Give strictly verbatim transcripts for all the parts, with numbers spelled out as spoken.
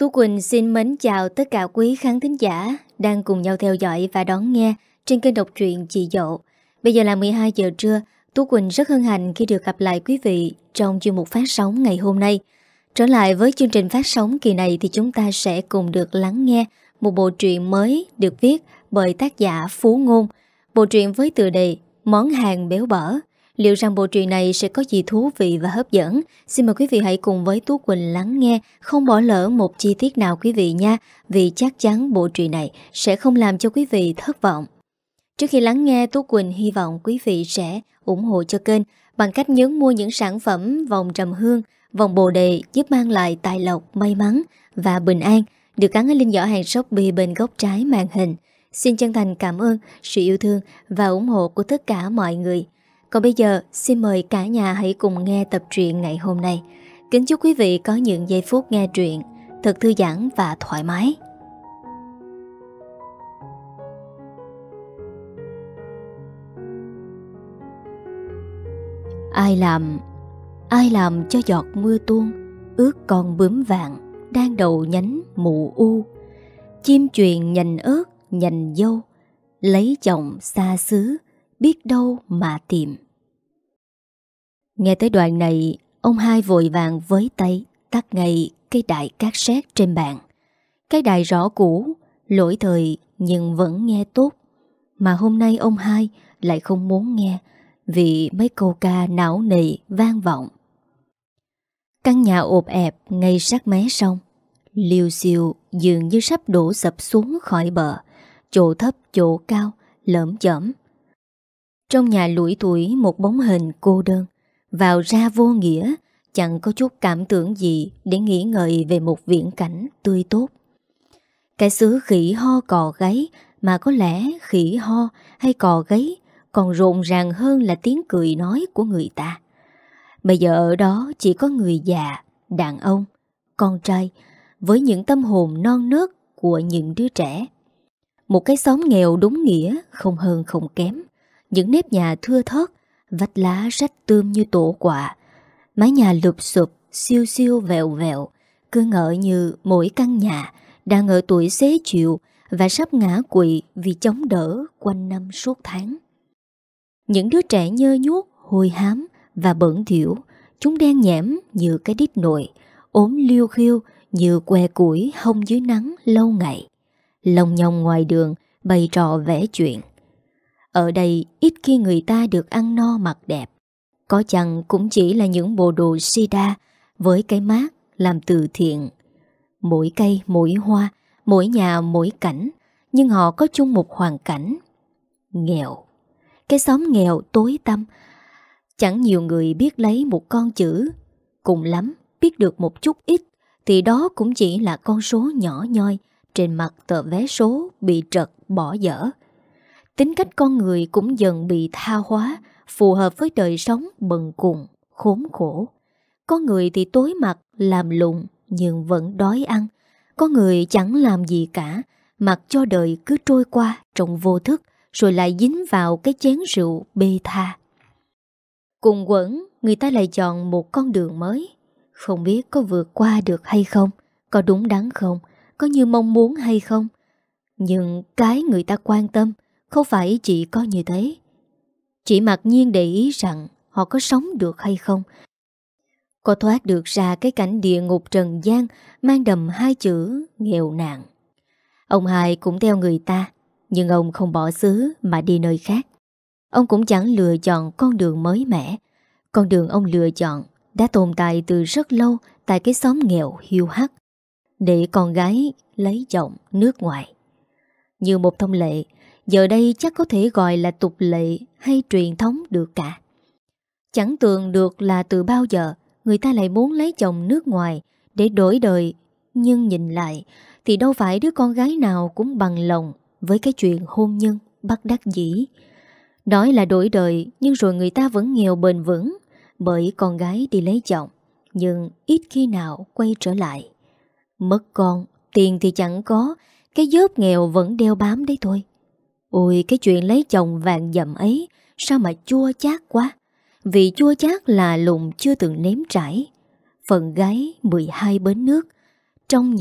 Tú Quỳnh xin mến chào tất cả quý khán thính giả đang cùng nhau theo dõi và đón nghe trên kênh đọc truyện Chị Dậu. Bây giờ là mười hai giờ trưa, Tú Quỳnh rất hân hạnh khi được gặp lại quý vị trong chuyên mục phát sóng ngày hôm nay. Trở lại với chương trình phát sóng kỳ này thì chúng ta sẽ cùng được lắng nghe một bộ truyện mới được viết bởi tác giả Phú Ngôn. Bộ truyện với tựa đề Món hàng béo bở. Liệu rằng bộ truyện này sẽ có gì thú vị và hấp dẫn? Xin mời quý vị hãy cùng với Tú Quỳnh lắng nghe, không bỏ lỡ một chi tiết nào quý vị nha, vì chắc chắn bộ truyện này sẽ không làm cho quý vị thất vọng. Trước khi lắng nghe, Tú Quỳnh hy vọng quý vị sẽ ủng hộ cho kênh bằng cách nhấn mua những sản phẩm vòng trầm hương, vòng bồ đề giúp mang lại tài lộc, may mắn và bình an, được gắn ở link giỏ hàng Shopee bên góc trái màn hình. Xin chân thành cảm ơn sự yêu thương và ủng hộ của tất cả mọi người. Còn bây giờ, xin mời cả nhà hãy cùng nghe tập truyện ngày hôm nay. Kính chúc quý vị có những giây phút nghe truyện thật thư giãn và thoải mái. Ai làm, ai làm cho giọt mưa tuôn, ướt con bướm vàng, đang đầu nhánh mù u. Chim chuyền nhành ớt, nhành dâu, lấy chồng xa xứ, biết đâu mà tìm. Nghe tới đoạn này, ông hai vội vàng với tay tắt ngay cái đài cát sét trên bàn. Cái đài rõ cũ, lỗi thời nhưng vẫn nghe tốt. Mà hôm nay ông hai lại không muốn nghe vì mấy câu ca não nề vang vọng. Căn nhà ộp ẹp ngay sát mé sông, liêu xiêu dường như sắp đổ sập xuống khỏi bờ, chỗ thấp chỗ cao, lởm chởm. Trong nhà lủi thủi một bóng hình cô đơn, vào ra vô nghĩa, chẳng có chút cảm tưởng gì để nghĩ ngợi về một viễn cảnh tươi tốt. Cái xứ khỉ ho cò gáy, mà có lẽ khỉ ho hay cò gáy còn rộn ràng hơn là tiếng cười nói của người ta. Bây giờ ở đó chỉ có người già, đàn ông, con trai, với những tâm hồn non nớt của những đứa trẻ. Một cái xóm nghèo đúng nghĩa, không hơn không kém. Những nếp nhà thưa thớt, vách lá rách tươm như tổ quạ, mái nhà lụp xụp, siêu siêu vẹo vẹo, cứ ngỡ như mỗi căn nhà đang ở tuổi xế chiều và sắp ngã quỵ vì chống đỡ quanh năm suốt tháng. Những đứa trẻ nhơ nhuốc, hôi hám và bẩn thỉu, chúng đen nhẽm như cái đít nồi, ốm liêu khiêu như que củi hong dưới nắng lâu ngày, lông nhông ngoài đường bày trò vẽ chuyện. Ở đây ít khi người ta được ăn no mặc đẹp, có chăng cũng chỉ là những bộ đồ sida với cái mác làm từ thiện. Mỗi cây, mỗi hoa, mỗi nhà, mỗi cảnh, nhưng họ có chung một hoàn cảnh: nghèo. Cái xóm nghèo tối tăm, chẳng nhiều người biết lấy một con chữ, cùng lắm biết được một chút ít, thì đó cũng chỉ là con số nhỏ nhoi trên mặt tờ vé số bị trật bỏ dở. Tính cách con người cũng dần bị tha hóa, phù hợp với đời sống bần cùng, khốn khổ. Có người thì tối mặt, làm lụng nhưng vẫn đói ăn. Có người chẳng làm gì cả, mặc cho đời cứ trôi qua trong vô thức, rồi lại dính vào cái chén rượu bê tha. Cùng quẩn, người ta lại chọn một con đường mới. Không biết có vượt qua được hay không, có đúng đắn không, có như mong muốn hay không. Nhưng cái người ta quan tâm không phải chỉ có như thế. Chỉ mặc nhiên để ý rằng họ có sống được hay không, có thoát được ra cái cảnh địa ngục trần gian mang đầm hai chữ nghèo nạn. Ông hai cũng theo người ta, nhưng ông không bỏ xứ mà đi nơi khác. Ông cũng chẳng lựa chọn con đường mới mẻ. Con đường ông lựa chọn đã tồn tại từ rất lâu tại cái xóm nghèo hiu hắt, để con gái lấy chồng nước ngoài. Như một thông lệ, giờ đây chắc có thể gọi là tục lệ hay truyền thống được cả. Chẳng tưởng được là từ bao giờ người ta lại muốn lấy chồng nước ngoài để đổi đời. Nhưng nhìn lại thì đâu phải đứa con gái nào cũng bằng lòng với cái chuyện hôn nhân bất đắc dĩ. Nói là đổi đời, nhưng rồi người ta vẫn nghèo bền vững, bởi con gái đi lấy chồng nhưng ít khi nào quay trở lại. Mất con, tiền thì chẳng có, cái dớp nghèo vẫn đeo bám đấy thôi. Ôi, cái chuyện lấy chồng vàng dặm ấy sao mà chua chát quá. Vì chua chát là lùng chưa từng nếm trải. Phần gái mười hai bến nước, trong nhờ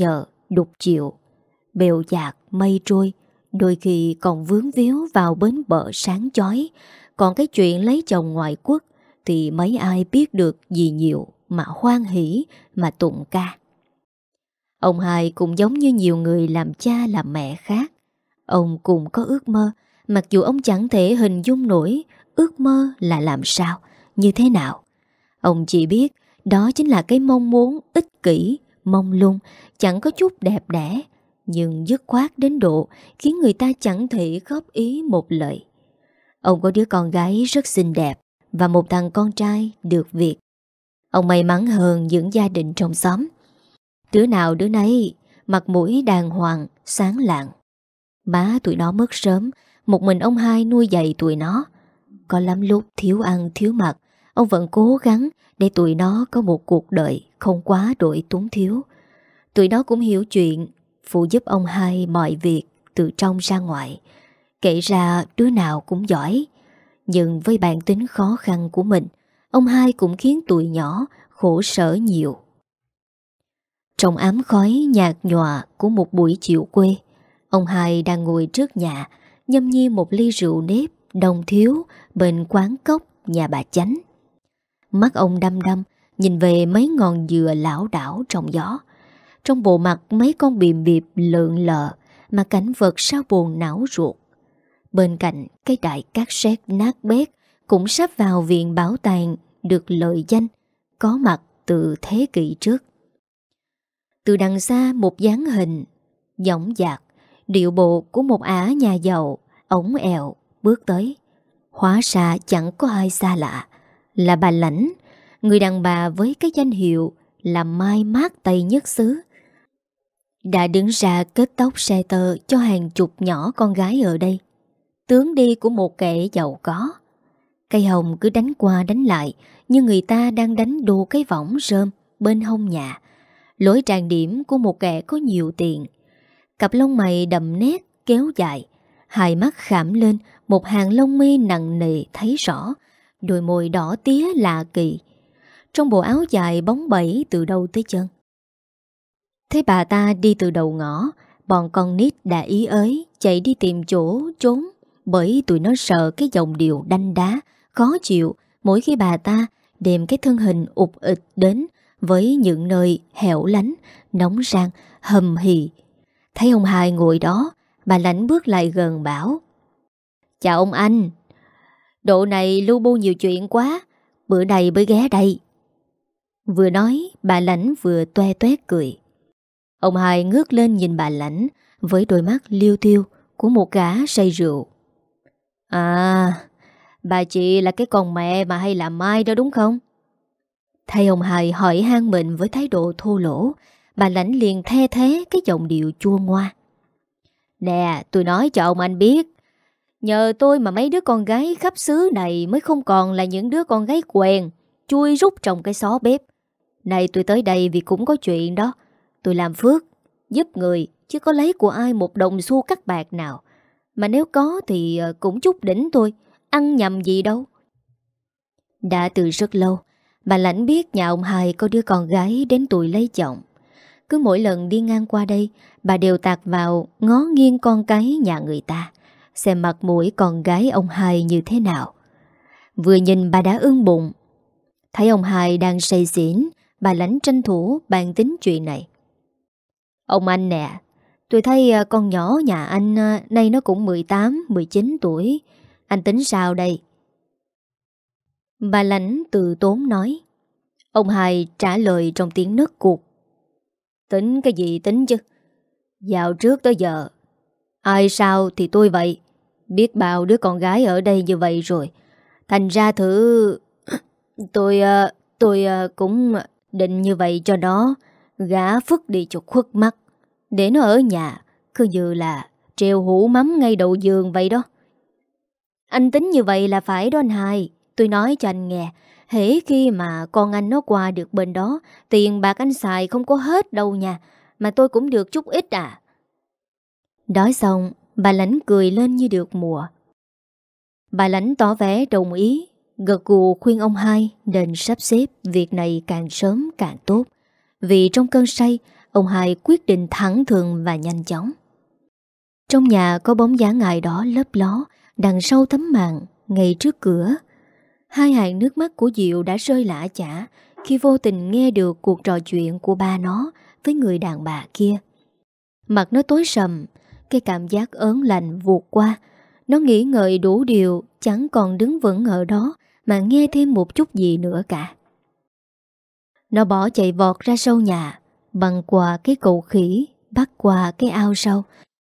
đục chịu, bèo dạt mây trôi, đôi khi còn vướng víu vào bến bờ sáng chói. Còn cái chuyện lấy chồng ngoại quốc thì mấy ai biết được gì nhiều mà hoan hỉ mà tụng ca. Ông hai cũng giống như nhiều người làm cha làm mẹ khác. Ông cũng có ước mơ, mặc dù ông chẳng thể hình dung nổi ước mơ là làm sao, như thế nào. Ông chỉ biết đó chính là cái mong muốn ích kỷ, mông lung, chẳng có chút đẹp đẽ, nhưng dứt khoát đến độ khiến người ta chẳng thể góp ý một lời. Ông có đứa con gái rất xinh đẹp và một thằng con trai được việc. Ông may mắn hơn những gia đình trong xóm. Đứa nào đứa nấy, mặt mũi đàng hoàng, sáng lạng. Má tụi nó mất sớm, một mình ông hai nuôi dạy tụi nó. Có lắm lúc thiếu ăn thiếu mặc, ông vẫn cố gắng để tụi nó có một cuộc đời không quá đổi túng thiếu. Tụi nó cũng hiểu chuyện, phụ giúp ông hai mọi việc từ trong ra ngoài. Kể ra đứa nào cũng giỏi. Nhưng với bản tính khó khăn của mình, ông hai cũng khiến tụi nhỏ khổ sở nhiều. Trong ám khói nhạt nhòa của một buổi chiều quê, ông hai đang ngồi trước nhà nhâm nhi một ly rượu nếp đồng thiếu bên quán cốc nhà bà Chánh. Mắt ông đăm đăm nhìn về mấy ngọn dừa lão đảo trong gió. Trong bộ mặt mấy con bìm bịp lượn lờ mà cảnh vật sao buồn não ruột. Bên cạnh cái đại cát sét nát bét cũng sắp vào viện bảo tàng được lợi danh, có mặt từ thế kỷ trước. Từ đằng xa một dáng hình dõng dạc, điệu bộ của một ả nhà giàu ống ẹo bước tới. Hóa ra chẳng có ai xa lạ, là bà Lãnh, người đàn bà với cái danh hiệu là Mai Mát Tây Nhất Xứ, đã đứng ra kết tóc xe tơ cho hàng chục nhỏ con gái ở đây. Tướng đi của một kẻ giàu có. Cây hồng cứ đánh qua đánh lại như người ta đang đánh đu cái võng rơm bên hông nhà. Lối trang điểm của một kẻ có nhiều tiền. Cặp lông mày đậm nét kéo dài, hai mắt khảm lên một hàng lông mi nặng nề thấy rõ, đôi môi đỏ tía lạ kỳ. Trong bộ áo dài bóng bẩy từ đầu tới chân. Thấy bà ta đi từ đầu ngõ, bọn con nít đã ý ới chạy đi tìm chỗ trốn, bởi tụi nó sợ cái giọng điệu đanh đá, khó chịu mỗi khi bà ta đem cái thân hình ụt ịch đến với những nơi hẻo lánh, nóng rang, hầm hì. Thấy ông hai ngồi đó, bà Lãnh bước lại gần bảo: "Chào ông anh, độ này lu bu nhiều chuyện quá, bữa này mới ghé đây." Vừa nói, bà Lãnh vừa toe toét cười. Ông hai ngước lên nhìn bà Lãnh với đôi mắt liêu tiêu của một gã say rượu. "À, bà chị là cái con mẹ mà hay làm mai đó đúng không?" Thấy ông hai hỏi han mình với thái độ thô lỗ, bà Lãnh liền the thế cái giọng điệu chua ngoa. "Nè, tôi nói cho ông anh biết, nhờ tôi mà mấy đứa con gái khắp xứ này mới không còn là những đứa con gái quèn, chui rút trong cái xó bếp. Này tôi tới đây vì cũng có chuyện đó. Tôi làm phước, giúp người, chứ có lấy của ai một đồng xu cắt bạc nào. Mà nếu có thì cũng chút đỉnh thôi, ăn nhầm gì đâu." Đã từ rất lâu, bà Lãnh biết nhà ông hai có đứa con gái đến tuổi lấy chồng. Cứ mỗi lần đi ngang qua đây, bà đều tạt vào ngó nghiêng con cái nhà người ta, xem mặt mũi con gái ông hai như thế nào. Vừa nhìn bà đã ưng bụng. Thấy ông hai đang say xỉn, bà Lãnh tranh thủ bàn tính chuyện này. "Ông anh nè, tôi thấy con nhỏ nhà anh nay nó cũng mười tám, mười chín tuổi. Anh tính sao đây?" Bà Lãnh từ tốn nói. Ông hai trả lời trong tiếng nấc cuộc. "Tính cái gì tính chứ? Dạo trước tới giờ, ai sao thì tôi vậy. Biết bao đứa con gái ở đây như vậy rồi. Thành ra thử... Tôi... Tôi cũng định như vậy cho nó, gả phức đi cho khuất mắt, để nó ở nhà cứ như là treo hũ mắm ngay đầu giường vậy đó." "Anh tính như vậy là phải đó anh hai. Tôi nói cho anh nghe, hễ khi mà con anh nó qua được bên đó, tiền bạc anh xài không có hết đâu nha, mà tôi cũng được chút ít à." Nói xong, bà Lãnh cười lên như được mùa. Bà Lãnh tỏ vẻ đồng ý, gật gù khuyên ông hai nên sắp xếp việc này càng sớm càng tốt. Vì trong cơn say, Ông hai quyết định thẳng thừng và nhanh chóng. Trong nhà có bóng dáng ai đó lấp ló đằng sau tấm màn ngay trước cửa. Hai hàng nước mắt của Diệu đã rơi lã chả khi vô tình nghe được cuộc trò chuyện của ba nó với người đàn bà kia. Mặt nó tối sầm, cái cảm giác ớn lạnh vụt qua. Nó nghĩ ngợi đủ điều, chẳng còn đứng vững ở đó mà nghe thêm một chút gì nữa cả. Nó bỏ chạy vọt ra sau nhà, băng qua cái cầu khỉ, bắt qua cái ao sau.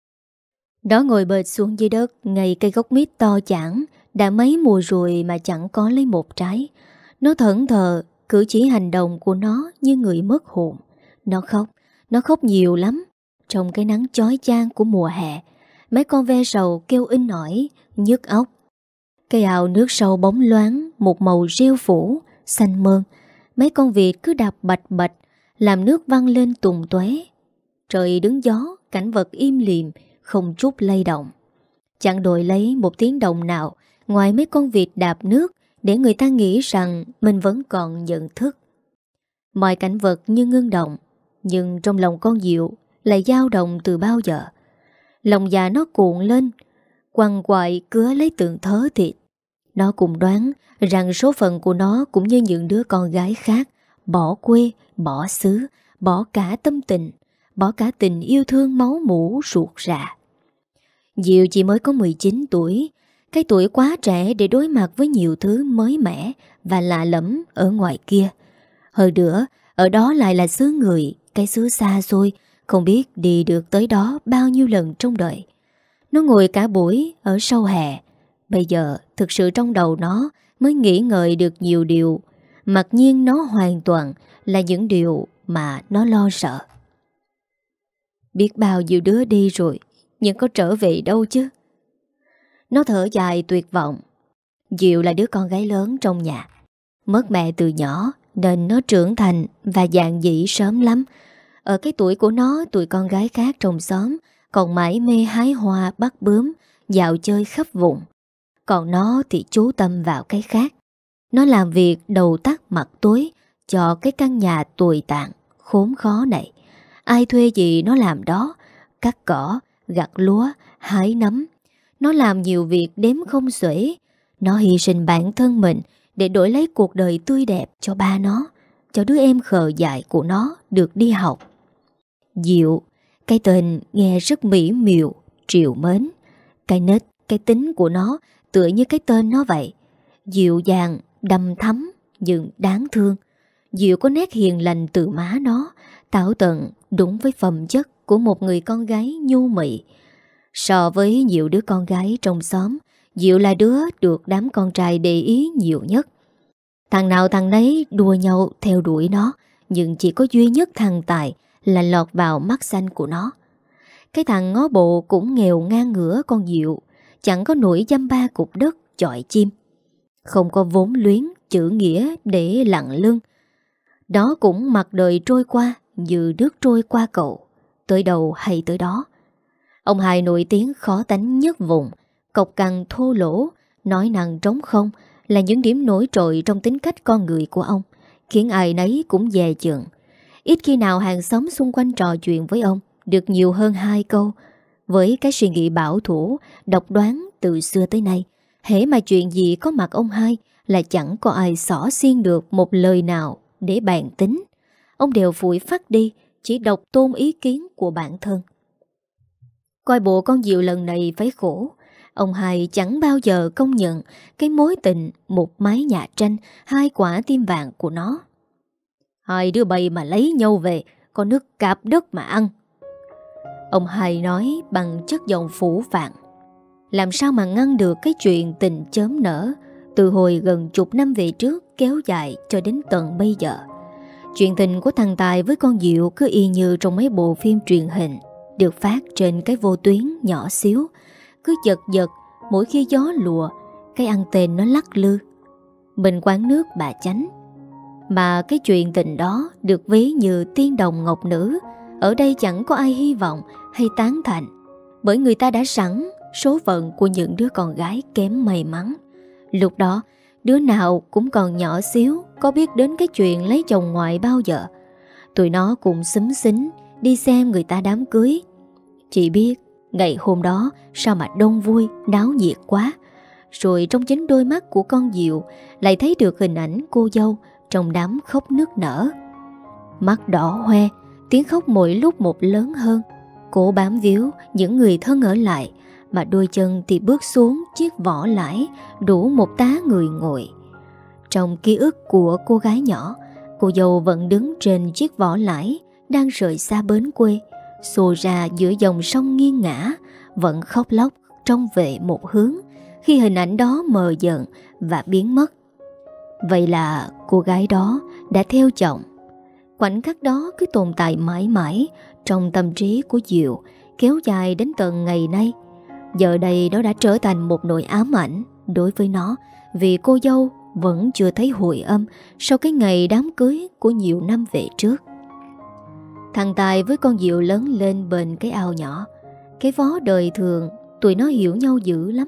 Đó ngồi bệt xuống dưới đất ngay cây gốc mít to chảng, đã mấy mùa rồi mà chẳng có lấy một trái. Nó thẫn thờ, cử chỉ hành động của nó như người mất hồn. Nó khóc, nó khóc nhiều lắm. Trong cái nắng chói chang của mùa hè, mấy con ve sầu kêu inh ỏi, nhức óc. Cây ao nước sâu bóng loáng, một màu rêu phủ, xanh mơn. Mấy con vịt cứ đạp bạch bạch, làm nước văng lên tùng tóe. Trời đứng gió, cảnh vật im lìm, không chút lay động. Chẳng đổi lấy một tiếng động nào ngoài mấy con vịt đạp nước để người ta nghĩ rằng mình vẫn còn nhận thức. Mọi cảnh vật như ngưng động, nhưng trong lòng con Diệu lại dao động từ bao giờ. Lòng dạ nó cuộn lên, quằn quại cứa lấy từng thớ thịt. Nó cũng đoán rằng số phận của nó cũng như những đứa con gái khác, bỏ quê, bỏ xứ, bỏ cả tâm tình, bỏ cả tình yêu thương máu mủ ruột rà. Diệu chỉ mới có mười chín tuổi, cái tuổi quá trẻ để đối mặt với nhiều thứ mới mẻ và lạ lẫm ở ngoài kia. Hơn nữa, ở đó lại là xứ người, cái xứ xa xôi, không biết đi được tới đó bao nhiêu lần trong đời. Nó ngồi cả buổi ở sau hè. Bây giờ thực sự trong đầu nó mới nghĩ ngợi được nhiều điều. Mặc nhiên nó hoàn toàn là những điều mà nó lo sợ. Biết bao nhiêu đứa đi rồi, nhưng có trở về đâu chứ. Nó thở dài tuyệt vọng. Diệu là đứa con gái lớn trong nhà. Mất mẹ từ nhỏ nên nó trưởng thành và dạn dĩ sớm lắm. Ở cái tuổi của nó, tụi con gái khác trong xóm còn mãi mê hái hoa bắt bướm, dạo chơi khắp vùng. Còn nó thì chú tâm vào cái khác. Nó làm việc đầu tắt mặt tối cho cái căn nhà tồi tàn, khốn khó này. Ai thuê gì nó làm đó, cắt cỏ, gặt lúa, hái nấm. Nó làm nhiều việc đếm không xuể. Nó hy sinh bản thân mình để đổi lấy cuộc đời tươi đẹp cho ba nó, cho đứa em khờ dại của nó được đi học. Diệu, cái tên nghe rất mỹ miều, trìu mến. Cái nết, cái tính của nó tựa như cái tên nó vậy. Dịu dàng, đầm thắm, nhưng đáng thương. Diệu có nét hiền lành từ má nó, tảo tận đúng với phẩm chất của một người con gái nhu mị. So với nhiều đứa con gái trong xóm, Diệu là đứa được đám con trai để ý nhiều nhất. Thằng nào thằng nấy đua nhau theo đuổi nó, nhưng chỉ có duy nhất thằng Tài là lọt vào mắt xanh của nó. Cái thằng ngó bộ cũng nghèo ngang ngửa con Diệu, chẳng có nổi dăm ba cục đất chọi chim, không có vốn luyến chữ nghĩa để lặng lưng. Đó cũng mặc đời trôi qua như nước trôi qua cậu, tới đầu hay tới đó. Ông hai nổi tiếng khó tánh nhất vùng, cộc cằn thô lỗ, nói năng trống không là những điểm nổi trội trong tính cách con người của ông, khiến ai nấy cũng dè chừng. Ít khi nào hàng xóm xung quanh trò chuyện với ông được nhiều hơn hai câu. Với cái suy nghĩ bảo thủ, độc đoán từ xưa tới nay, hễ mà chuyện gì có mặt ông hai là chẳng có ai xỏ xiên được một lời nào để bàn tính. Ông đều phủi phắt đi, chỉ độc tôn ý kiến của bản thân. Coi bộ con Diệu lần này phải khổ. Ông hai chẳng bao giờ công nhận cái mối tình một mái nhà tranh, hai quả tim vàng của nó. Hai đứa bay mà lấy nhau về, có nước cạp đất mà ăn. Ông hai nói bằng chất giọng phủ phàng. Làm sao mà ngăn được cái chuyện tình chớm nở từ hồi gần chục năm về trước kéo dài cho đến tận bây giờ. Chuyện tình của thằng Tài với con Diệu cứ y như trong mấy bộ phim truyền hình được phát trên cái vô tuyến nhỏ xíu, cứ giật giật mỗi khi gió lùa, cái anten nó lắc lư. Mình quán nước bà Chánh. Mà cái chuyện tình đó được ví như tiên đồng ngọc nữ, ở đây chẳng có ai hy vọng hay tán thành, bởi người ta đã sẵn số phận của những đứa con gái kém may mắn. Lúc đó, đứa nào cũng còn nhỏ xíu, có biết đến cái chuyện lấy chồng ngoại bao giờ. Tụi nó cũng xúm xính đi xem người ta đám cưới. Chị biết ngày hôm đó sao mà đông vui, náo nhiệt quá. Rồi trong chính đôi mắt của con Diệu lại thấy được hình ảnh cô dâu trong đám khóc nức nở. Mắt đỏ hoe, tiếng khóc mỗi lúc một lớn hơn. Cô bám víu những người thân ở lại, mà đôi chân thì bước xuống chiếc vỏ lãi đủ một tá người ngồi. Trong ký ức của cô gái nhỏ, cô dâu vẫn đứng trên chiếc vỏ lãi đang rời xa bến quê, xô ra giữa dòng sông nghiêng ngã, vẫn khóc lóc trông về một hướng khi hình ảnh đó mờ dần và biến mất. Vậy là cô gái đó đã theo chồng. Khoảnh khắc đó cứ tồn tại mãi mãi trong tâm trí của Diệu, kéo dài đến tận ngày nay. Giờ đây nó đã trở thành một nỗi ám ảnh đối với nó, vì cô dâu vẫn chưa thấy hồi âm sau cái ngày đám cưới của nhiều năm về trước. Thằng Tài với con Diệu lớn lên bên cái ao nhỏ. Cái vó đời thường, tụi nó hiểu nhau dữ lắm.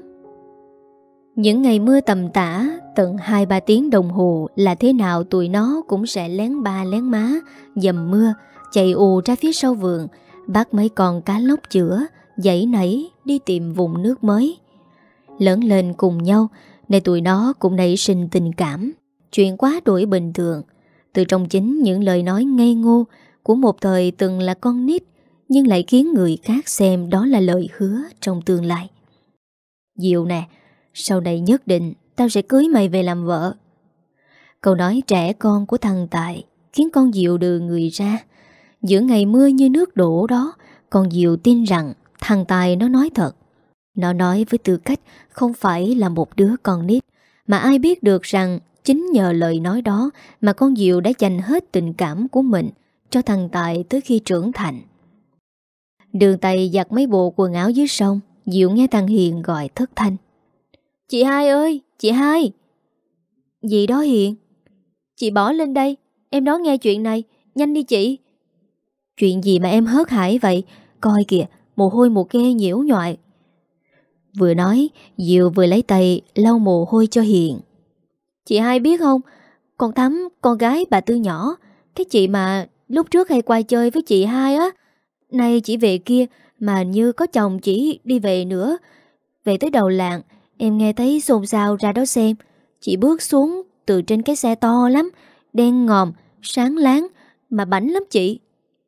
Những ngày mưa tầm tã, tận hai ba tiếng đồng hồ là thế nào tụi nó cũng sẽ lén ba lén má, dầm mưa, chạy ù ra phía sau vườn, bắt mấy con cá lóc chữa, dãy nảy đi tìm vùng nước mới. Lớn lên cùng nhau nên tụi nó cũng nảy sinh tình cảm, chuyện quá đổi bình thường. Từ trong chính những lời nói ngây ngô của một thời từng là con nít, nhưng lại khiến người khác xem đó là lời hứa trong tương lai. Diệu nè, sau này nhất định tao sẽ cưới mày về làm vợ. Câu nói trẻ con của thằng Tài khiến con Diệu đừ người ra. Giữa ngày mưa như nước đổ đó, con Diệu tin rằng thằng Tài nó nói thật. Nó nói với tư cách không phải là một đứa con nít, mà ai biết được rằng chính nhờ lời nói đó mà con Diệu đã dành hết tình cảm của mình cho thằng Tài tới khi trưởng thành. Đường Tây giặt mấy bộ quần áo dưới sông, Diệu nghe thằng Hiền gọi thất thanh. Chị hai ơi, chị hai. Gì đó Hiền? Chị bỏ lên đây, em nói nghe chuyện này, nhanh đi chị. Chuyện gì mà em hớt hải vậy? Coi kìa, mồ hôi một ghê nhiễu nhoại. Vừa nói, Diệu vừa lấy tay lau mồ hôi cho Hiền. Chị hai biết không, con Thắm, con gái bà Tư nhỏ, cái chị mà lúc trước hay qua chơi với chị hai á, nay chỉ về kia mà như có chồng chỉ đi về nữa. Về tới đầu làng, em nghe thấy xôn xao ra đó xem. Chị bước xuống từ trên cái xe to lắm, đen ngòm, sáng láng, mà bảnh lắm chị.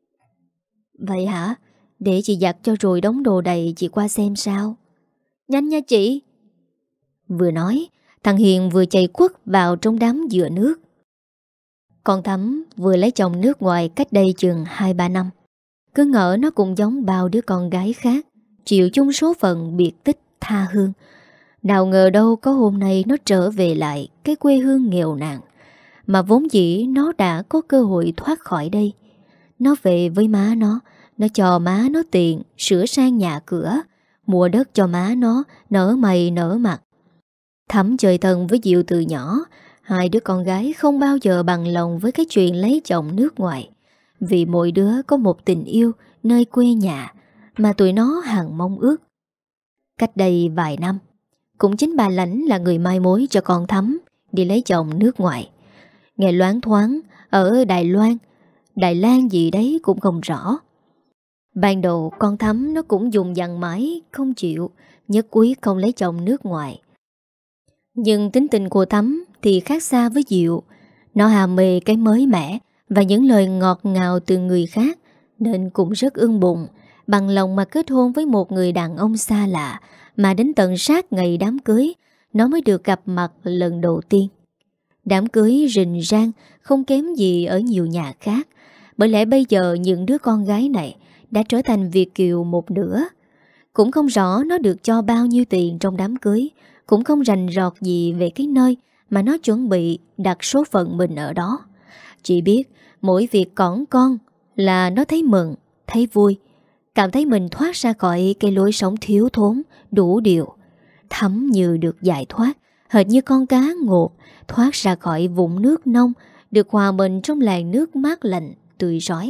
Vậy hả? Để chị giặt cho rồi đóng đồ đầy chị qua xem sao. Nhanh nha chị. Vừa nói, thằng Hiền vừa chạy quất vào trong đám dừa nước. Con Thắm vừa lấy chồng nước ngoài cách đây chừng hai ba năm. Cứ ngỡ nó cũng giống bao đứa con gái khác, chịu chung số phận biệt tích tha hương. Nào ngờ đâu có hôm nay nó trở về lại cái quê hương nghèo nàn mà vốn dĩ nó đã có cơ hội thoát khỏi đây. Nó về với má nó, nó cho má nó tiền sửa sang nhà cửa, mua đất cho má nó, nở mày nở mặt. Thắm chơi thân với Diệu từ nhỏ. Hai đứa con gái không bao giờ bằng lòng với cái chuyện lấy chồng nước ngoài, vì mỗi đứa có một tình yêu nơi quê nhà mà tụi nó hằng mong ước. Cách đây vài năm, cũng chính bà Lãnh là người mai mối cho con Thắm đi lấy chồng nước ngoài. Nghe loáng thoáng ở Đài Loan, Đài Lan gì đấy cũng không rõ. Ban đầu con Thắm nó cũng dùng dằn mãi không chịu, nhất quyết không lấy chồng nước ngoài. Nhưng tính tình của Thắm thì khác xa với Diệu. Nó ham mê cái mới mẻ và những lời ngọt ngào từ người khác, nên cũng rất ưng bụng, bằng lòng mà kết hôn với một người đàn ông xa lạ, mà đến tận sát ngày đám cưới nó mới được gặp mặt lần đầu tiên. Đám cưới rình rang không kém gì ở nhiều nhà khác, bởi lẽ bây giờ những đứa con gái này đã trở thành Việt kiều một nửa. Cũng không rõ nó được cho bao nhiêu tiền trong đám cưới, cũng không rành rọt gì về cái nơi mà nó chuẩn bị đặt số phận mình ở đó. Chỉ biết mỗi việc cỏn con là nó thấy mừng, thấy vui, cảm thấy mình thoát ra khỏi cái lối sống thiếu thốn, đủ điều. Thắm như được giải thoát, hệt như con cá ngột thoát ra khỏi vũng nước nông, được hòa mình trong làn nước mát lạnh, tươi rói.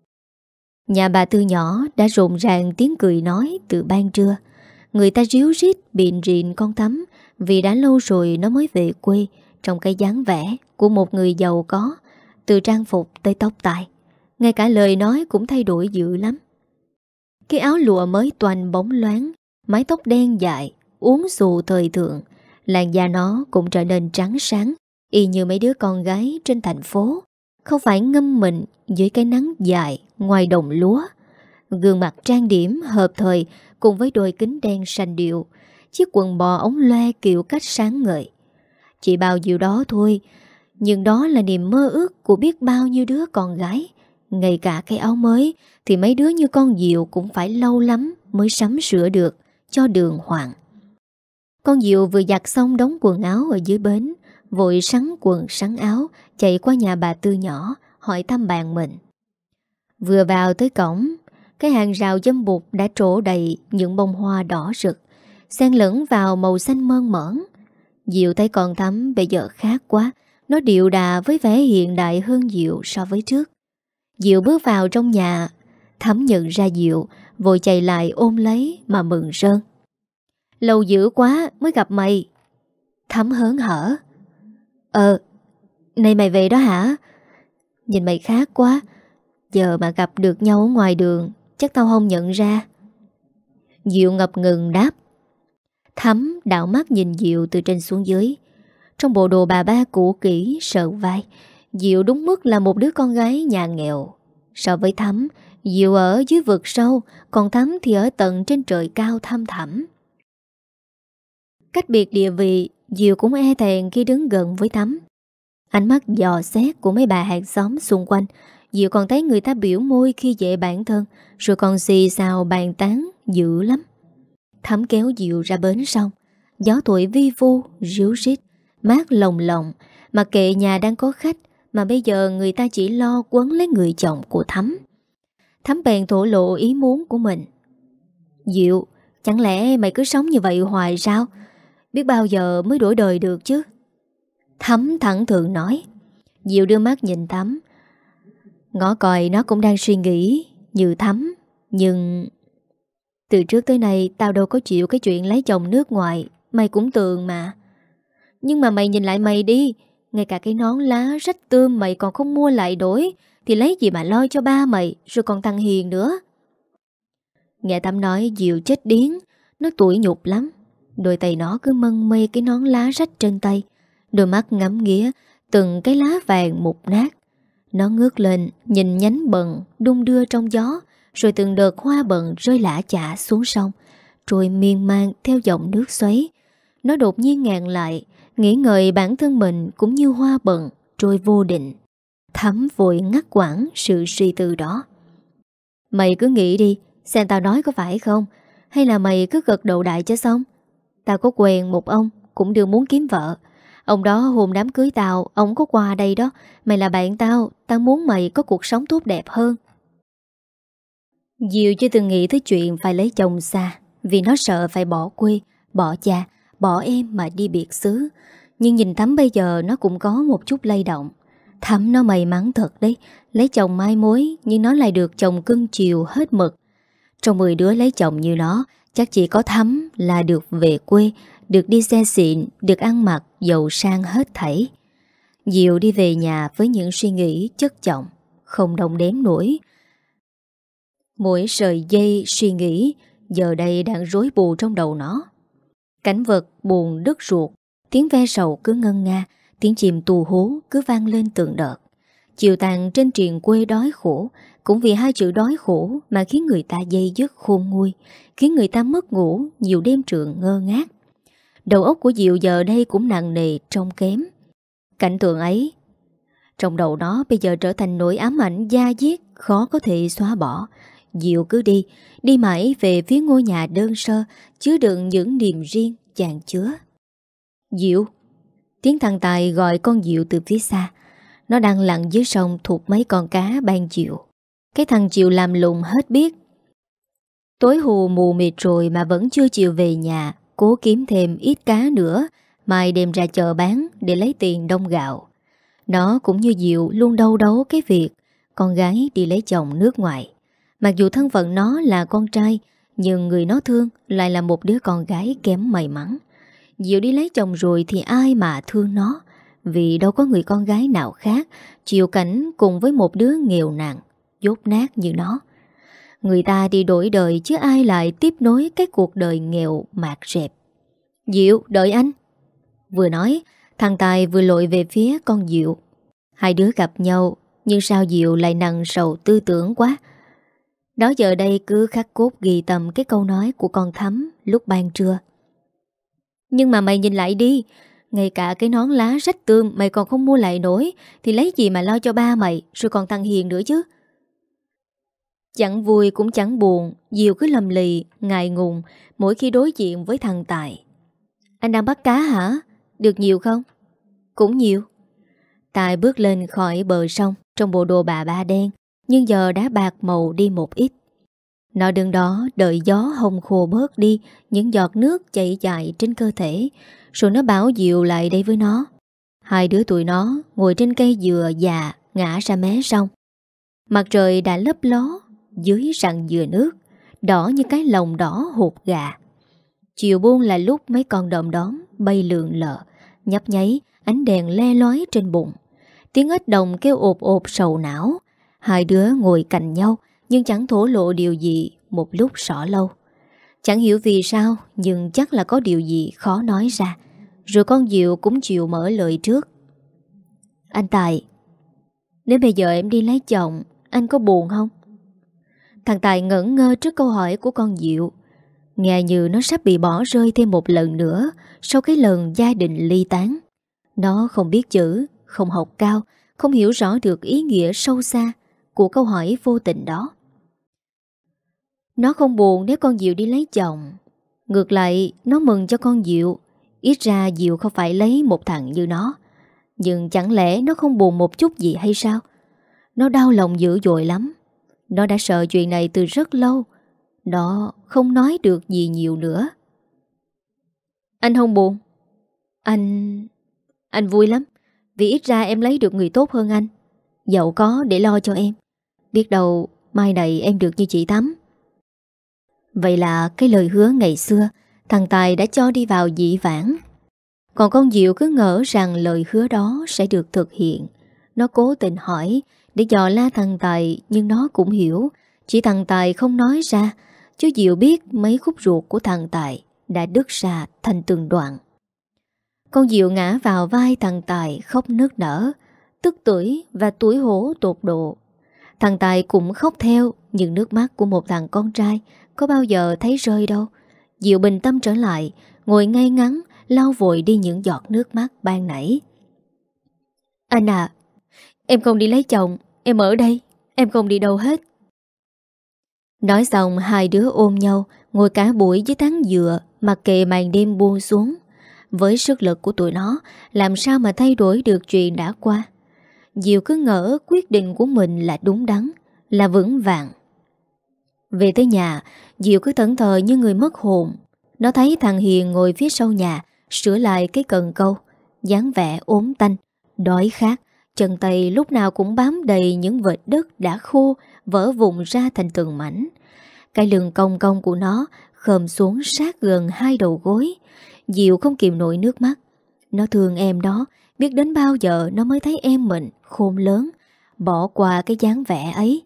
Nhà bà Tư nhỏ đã rộn ràng tiếng cười nói từ ban trưa. Người ta ríu rít bịn rịn con Thắm vì đã lâu rồi nó mới về quê trong cái dáng vẻ của một người giàu có, từ trang phục tới tóc tai. ngay cả lời nói cũng thay đổi dữ lắm. Cái áo lụa mới toanh bóng loáng, mái tóc đen dài, uốn xù thời thượng, làn da nó cũng trở nên trắng sáng, y như mấy đứa con gái trên thành phố, không phải ngâm mình dưới cái nắng dài ngoài đồng lúa. Gương mặt trang điểm hợp thời cùng với đôi kính đen sành điệu, chiếc quần bò ống loe kiểu cách sáng ngời. Chỉ bao nhiêu đó thôi, nhưng đó là niềm mơ ước của biết bao nhiêu đứa con gái. Ngay cả cái áo mới thì mấy đứa như con Diệu cũng phải lâu lắm mới sắm sửa được cho đường hoàng. Con Diệu vừa giặt xong đống quần áo ở dưới bến, vội sắn quần sắn áo, chạy qua nhà bà Tư nhỏ hỏi thăm bạn mình. Vừa vào tới cổng, cái hàng rào dâm bụt đã trổ đầy những bông hoa đỏ rực, xen lẫn vào màu xanh mơn mởn. Diệu thấy con Thắm bây giờ khác quá, nó điệu đà với vẻ hiện đại hơn Diệu so với trước. Diệu bước vào trong nhà, Thắm nhận ra Diệu, vội chạy lại ôm lấy mà mừng rơn. Lâu dữ quá mới gặp mày. Thắm hớn hở. Ờ, này mày về đó hả? Nhìn mày khác quá, giờ mà gặp được nhau ở ngoài đường chắc tao không nhận ra. Diệu ngập ngừng đáp. Thắm đảo mắt nhìn Diệu từ trên xuống dưới. Trong bộ đồ bà ba cũ kỹ sợ vai, Diệu đúng mức là một đứa con gái nhà nghèo. So với Thắm, Diệu ở dưới vực sâu, còn Thắm thì ở tận trên trời cao thăm thẳm. Cách biệt địa vị, Diệu cũng e thẹn khi đứng gần với Thắm. Ánh mắt dò xét của mấy bà hàng xóm xung quanh, Diệu còn thấy người ta biểu môi khi dễ bản thân, rồi còn xì xào bàn tán dữ lắm. Thắm kéo Diệu ra bến sông. Gió thổi vi vu, ríu rít, mát lồng lộng. Mà kệ nhà đang có khách, mà bây giờ người ta chỉ lo quấn lấy người chồng của Thắm. Thắm bèn thổ lộ ý muốn của mình. Diệu, chẳng lẽ mày cứ sống như vậy hoài sao? Biết bao giờ mới đổi đời được chứ? Thắm thẳng thừng nói. Diệu đưa mắt nhìn Thắm. Ngó coi nó cũng đang suy nghĩ như Thắm. Nhưng từ trước tới nay tao đâu có chịu cái chuyện lấy chồng nước ngoài. Mày cũng tường mà. Nhưng mà mày nhìn lại mày đi, ngay cả cái nón lá rách tươm mày còn không mua lại đổi, thì lấy gì mà lo cho ba mày, rồi còn thằng Hiền nữa. Nghe Thắm nói, Diệu chết điếng. Nó tủi nhục lắm. Đôi tay nó cứ mân mê cái nón lá rách trên tay, đôi mắt ngắm nghía từng cái lá vàng mục nát. Nó ngước lên nhìn nhánh bần đung đưa trong gió, rồi từng đợt hoa bần rơi lả chả xuống sông, rồi miên man theo dòng nước xoáy. Nó đột nhiên ngàn lại, nghĩ ngợi bản thân mình cũng như hoa bần trôi vô định. Thắm vội ngắt quãng sự suy tư đó. Mày cứ nghĩ đi, xem tao nói có phải không, hay là mày cứ gật đầu đại cho xong. Tao có quen một ông cũng đều muốn kiếm vợ. Ông đó hôm đám cưới tao, ông có qua đây đó. Mày là bạn tao, tao muốn mày có cuộc sống tốt đẹp hơn. Diệu chưa từng nghĩ tới chuyện phải lấy chồng xa, vì nó sợ phải bỏ quê, bỏ cha, bỏ em mà đi biệt xứ. Nhưng nhìn Thắm bây giờ nó cũng có một chút lay động. Thắm nó may mắn thật đấy, lấy chồng mai mối nhưng nó lại được chồng cưng chiều hết mực. Trong mười đứa lấy chồng như nó, chắc chỉ có Thắm là được về quê, được đi xe xịn, được ăn mặc giàu sang hết thảy. Diệu đi về nhà với những suy nghĩ chất chồng, không đồng đếm nổi. Mỗi sợi dây suy nghĩ giờ đây đang rối bù trong đầu nó. Cảnh vật buồn đứt ruột, tiếng ve sầu cứ ngân nga, tiếng chim tù hú cứ vang lên từng đợt. Chiều tàn trên triền quê đói khổ, cũng vì hai chữ đói khổ mà khiến người ta dây dứt khôn nguôi, khiến người ta mất ngủ nhiều đêm trượng ngơ ngác. Đầu óc của Diệu giờ đây cũng nặng nề trông kém. Cảnh tượng ấy trong đầu nó bây giờ trở thành nỗi ám ảnh da diết khó có thể xóa bỏ. Diệu cứ đi, đi mãi về phía ngôi nhà đơn sơ, chứa đựng những niềm riêng chàng chứa. Diệu! Tiếng thằng Tài gọi con Diệu từ phía xa. Nó đang lặn dưới sông thuộc mấy con cá ban chiều. Cái thằng Chiều làm lùng hết biết. Tối hù mù mịt rồi mà vẫn chưa chịu về nhà, cố kiếm thêm ít cá nữa, mai đem ra chợ bán để lấy tiền đông gạo. Nó cũng như Diệu luôn đau đấu cái việc con gái đi lấy chồng nước ngoài. Mặc dù thân phận nó là con trai, nhưng người nó thương lại là một đứa con gái kém may mắn. Diệu đi lấy chồng rồi thì ai mà thương nó, vì đâu có người con gái nào khác chịu cảnh cùng với một đứa nghèo nàn, dốt nát như nó. Người ta đi đổi đời chứ ai lại tiếp nối cái cuộc đời nghèo mạt rẹp. Diệu, đợi anh. Vừa nói, thằng Tài vừa lội về phía con Diệu. Hai đứa gặp nhau, nhưng sao Diệu lại nặng sầu tư tưởng quá. Đó giờ đây cứ khắc cốt ghi tâm cái câu nói của con Thắm lúc ban trưa. Nhưng mà mày nhìn lại đi, ngay cả cái nón lá rách tươm mày còn không mua lại nổi, thì lấy gì mà lo cho ba mày, rồi còn thằng Hiền nữa chứ. Chẳng vui cũng chẳng buồn, Diệu cứ lầm lì, ngại ngùng mỗi khi đối diện với thằng Tài. Anh đang bắt cá hả? Được nhiều không? Cũng nhiều. Tài bước lên khỏi bờ sông trong bộ đồ bà ba đen, nhưng giờ đã bạc màu đi một ít. Nó đứng đó đợi gió hông khô bớt đi những giọt nước chảy dài trên cơ thể, rồi nó bảo Diệu lại đây với nó. Hai đứa tụi nó ngồi trên cây dừa già ngã ra mé sông. Mặt trời đã lấp ló dưới rặng dừa nước, đỏ như cái lồng đỏ hột gà. Chiều buông là lúc mấy con đom đóm bay lượn lờ, nhấp nháy ánh đèn le lói trên bụng. Tiếng ếch đồng kêu ộp ộp sầu não. Hai đứa ngồi cạnh nhau nhưng chẳng thổ lộ điều gì một lúc rõ lâu. Chẳng hiểu vì sao, nhưng chắc là có điều gì khó nói ra. Rồi con Diệu cũng chịu mở lời trước. Anh Tài, nếu bây giờ em đi lấy chồng, anh có buồn không? Thằng Tài ngẩn ngơ trước câu hỏi của con Diệu. Nghe như nó sắp bị bỏ rơi thêm một lần nữa sau cái lần gia đình ly tán. Nó không biết chữ, không học cao, không hiểu rõ được ý nghĩa sâu xa của câu hỏi vô tình đó. Nó không buồn nếu con Diệu đi lấy chồng. Ngược lại, nó mừng cho con Diệu. Ít ra Diệu không phải lấy một thằng như nó. Nhưng chẳng lẽ nó không buồn một chút gì hay sao? Nó đau lòng dữ dội lắm. Nó đã sợ chuyện này từ rất lâu. Nó không nói được gì nhiều nữa. Anh không buồn. Anh... Anh vui lắm. Vì ít ra em lấy được người tốt hơn anh, giàu có để lo cho em. Biết đâu mai này em được như chị Thắm. Vậy là cái lời hứa ngày xưa thằng Tài đã cho đi vào dĩ vãng. Còn con Diệu cứ ngỡ rằng lời hứa đó sẽ được thực hiện. Nó cố tình hỏi để dò la thằng Tài, nhưng nó cũng hiểu. Chỉ thằng Tài không nói ra, chứ Diệu biết mấy khúc ruột của thằng Tài đã đứt ra thành từng đoạn. Con Diệu ngã vào vai thằng Tài khóc nức nở, tức tưởi và tủi hổ tột độ. Thằng Tài cũng khóc theo, nhưng nước mắt của một thằng con trai có bao giờ thấy rơi đâu. Diệu bình tâm trở lại, ngồi ngay ngắn, lau vội đi những giọt nước mắt ban nãy. Anh à, em không đi lấy chồng, em ở đây, em không đi đâu hết. Nói xong hai đứa ôm nhau, ngồi cả buổi dưới tán dừa, mặc kệ màn đêm buông xuống. Với sức lực của tụi nó, làm sao mà thay đổi được chuyện đã qua. Diệu cứ ngỡ quyết định của mình là đúng đắn, là vững vàng. Về tới nhà, Diệu cứ thẫn thờ như người mất hồn. Nó thấy thằng Hiền ngồi phía sau nhà, sửa lại cái cần câu, dáng vẻ ốm tanh, đói khát. Chân tay lúc nào cũng bám đầy những vệt đất đã khô, vỡ vụn ra thành từng mảnh. Cái lưng cong cong của nó khom xuống sát gần hai đầu gối. Diệu không kìm nổi nước mắt. Nó thương em đó, biết đến bao giờ nó mới thấy em mình khôn lớn, bỏ qua cái dáng vẻ ấy.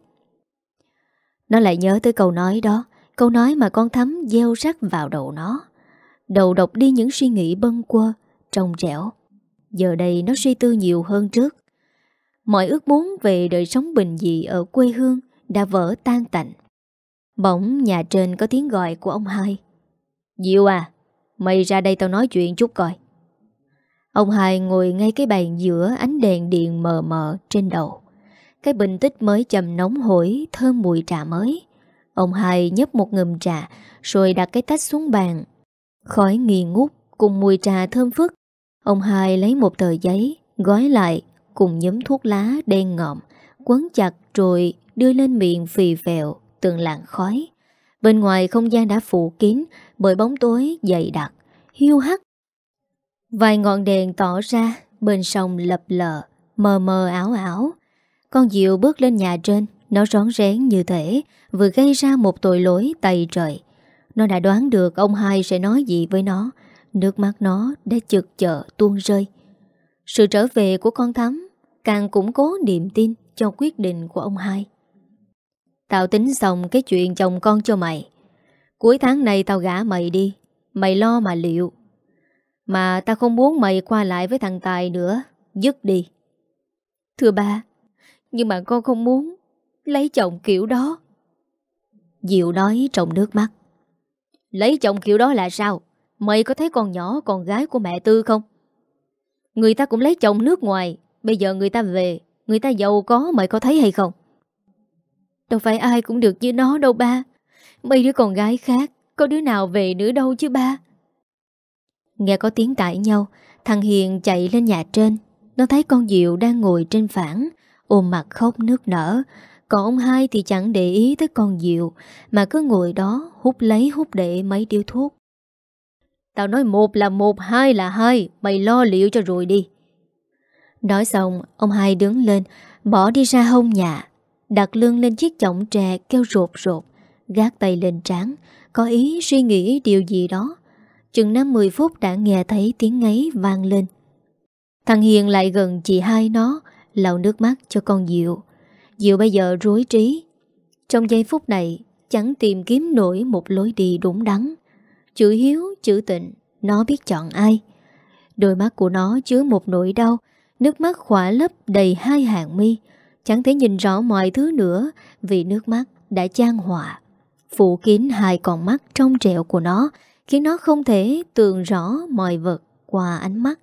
Nó lại nhớ tới câu nói đó, câu nói mà con Thắm gieo rắc vào đầu nó. Đầu độc đi những suy nghĩ bâng quơ, trong trẻo. Giờ đây nó suy tư nhiều hơn trước. Mọi ước muốn về đời sống bình dị ở quê hương đã vỡ tan tành. Bỗng nhà trên có tiếng gọi của ông Hai. Diệu à, mày ra đây tao nói chuyện chút coi. Ông Hai ngồi ngay cái bàn giữa ánh đèn điện mờ mờ trên đầu. Cái bình tích mới chầm nóng hổi thơm mùi trà mới. Ông Hai nhấp một ngụm trà rồi đặt cái tách xuống bàn. Khói nghi ngút cùng mùi trà thơm phức. Ông Hai lấy một tờ giấy gói lại cùng nhúm thuốc lá đen ngòm, quấn chặt rồi đưa lên miệng phì phèo từng làn khói. Bên ngoài không gian đã phủ kín bởi bóng tối dày đặc, hiu hắt. Vài ngọn đèn tỏ ra bên sông lập lờ, mờ mờ ảo ảo. Con Diệu bước lên nhà trên, nó rón rén như thể vừa gây ra một tội lỗi tày trời. Nó đã đoán được ông Hai sẽ nói gì với nó. Nước mắt nó đã chực chợ tuôn rơi. Sự trở về của con Thắm càng củng cố niềm tin cho quyết định của ông Hai. Tao tính xong cái chuyện chồng con cho mày. Cuối tháng này tao gả mày đi. Mày lo mà liệu. Mà tao không muốn mày qua lại với thằng Tài nữa. Dứt đi. Thưa ba, nhưng mà con không muốn lấy chồng kiểu đó. Diệu nói trong nước mắt. Lấy chồng kiểu đó là sao? Mày có thấy con nhỏ con gái của mẹ Tư không? Người ta cũng lấy chồng nước ngoài. Bây giờ người ta về, người ta giàu có, mày có thấy hay không? Đâu phải ai cũng được như nó đâu ba. Mấy đứa con gái khác có đứa nào về nữa đâu chứ ba. Nghe có tiếng cãi nhau, thằng Hiền chạy lên nhà trên. Nó thấy con Diệu đang ngồi trên phản, ôm mặt khóc nức nở. Còn ông hai thì chẳng để ý tới con Diệu, mà cứ ngồi đó hút lấy hút để mấy điếu thuốc. Tao nói một là một, hai là hai. Mày lo liệu cho rồi đi. Nói xong, ông hai đứng lên, bỏ đi ra hông nhà, đặt lưng lên chiếc chõng tre kêu rột rột, gác tay lên trán, có ý suy nghĩ điều gì đó. Chừng năm mười phút đã nghe thấy tiếng ngáy vang lên. Thằng Hiền lại gần chị hai nó, lau nước mắt cho con Diệu. Diệu bây giờ rối trí. Trong giây phút này, chẳng tìm kiếm nổi một lối đi đúng đắn. Chữ hiếu, chữ tịnh, nó biết chọn ai. Đôi mắt của nó chứa một nỗi đau, nước mắt khỏa lấp đầy hai hàng mi. Chẳng thể nhìn rõ mọi thứ nữa vì nước mắt đã chan hòa, phủ kín hai con mắt trong trẻo của nó, khiến nó không thể tường rõ mọi vật qua ánh mắt.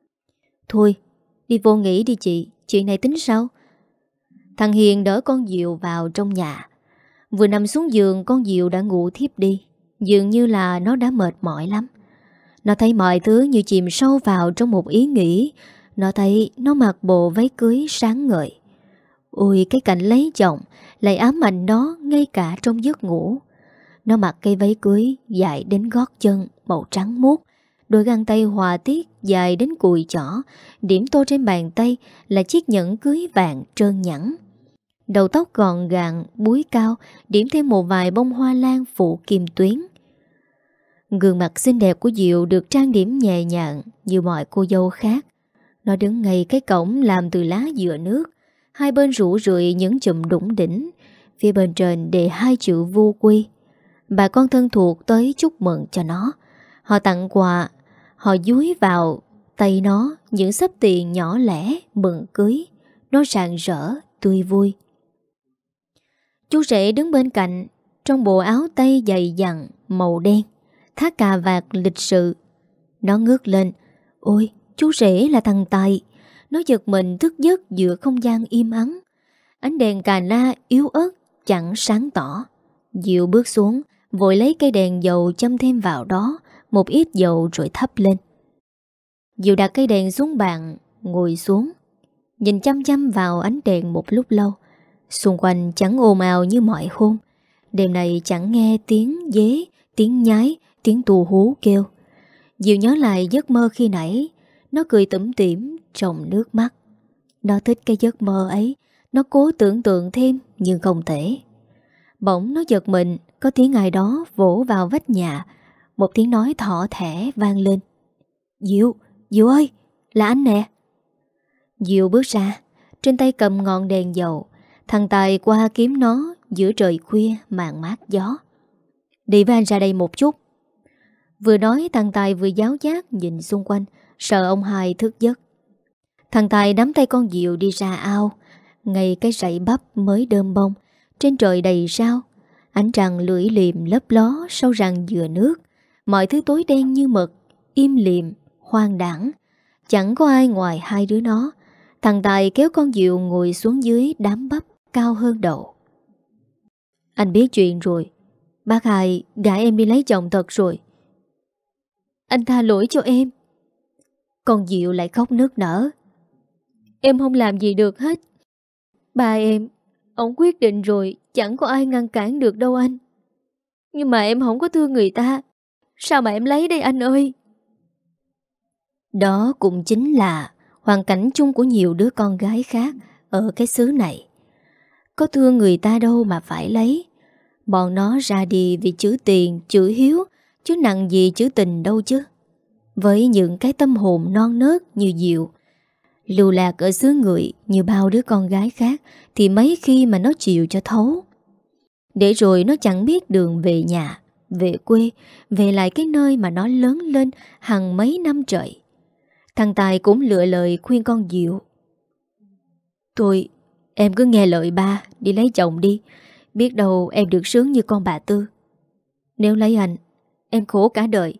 Thôi, đi vô nghỉ đi chị, chuyện này tính sau. Thằng Hiền đỡ con Diệu vào trong nhà. Vừa nằm xuống giường, con Diệu đã ngủ thiếp đi. Dường như là nó đã mệt mỏi lắm. Nó thấy mọi thứ như chìm sâu vào trong một ý nghĩ. Nó thấy nó mặc bộ váy cưới sáng ngời. Ôi, cái cảnh lấy chồng lại ám ảnh nó ngay cả trong giấc ngủ. Nó mặc cây váy cưới dài đến gót chân, màu trắng muốt, đôi găng tay họa tiết dài đến cùi chỏ, điểm tô trên bàn tay là chiếc nhẫn cưới vàng trơn nhẵn. Đầu tóc gọn gàng, búi cao, điểm thêm một vài bông hoa lan phụ kim tuyến. Gương mặt xinh đẹp của Diệu được trang điểm nhẹ nhàng như mọi cô dâu khác. Nó đứng ngay cái cổng làm từ lá dừa nước, hai bên rủ rượi những chùm đủng đỉnh, phía bên trên để hai chữ vô quy. Bà con thân thuộc tới chúc mừng cho nó. Họ tặng quà, họ dúi vào tay nó những xấp tiền nhỏ lẻ mừng cưới. Nó rạng rỡ, tươi vui. Chú rể đứng bên cạnh trong bộ áo tây dày dặn màu đen, thắt cà vạt lịch sự. Nó ngước lên. Ôi, chú rể là thằng Tài. Nó giật mình thức giấc giữa không gian im ắng. Ánh đèn cà la yếu ớt chẳng sáng tỏ. Diệu bước xuống, vội lấy cây đèn dầu châm thêm vào đó một ít dầu rồi thắp lên. Diệu đặt cây đèn xuống bàn, ngồi xuống, nhìn chăm chăm vào ánh đèn một lúc lâu. Xung quanh chẳng ồn ào như mọi hôm. Đêm này chẳng nghe tiếng dế, tiếng nhái, tiếng tù hú kêu. Diệu nhớ lại giấc mơ khi nãy. Nó cười tủm tỉm trong nước mắt. Nó thích cái giấc mơ ấy. Nó cố tưởng tượng thêm nhưng không thể. Bỗng nó giật mình, có tiếng ai đó vỗ vào vách nhà. Một tiếng nói thỏ thẻ vang lên. Diệu, Diệu ơi, là anh nè. Diệu bước ra, trên tay cầm ngọn đèn dầu. Thằng Tài qua kiếm nó giữa trời khuya màn mát gió. Đi với anh ra đây một chút. Vừa nói thằng Tài vừa giáo giác nhìn xung quanh, sợ ông hai thức giấc. Thằng Tài nắm tay con Diệu đi ra ao. Ngay cái rẫy bắp mới đơm bông, trên trời đầy sao. Ánh trăng lưỡi liềm lấp ló sau rặng dừa nước. Mọi thứ tối đen như mực, im lìm, hoang đãng. Chẳng có ai ngoài hai đứa nó. Thằng Tài kéo con Diệu ngồi xuống dưới đám bắp cao hơn đầu. Anh biết chuyện rồi. Bác hai gả em đi lấy chồng thật rồi. Anh tha lỗi cho em. Con Diệu lại khóc nức nở. Em không làm gì được hết. Ba em, ông quyết định rồi, chẳng có ai ngăn cản được đâu anh. Nhưng mà em không có thương người ta. Sao mà em lấy đây anh ơi? Đó cũng chính là hoàn cảnh chung của nhiều đứa con gái khác ở cái xứ này. Có thương người ta đâu mà phải lấy. Bọn nó ra đi vì chữ tiền, chữ hiếu, chứ nặng gì chữ tình đâu chứ. Với những cái tâm hồn non nớt như Diệu, lưu lạc ở xứ người như bao đứa con gái khác, thì mấy khi mà nó chịu cho thấu. Để rồi nó chẳng biết đường về nhà, về quê, về lại cái nơi mà nó lớn lên hàng mấy năm trời. Thằng Tài cũng lựa lời khuyên con Diệu. Thôi, em cứ nghe lời ba, đi lấy chồng đi. Biết đâu em được sướng như con bà Tư. Nếu lấy anh, em khổ cả đời.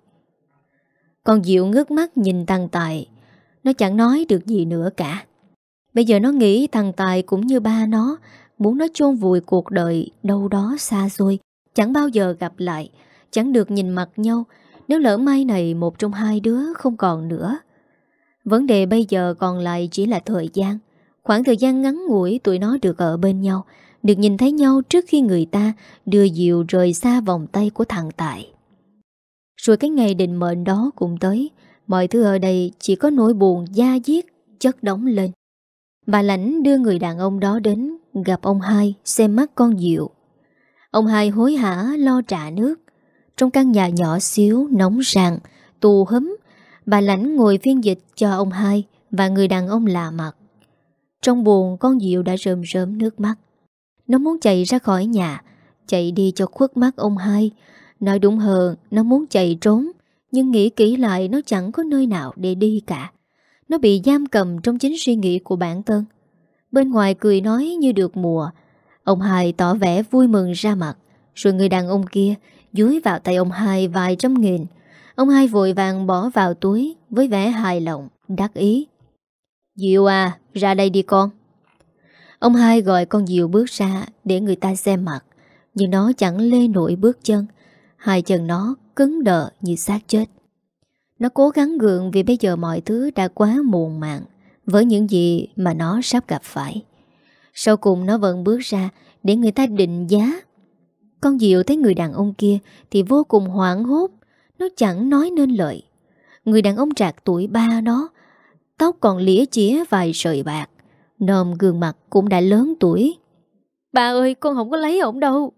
Con Diệu ngước mắt nhìn thằng Tài. Nó chẳng nói được gì nữa cả. Bây giờ nó nghĩ thằng Tài cũng như ba nó, muốn nó chôn vùi cuộc đời đâu đó xa xôi, chẳng bao giờ gặp lại, chẳng được nhìn mặt nhau. Nếu lỡ may này một trong hai đứa không còn nữa. Vấn đề bây giờ còn lại chỉ là thời gian. Khoảng thời gian ngắn ngủi tụi nó được ở bên nhau, được nhìn thấy nhau trước khi người ta đưa Diệu rời xa vòng tay của thằng Tài. Rồi cái ngày định mệnh đó cũng tới. Mọi thứ ở đây chỉ có nỗi buồn da diết chất đóng lên. Bà Lãnh đưa người đàn ông đó đến gặp ông Hai xem mắt con Diệu. Ông Hai hối hả lo trả nước. Trong căn nhà nhỏ xíu nóng ràng, tù húm, bà Lãnh ngồi phiên dịch cho ông Hai và người đàn ông lạ mặt. Trong buồn, con Diệu đã rơm rớm nước mắt. Nó muốn chạy ra khỏi nhà, chạy đi cho khuất mắt ông Hai. Nói đúng hơn, nó muốn chạy trốn, nhưng nghĩ kỹ lại nó chẳng có nơi nào để đi cả. Nó bị giam cầm trong chính suy nghĩ của bản thân. Bên ngoài cười nói như được mùa. Ông Hai tỏ vẻ vui mừng ra mặt. Rồi người đàn ông kia dúi vào tay ông Hai vài trăm nghìn. Ông Hai vội vàng bỏ vào túi với vẻ hài lòng, đắc ý. Diệu à, ra đây đi con. Ông Hai gọi con Diệu bước ra để người ta xem mặt. Nhưng nó chẳng lê nổi bước chân. Hai chân nó cứng đờ như xác chết. Nó cố gắng gượng vì bây giờ mọi thứ đã quá muộn màng với những gì mà nó sắp gặp phải. Sau cùng nó vẫn bước ra để người ta định giá. Con Diệu thấy người đàn ông kia thì vô cùng hoảng hốt. Nó chẳng nói nên lời. Người đàn ông trạc tuổi ba nó, tóc còn lĩa chĩa vài sợi bạc, nòm gương mặt cũng đã lớn tuổi. Bà ơi, con không có lấy ổng đâu.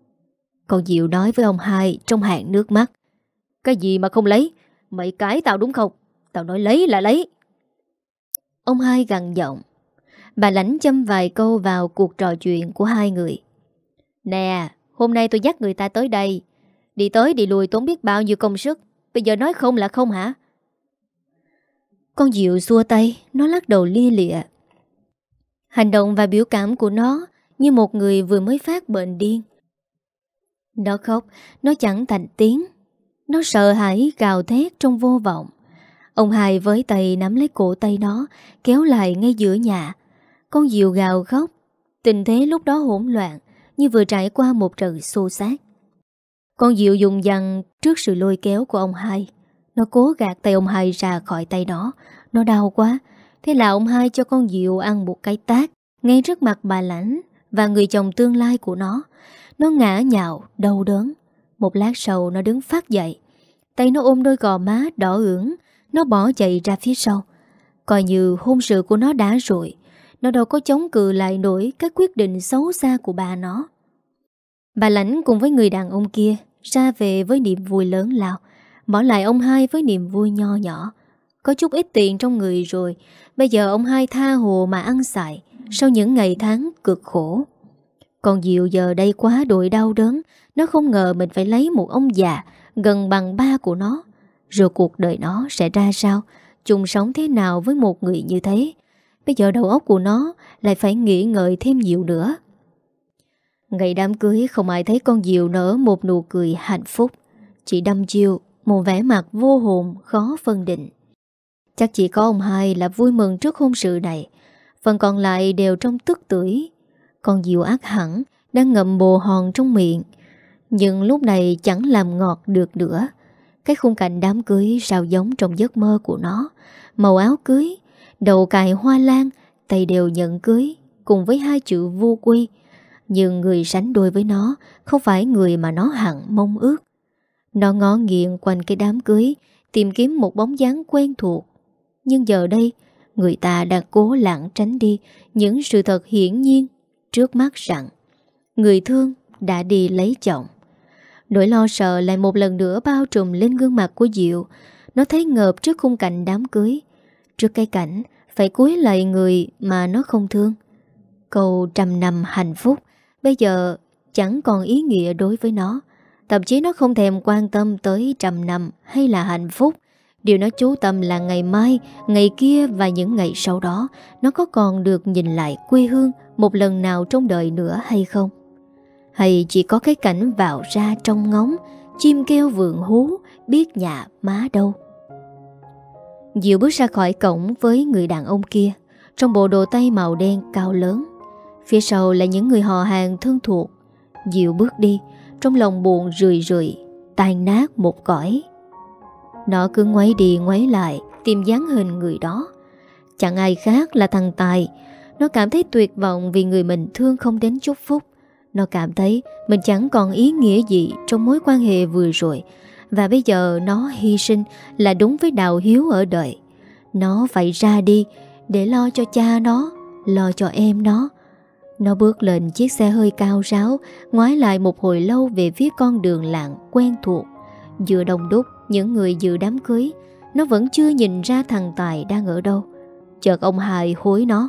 Con Diệu nói với ông Hai trong hàng nước mắt. Cái gì mà không lấy? Mày cãi tao đúng không? Tao nói lấy là lấy. Ông Hai gằn giọng. Bà Lãnh châm vài câu vào cuộc trò chuyện của hai người. Nè, hôm nay tôi dắt người ta tới đây. Đi tới đi lui tốn biết bao nhiêu công sức. Bây giờ nói không là không hả? Con Diệu xua tay. Nó lắc đầu lia lịa. Hành động và biểu cảm của nó như một người vừa mới phát bệnh điên. Nó khóc. Nó chẳng thành tiếng. Nó sợ hãi gào thét trong vô vọng. Ông Hai với tay nắm lấy cổ tay nó, kéo lại ngay giữa nhà. Con Diệu gào khóc. Tình thế lúc đó hỗn loạn, như vừa trải qua một trận xô xát. Con Diệu dùng dằn trước sự lôi kéo của ông Hai. Nó cố gạt tay ông Hai ra khỏi tay nó. Nó đau quá. Thế là ông Hai cho con Diệu ăn một cái tát ngay trước mặt bà Lãnh và người chồng tương lai của nó. Nó ngã nhào, đau đớn. Một lát sau nó đứng phát dậy. Tay nó ôm đôi gò má đỏ ửng. Nó bỏ chạy ra phía sau. Coi như hôn sự của nó đã rồi. Nó đâu có chống cự lại nổi các quyết định xấu xa của bà nó. Bà Lãnh cùng với người đàn ông kia ra về với niềm vui lớn lao, bỏ lại ông Hai với niềm vui nho nhỏ. Có chút ít tiền trong người rồi, bây giờ ông Hai tha hồ mà ăn xài sau những ngày tháng cực khổ. Còn Diệu giờ đây quá đỗi đau đớn. Nó không ngờ mình phải lấy một ông già gần bằng ba của nó. Rồi cuộc đời nó sẽ ra sao, chung sống thế nào với một người như thế. Bây giờ đầu óc của nó lại phải nghĩ ngợi thêm nhiều nữa. Ngày đám cưới không ai thấy con Diệu nở một nụ cười hạnh phúc. Chỉ đăm chiêu, một vẻ mặt vô hồn khó phân định. Chắc chỉ có ông Hai là vui mừng trước hôn sự này. Phần còn lại đều trong tức tưởi. Con Diệu ác hẳn đang ngậm bồ hòn trong miệng. Nhưng lúc này chẳng làm ngọt được nữa. Cái khung cảnh đám cưới sao giống trong giấc mơ của nó. Màu áo cưới, đầu cài hoa lan, tay đều nhận cưới, cùng với hai chữ vô quy. Nhưng người sánh đôi với nó không phải người mà nó hằng mong ước. Nó ngó nghiêng quanh cái đám cưới, tìm kiếm một bóng dáng quen thuộc. Nhưng giờ đây, người ta đang cố lảng tránh đi những sự thật hiển nhiên trước mắt rằng người thương đã đi lấy chồng. Nỗi lo sợ lại một lần nữa bao trùm lên gương mặt của Diệu. Nó thấy ngợp trước khung cảnh đám cưới, trước cái cảnh phải cúi lạy người mà nó không thương. Câu trăm năm hạnh phúc bây giờ chẳng còn ý nghĩa đối với nó. Thậm chí nó không thèm quan tâm tới trăm năm hay là hạnh phúc. Điều nó chú tâm là ngày mai, ngày kia và những ngày sau đó nó có còn được nhìn lại quê hương một lần nào trong đời nữa hay không. Hay chỉ có cái cảnh vào ra trong ngóng, chim kêu vượng hú, biết nhà má đâu. Diệu bước ra khỏi cổng với người đàn ông kia, trong bộ đồ tây màu đen cao lớn. Phía sau là những người họ hàng thân thuộc. Diệu bước đi, trong lòng buồn rười rượi, tan nát một cõi. Nó cứ ngoáy đi ngoáy lại tìm dáng hình người đó. Chẳng ai khác là thằng Tài. Nó cảm thấy tuyệt vọng vì người mình thương không đến chúc phúc. Nó cảm thấy mình chẳng còn ý nghĩa gì trong mối quan hệ vừa rồi. Và bây giờ nó hy sinh là đúng với đạo hiếu ở đời. Nó phải ra đi để lo cho cha nó, lo cho em nó. Nó bước lên chiếc xe hơi cao ráo, ngoái lại một hồi lâu về phía con đường làng quen thuộc. Vừa đông đúc những người dự đám cưới, nó vẫn chưa nhìn ra thằng Tài đang ở đâu. Chợt ông Hai hối nó: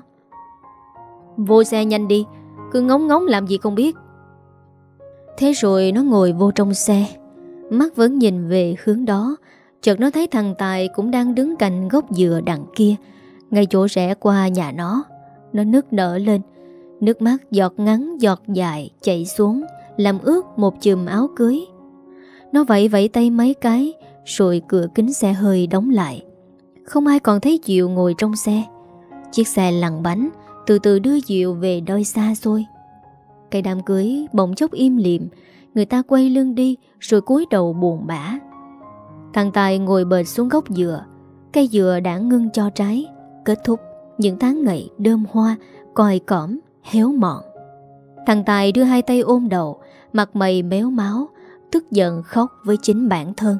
"Vô xe nhanh đi, cứ ngóng ngóng làm gì không biết." Thế rồi nó ngồi vô trong xe, mắt vẫn nhìn về hướng đó. Chợt nó thấy thằng Tài cũng đang đứng cạnh gốc dừa đằng kia, ngay chỗ rẽ qua nhà nó. Nó nức nở lên, nước mắt giọt ngắn giọt dài chảy xuống, làm ướt một chùm áo cưới. Nó vẫy vẫy tay mấy cái, rồi cửa kính xe hơi đóng lại. Không ai còn thấy Diệu ngồi trong xe. Chiếc xe lăn bánh, từ từ đưa Diệu về nơi xa xôi. Cây đám cưới bỗng chốc im lìm. Người ta quay lưng đi, rồi cúi đầu buồn bã. Thằng Tài ngồi bệt xuống gốc dừa. Cây dừa đã ngưng cho trái, kết thúc những tháng ngày đơm hoa, còi cõm, héo mọn. Thằng Tài đưa hai tay ôm đầu, mặt mày méo máu, tức giận khóc với chính bản thân.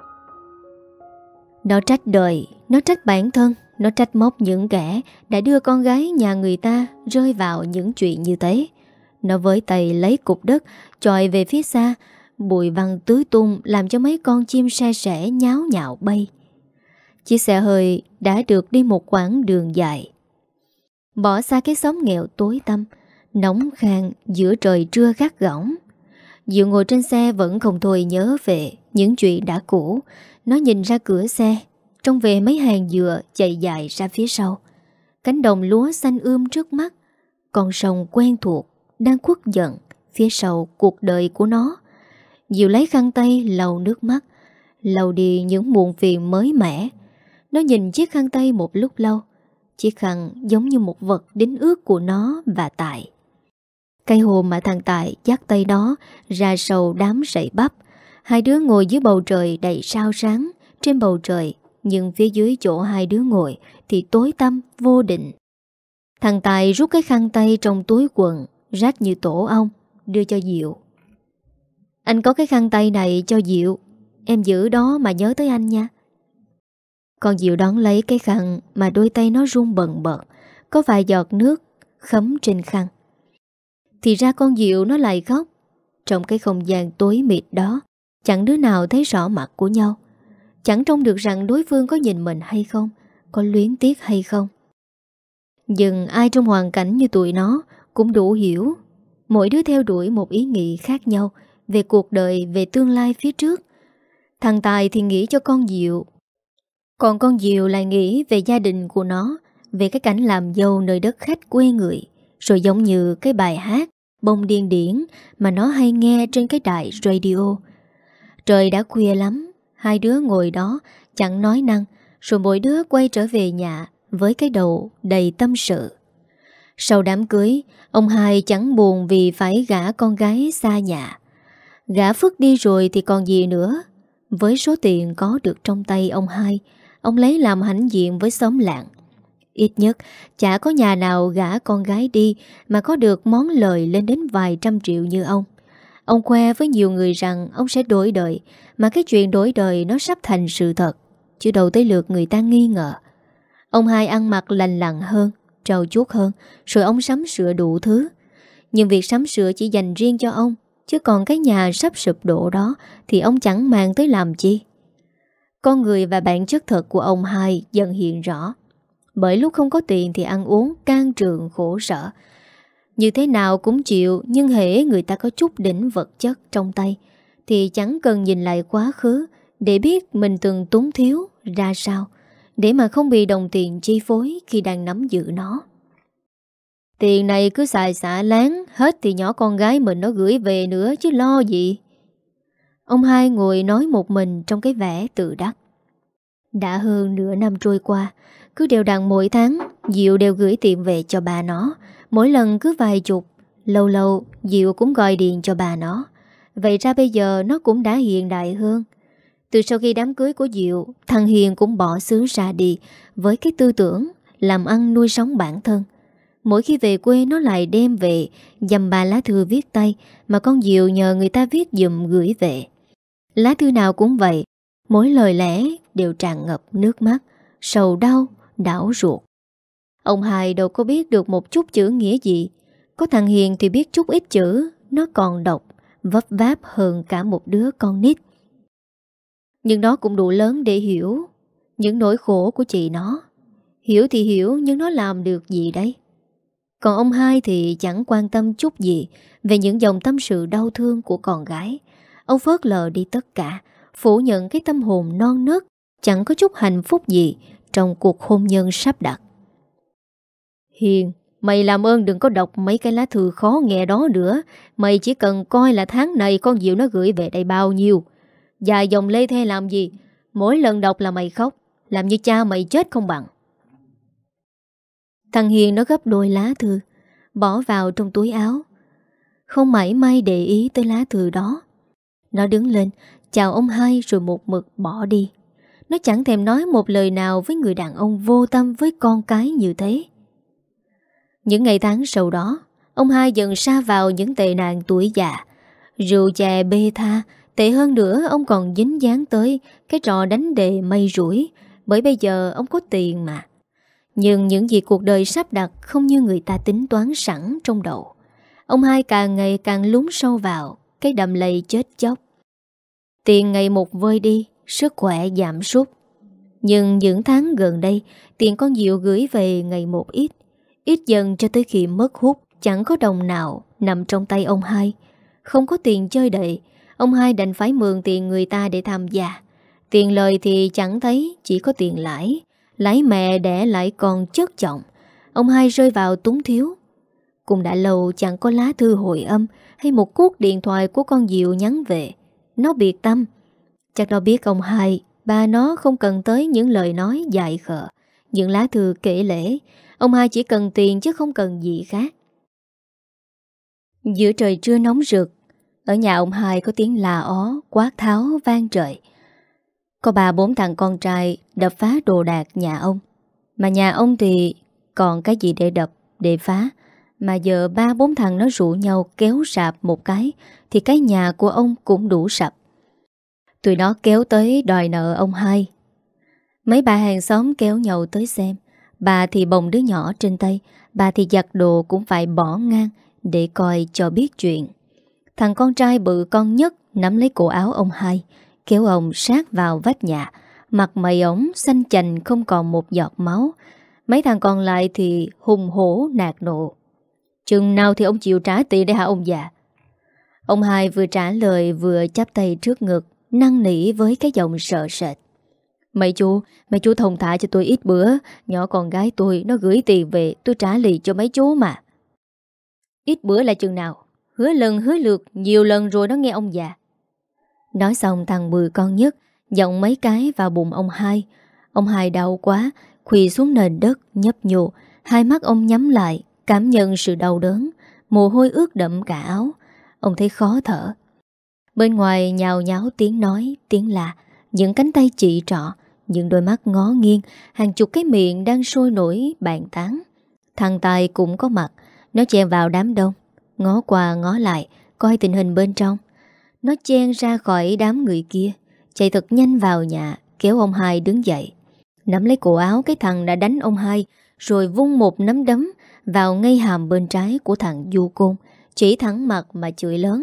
Nó trách đời, nó trách bản thân, nó trách móc những kẻ đã đưa con gái nhà người ta rơi vào những chuyện như thế. Nó với tay lấy cục đất chọi về phía xa, bụi văng tứ tung làm cho mấy con chim se sẻ nháo nhạo bay. Chiếc xe hơi đã được đi một quãng đường dài, bỏ xa cái xóm nghèo tối tăm, nóng khan giữa trời trưa gắt gỏng. Diệu ngồi trên xe vẫn không thôi nhớ về những chuyện đã cũ. Nó nhìn ra cửa xe, trông về mấy hàng dừa chạy dài ra phía sau. Cánh đồng lúa xanh ươm trước mắt, con sông quen thuộc đang khuất dần phía sau cuộc đời của nó. Diệu lấy khăn tay lau nước mắt, lau đi những muộn phiền mới mẻ. Nó nhìn chiếc khăn tay một lúc lâu. Chiếc khăn giống như một vật đính ước của nó và Tài. Cái hôm mà thằng Tài dắt tay nó ra sầu đám sậy bắp, hai đứa ngồi dưới bầu trời đầy sao sáng. Trên bầu trời, nhưng phía dưới chỗ hai đứa ngồi thì tối tăm vô định. Thằng Tài rút cái khăn tay trong túi quần, rách như tổ ong, đưa cho Diệu. "Anh có cái khăn tay này cho Diệu, em giữ đó mà nhớ tới anh nha." Con Diệu đón lấy cái khăn mà đôi tay nó run bần bật, có vài giọt nước khấm trên khăn. Thì ra con Diệu nó lại khóc. Trong cái không gian tối mịt đó, chẳng đứa nào thấy rõ mặt của nhau. Chẳng trông được rằng đối phương có nhìn mình hay không, có luyến tiếc hay không. Nhưng ai trong hoàn cảnh như tụi nó cũng đủ hiểu. Mỗi đứa theo đuổi một ý nghĩ khác nhau về cuộc đời, về tương lai phía trước. Thằng Tài thì nghĩ cho con Diệu, còn con Diệu lại nghĩ về gia đình của nó, về cái cảnh làm dâu nơi đất khách quê người. Rồi giống như cái bài hát Bông Điên Điển mà nó hay nghe trên cái đài radio. Trời đã khuya lắm, hai đứa ngồi đó chẳng nói năng, rồi mỗi đứa quay trở về nhà với cái đầu đầy tâm sự. Sau đám cưới, ông Hai chẳng buồn vì phải gả con gái xa nhà. Gả Phước đi rồi thì còn gì nữa. Với số tiền có được trong tay ông Hai, ông lấy làm hãnh diện với xóm làng. Ít nhất chả có nhà nào gả con gái đi mà có được món lời lên đến vài trăm triệu như ông. Ông khoe với nhiều người rằng ông sẽ đổi đời, mà cái chuyện đổi đời nó sắp thành sự thật, chứ đâu tới lượt người ta nghi ngờ. Ông Hai ăn mặc lành lặn hơn, trau chuốt hơn, rồi ông sắm sửa đủ thứ. Nhưng việc sắm sửa chỉ dành riêng cho ông, chứ còn cái nhà sắp sụp đổ đó thì ông chẳng mang tới làm chi. Con người và bản chất thật của ông Hai dần hiện rõ. Bởi lúc không có tiền thì ăn uống can trường khổ sở. Như thế nào cũng chịu, nhưng hễ người ta có chút đỉnh vật chất trong tay thì chẳng cần nhìn lại quá khứ để biết mình từng túng thiếu ra sao, để mà không bị đồng tiền chi phối khi đang nắm giữ nó. Tiền này cứ xài xả láng, hết thì nhỏ con gái mình nó gửi về nữa chứ lo gì. Ông hai ngồi nói một mình trong cái vẻ tự đắc. Đã hơn nửa năm trôi qua, cứ đều đặn mỗi tháng Diệu đều gửi tiền về cho bà nó, mỗi lần cứ vài chục. Lâu lâu Diệu cũng gọi điện cho bà nó. Vậy ra bây giờ nó cũng đã hiện đại hơn. Từ sau khi đám cưới của Diệu, thằng Hiền cũng bỏ xứ ra đi với cái tư tưởng làm ăn nuôi sống bản thân. Mỗi khi về quê nó lại đem về dăm ba lá thư viết tay mà con Diệu nhờ người ta viết giùm gửi về. Lá thư nào cũng vậy, mỗi lời lẽ đều tràn ngập nước mắt, sầu đau, đảo ruột. Ông hai đâu có biết được một chút chữ nghĩa gì. Có thằng Hiền thì biết chút ít chữ, nó còn đọc vấp váp hơn cả một đứa con nít. Nhưng nó cũng đủ lớn để hiểu những nỗi khổ của chị nó. Hiểu thì hiểu, nhưng nó làm được gì đấy? Còn ông hai thì chẳng quan tâm chút gì về những dòng tâm sự đau thương của con gái. Ông phớt lờ đi tất cả, phủ nhận cái tâm hồn non nớt, chẳng có chút hạnh phúc gì trong cuộc hôn nhân sắp đặt. Hiền, mày làm ơn đừng có đọc mấy cái lá thư khó nghe đó nữa. Mày chỉ cần coi là tháng này con Diệu nó gửi về đây bao nhiêu. Dài dòng lê thê làm gì? Mỗi lần đọc là mày khóc, làm như cha mày chết không bằng. Thằng Hiền nó gấp đôi lá thư, bỏ vào trong túi áo, không mảy may để ý tới lá thư đó. Nó đứng lên chào ông hai rồi một mực bỏ đi. Nó chẳng thèm nói một lời nào với người đàn ông vô tâm với con cái như thế. Những ngày tháng sau đó, ông hai dần sa vào những tệ nạn tuổi già. Rượu chè bê tha, tệ hơn nữa ông còn dính dáng tới cái trò đánh đề may rủi, bởi bây giờ ông có tiền mà. Nhưng những gì cuộc đời sắp đặt không như người ta tính toán sẵn trong đầu. Ông hai càng ngày càng lún sâu vào cái đầm lầy chết chóc. Tiền ngày một vơi đi, sức khỏe giảm sút. Nhưng những tháng gần đây, tiền con Diệu gửi về ngày một ít. Ít dần cho tới khi mất hút, chẳng có đồng nào nằm trong tay ông hai. Không có tiền chơi đậy, ông hai đành phải mượn tiền người ta để tham gia. Tiền lời thì chẳng thấy, chỉ có tiền lãi. Lãi mẹ đẻ lãi con chất chồng. Ông hai rơi vào túng thiếu. Cũng đã lâu chẳng có lá thư hồi âm hay một cuộc điện thoại của con Diệu nhắn về. Nó biệt tâm. Chắc nó biết ông hai, ba nó không cần tới những lời nói dại khờ, những lá thư kể lể. Ông hai chỉ cần tiền chứ không cần gì khác. Giữa trời trưa nóng rực, ở nhà ông hai có tiếng la ó, quát tháo vang trời. Có ba bốn thằng con trai đập phá đồ đạc nhà ông. Mà nhà ông thì còn cái gì để đập, để phá. Mà giờ ba bốn thằng nó rủ nhau kéo sạp một cái thì cái nhà của ông cũng đủ sập. Tụi nó kéo tới đòi nợ ông hai. Mấy bà hàng xóm kéo nhau tới xem. Bà thì bồng đứa nhỏ trên tay, bà thì giặt đồ cũng phải bỏ ngang để coi cho biết chuyện. Thằng con trai bự con nhất nắm lấy cổ áo ông hai, kéo ông sát vào vách nhà. Mặt mày ổng xanh chành không còn một giọt máu. Mấy thằng còn lại thì hùng hổ nạt nộ. Chừng nào thì ông chịu trả tiền để hả ông già? Ông hai vừa trả lời vừa chắp tay trước ngực, năn nỉ với cái giọng sợ sệt. Mấy chú, mấy chú thông thả cho tôi ít bữa. Nhỏ con gái tôi nó gửi tiền về, tôi trả liền cho mấy chú mà. Ít bữa là chừng nào? Hứa lần hứa lượt nhiều lần rồi đó nghe ông già. Nói xong thằng Mười con nhất giọng mấy cái vào bụng ông hai. Ông hai đau quá, khuỵu xuống nền đất nhấp nhô. Hai mắt ông nhắm lại, cảm nhận sự đau đớn. Mồ hôi ướt đẫm cả áo. Ông thấy khó thở. Bên ngoài nhào nháo tiếng nói, tiếng la, những cánh tay chỉ trọ, những đôi mắt ngó nghiêng, hàng chục cái miệng đang sôi nổi bàn tán. Thằng Tài cũng có mặt. Nó chen vào đám đông, ngó qua ngó lại, coi tình hình bên trong. Nó chen ra khỏi đám người kia, chạy thật nhanh vào nhà, kéo ông hai đứng dậy, nắm lấy cổ áo cái thằng đã đánh ông hai, rồi vung một nắm đấm vào ngay hàm bên trái của thằng Du Côn, chỉ thẳng mặt mà chửi lớn.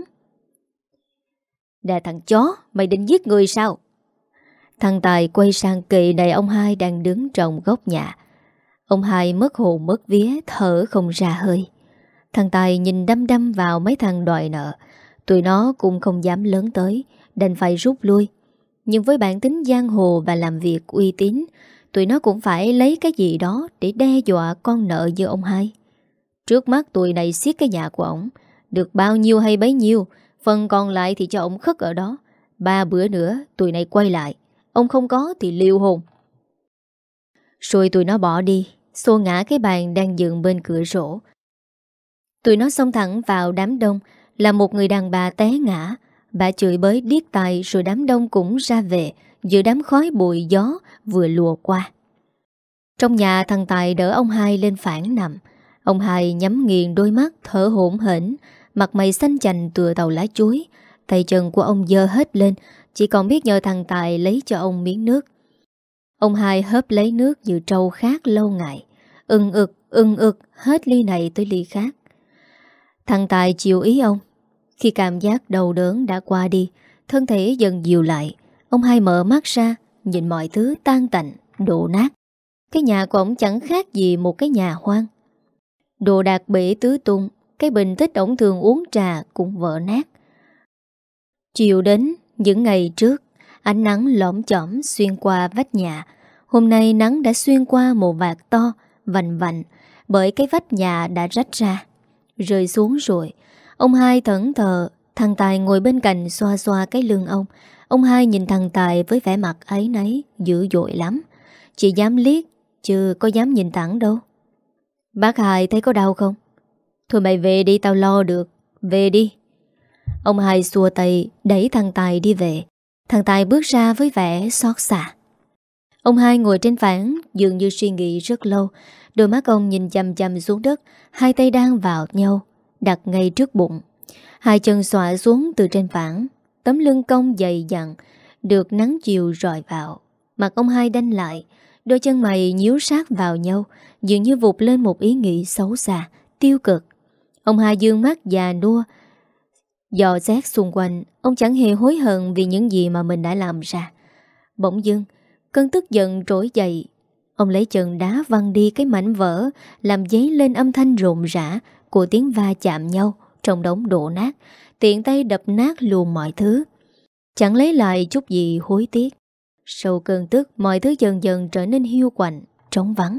Nè thằng chó, mày định giết người sao? Thằng Tài quay sang kỵ đầy ông hai đang đứng trong góc nhà. Ông hai mất hồn mất vía, thở không ra hơi. Thằng Tài nhìn đăm đăm vào mấy thằng đòi nợ. Tụi nó cũng không dám lớn tới, đành phải rút lui. Nhưng với bản tính giang hồ và làm việc uy tín, tụi nó cũng phải lấy cái gì đó để đe dọa con nợ như ông hai. Trước mắt tụi này xiết cái nhà của ổng, được bao nhiêu hay bấy nhiêu, phần còn lại thì cho ổng khất ở đó. Ba bữa nữa tụi này quay lại, ông không có thì liều hồn. Rồi tụi nó bỏ đi, xô ngã cái bàn đang dựng bên cửa sổ. Tụi nó xông thẳng vào đám đông, là một người đàn bà té ngã. Bà chửi bới điếc tai rồi đám đông cũng ra về, giữa đám khói bụi gió vừa lùa qua. Trong nhà, thằng Tài đỡ ông hai lên phản nằm. Ông hai nhắm nghiền đôi mắt, thở hổn hển, mặt mày xanh chành tựa tàu lá chuối. Tay chân của ông dơ hết lên, chỉ còn biết nhờ thằng Tài lấy cho ông miếng nước. Ông hai hớp lấy nước như trâu khát lâu ngày, ưng ực, ưng ực, hết ly này tới ly khác. Thằng Tài chiều ý ông. Khi cảm giác đau đớn đã qua đi, thân thể dần dịu lại, ông hai mở mắt ra, nhìn mọi thứ tan tành, đổ nát. Cái nhà của ông chẳng khác gì một cái nhà hoang. Đồ đạc bể tứ tung, cái bình tích ổng thường uống trà cũng vỡ nát. Chiều đến, những ngày trước, ánh nắng lõm chõm xuyên qua vách nhà. Hôm nay nắng đã xuyên qua một vạt to, vành vạnh, bởi cái vách nhà đã rách ra. Rơi xuống rồi, ông hai thẫn thờ. Thằng Tài ngồi bên cạnh xoa xoa cái lưng ông. Ông hai nhìn thằng Tài với vẻ mặt áy náy, dữ dội lắm. Chỉ dám liếc, chứ có dám nhìn thẳng đâu. Bác hai thấy có đau không? Thôi mày về đi, tao lo được. Về đi. Ông hai xua tay đẩy thằng Tài đi về. Thằng Tài bước ra với vẻ xót xa. Ông hai ngồi trên phản, dường như suy nghĩ rất lâu. Đôi mắt ông nhìn chằm chằm xuống đất, hai tay đang vào nhau, đặt ngay trước bụng. Hai chân xõa xuống từ trên phản, tấm lưng cong dày dặn, được nắng chiều rọi vào. Mặt ông hai đanh lại, đôi chân mày nhíu sát vào nhau, dường như vụt lên một ý nghĩ xấu xa, tiêu cực. Ông hai dương mắt già nua, dò xét xung quanh. Ông chẳng hề hối hận vì những gì mà mình đã làm ra. Bỗng dưng, cơn tức giận trỗi dậy. Ông lấy chân đá văng đi cái mảnh vỡ, làm dấy lên âm thanh rộn rã của tiếng va chạm nhau trong đống đổ nát, tiện tay đập nát luôn mọi thứ. Chẳng lấy lại chút gì hối tiếc. Sau cơn tức, mọi thứ dần dần trở nên hiu quạnh, trống vắng.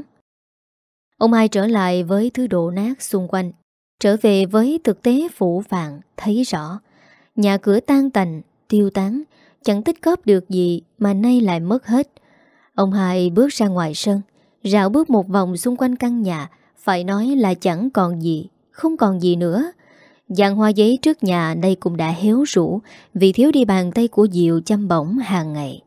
Ông hai trở lại với thứ đổ nát xung quanh, trở về với thực tế phủ vàng, thấy rõ. Nhà cửa tan tành, tiêu tán, chẳng tích góp được gì mà nay lại mất hết. Ông hai bước ra ngoài sân, rảo bước một vòng xung quanh căn nhà, phải nói là chẳng còn gì, không còn gì nữa. Giàn hoa giấy trước nhà đây cũng đã héo rũ vì thiếu đi bàn tay của Diệu chăm bỏng hàng ngày.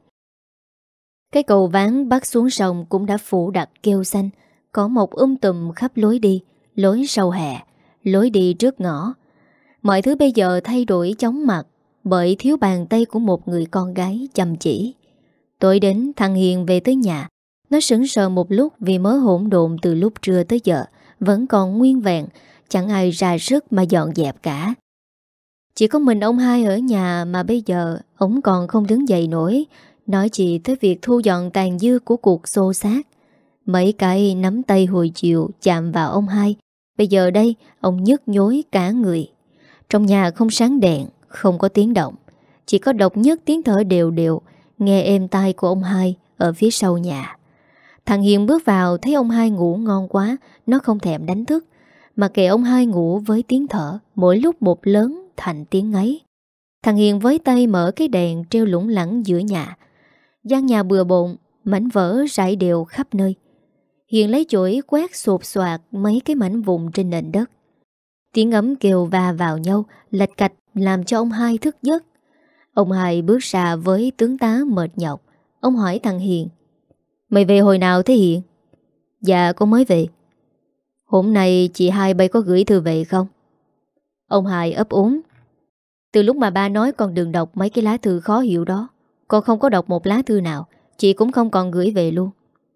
Cái cầu ván bắt xuống sông cũng đã phủ đặt keo xanh, có một um tùm khắp lối đi, lối sau hè, lối đi trước ngõ. Mọi thứ bây giờ thay đổi chóng mặt bởi thiếu bàn tay của một người con gái chăm chỉ. Tối đến, thằng Hiền về tới nhà. Nó sững sờ một lúc vì mớ hỗn độn từ lúc trưa tới giờ vẫn còn nguyên vẹn, chẳng ai ra sức mà dọn dẹp cả. Chỉ có mình ông hai ở nhà mà bây giờ ông còn không đứng dậy nổi, nói chỉ tới việc thu dọn tàn dư của cuộc xô xát. Mấy cái nắm tay hồi chiều chạm vào ông hai, bây giờ đây ông nhức nhối cả người. Trong nhà không sáng đèn, không có tiếng động, chỉ có độc nhất tiếng thở đều đều nghe êm tai của ông hai ở phía sau nhà. Thằng Hiền bước vào thấy ông hai ngủ ngon quá, nó không thèm đánh thức, mà kệ ông hai ngủ với tiếng thở, mỗi lúc một lớn thành tiếng ấy. Thằng Hiền với tay mở cái đèn treo lủng lẳng giữa nhà. Gian nhà bừa bộn, mảnh vỡ rải đều khắp nơi. Hiền lấy chổi quét sột soạt mấy cái mảnh vụn trên nền đất. Tiếng ấm kêu va vào nhau, lạch cạch làm cho ông hai thức giấc. Ông hai bước ra với tướng tá mệt nhọc. Ông hỏi thằng Hiền: "Mày về hồi nào thế Hiền?" "Dạ con mới về." "Hôm nay chị hai bay có gửi thư về không?" Ông hai ấp úng: "Từ lúc mà ba nói con đừng đọc mấy cái lá thư khó hiểu đó, con không có đọc một lá thư nào. Chị cũng không còn gửi về luôn."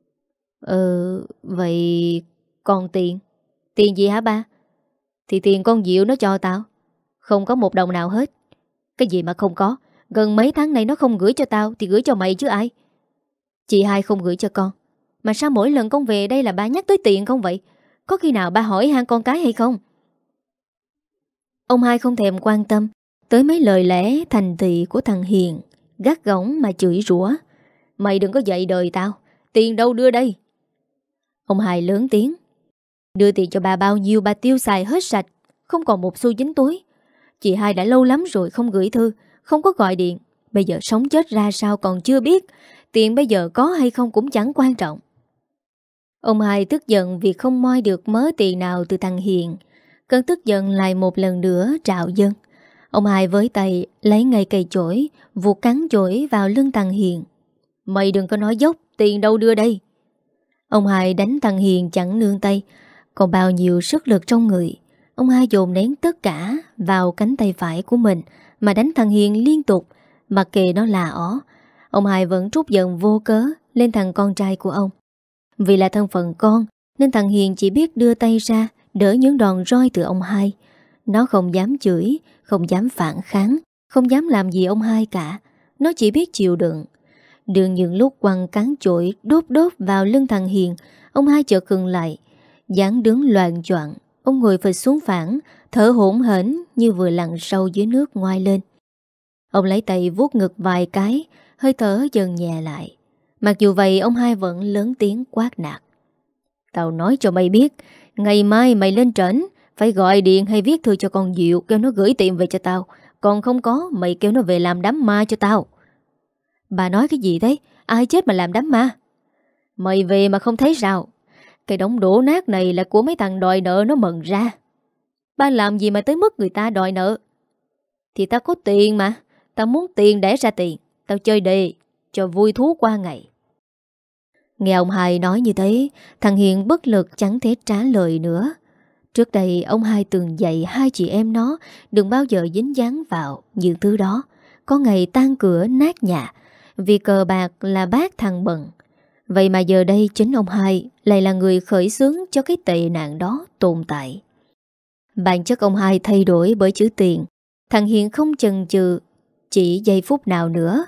"Ờ, vậy còn tiền?" "Tiền gì hả ba?" "Thì tiền con Diệu nó cho tao. Không có một đồng nào hết." "Cái gì mà không có? Gần mấy tháng nay nó không gửi cho tao thì gửi cho mày chứ ai?" "Chị hai không gửi cho con. Mà sao mỗi lần con về đây là ba nhắc tới tiền không vậy? Có khi nào ba hỏi han con cái hay không?" Ông hai không thèm quan tâm tới mấy lời lẽ thành thị của thằng Hiền, gắt gỏng mà chửi rủa. Mày đừng có dạy đời tao, tiền đâu đưa đây? Ông hai lớn tiếng. Đưa tiền cho bà bao nhiêu bà tiêu xài hết sạch, không còn một xu dính túi. Chị hai đã lâu lắm rồi không gửi thư, không có gọi điện. Bây giờ sống chết ra sao còn chưa biết. Tiền bây giờ có hay không cũng chẳng quan trọng. Ông hai tức giận vì không moi được mớ tiền nào từ thằng Hiền. Cơn tức giận lại một lần nữa trào dâng. Ông hai với tay lấy ngay cây chổi, vụt cắn chổi vào lưng thằng Hiền. Mày đừng có nói dốc, tiền đâu đưa đây? Ông hai đánh thằng Hiền chẳng nương tay. Còn bao nhiêu sức lực trong người, ông hai dồn nén tất cả vào cánh tay phải của mình mà đánh thằng Hiền liên tục, mặc kệ nó là ó. Ông hai vẫn trút giận vô cớ lên thằng con trai của ông. Vì là thân phận con nên thằng Hiền chỉ biết đưa tay ra đỡ những đòn roi từ ông hai. Nó không dám chửi, không dám phản kháng, không dám làm gì ông hai cả. Nó chỉ biết chịu đựng. Đường những lúc quăng cán chổi đốt đốt vào lưng thằng Hiền, ông hai chợt khựng lại, dáng đứng loạn choạng. Ông ngồi phịch xuống phản, thở hổn hển như vừa lặn sâu dưới nước ngoai lên. Ông lấy tay vuốt ngực vài cái, hơi thở dần nhẹ lại. Mặc dù vậy ông hai vẫn lớn tiếng quát nạt. Tao nói cho mày biết, ngày mai mày lên trển phải gọi điện hay viết thư cho con Diệu kêu nó gửi tiền về cho tao. Còn không có mày kêu nó về làm đám ma cho tao. Bà nói cái gì thế? Ai chết mà làm đám ma? Mày về mà không thấy sao? Cái đống đổ nát này là của mấy thằng đòi nợ nó mần ra. Ba làm gì mà tới mức người ta đòi nợ? Thì tao có tiền mà. Tao muốn tiền để ra tiền. Tao chơi đề cho vui thú qua ngày. Nghe ông hai nói như thế, thằng Hiền bất lực chẳng thể trả lời nữa. Trước đây ông hai từng dạy hai chị em nó đừng bao giờ dính dáng vào những thứ đó. Có ngày tan cửa nát nhà, vì cờ bạc là bác thằng bận. Vậy mà giờ đây chính ông hai lại là người khởi xướng cho cái tệ nạn đó tồn tại. Bản chất ông hai thay đổi bởi chữ tiền. Thằng Hiền không chần chừ chỉ giây phút nào nữa.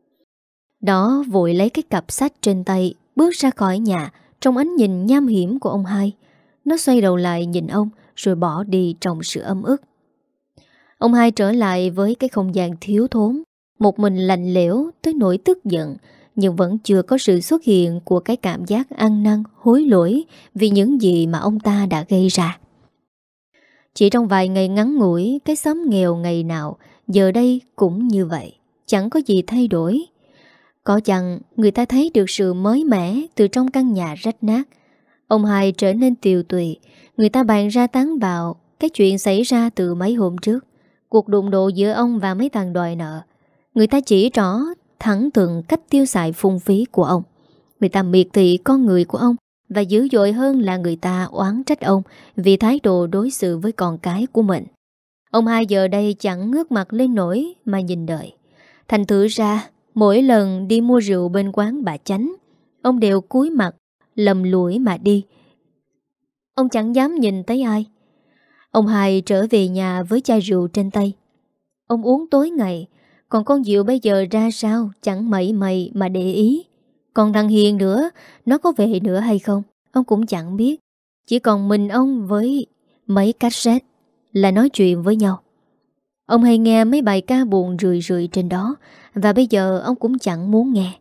Nó vội lấy cái cặp sách trên tay, bước ra khỏi nhà trong ánh nhìn nham hiểm của ông hai. Nó xoay đầu lại nhìn ông rồi bỏ đi trong sự âm ức. Ông hai trở lại với cái không gian thiếu thốn, một mình lạnh lẽo tới nỗi tức giận, nhưng vẫn chưa có sự xuất hiện của cái cảm giác ăn năn, hối lỗi vì những gì mà ông ta đã gây ra. Chỉ trong vài ngày ngắn ngủi, cái xóm nghèo ngày nào giờ đây cũng như vậy, chẳng có gì thay đổi. Có chăng người ta thấy được sự mới mẻ từ trong căn nhà rách nát. Ông hai trở nên tiều tụy. Người ta bàn ra tán vào cái chuyện xảy ra từ mấy hôm trước, cuộc đụng độ giữa ông và mấy thằng đòi nợ. Người ta chỉ rõ thẳng thừng cách tiêu xài phung phí của ông. Người ta miệt thị con người của ông, và dữ dội hơn là người ta oán trách ông vì thái độ đối xử với con cái của mình. Ông hai giờ đây chẳng ngước mặt lên nổi mà nhìn đợi. Thành thử ra mỗi lần đi mua rượu bên quán bà Chánh, ông đều cúi mặt lầm lũi mà đi. Ông chẳng dám nhìn thấy ai. Ông hai trở về nhà với chai rượu trên tay. Ông uống tối ngày. Còn con Diệu bây giờ ra sao chẳng mảy may mà để ý. Còn thằng Hiền nữa, nó có về nữa hay không ông cũng chẳng biết. Chỉ còn mình ông với mấy cassette là nói chuyện với nhau. Ông hay nghe mấy bài ca buồn rười rượi trên đó, và bây giờ ông cũng chẳng muốn nghe.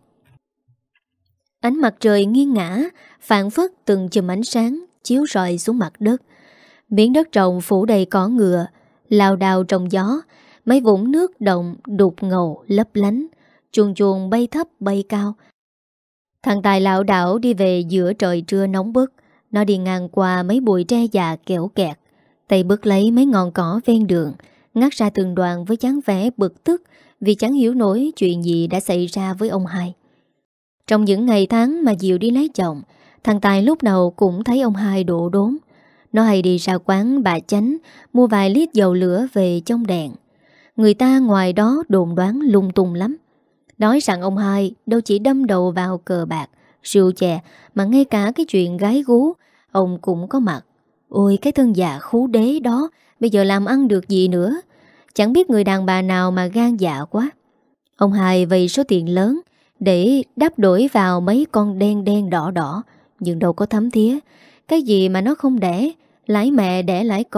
Ánh mặt trời nghiêng ngã, phản phất từng chùm ánh sáng chiếu rọi xuống mặt đất. Miếng đất trồng phủ đầy cỏ ngựa, lao đao trong gió. Mấy vũng nước động đục ngầu lấp lánh, chuồn chuồn bay thấp bay cao. Thằng Tài lảo đảo đi về giữa trời trưa nóng bức. Nó đi ngang qua mấy bụi tre già kẽo kẹt, tay bước lấy mấy ngọn cỏ ven đường, ngắt ra từng đoạn với dáng vẻ bực tức vì chẳng hiểu nổi chuyện gì đã xảy ra với ông hai. Trong những ngày tháng mà Diệu đi lấy chồng, thằng Tài lúc nào cũng thấy ông hai đổ đốn. Nó hay đi ra quán bà Chánh mua vài lít dầu lửa về trong đèn. Người ta ngoài đó đồn đoán lung tung lắm, nói rằng ông hai đâu chỉ đâm đầu vào cờ bạc, rượu chè, mà ngay cả cái chuyện gái gú ông cũng có mặt. Ôi cái thân già khú đế đó bây giờ làm ăn được gì nữa. Chẳng biết người đàn bà nào mà gan dạ quá. Ông hai vay số tiền lớn để đắp đổi vào mấy con đen đen đỏ đỏ, nhưng đâu có thấm thía. Cái gì mà nó không đẻ, lãi mẹ đẻ lãi con,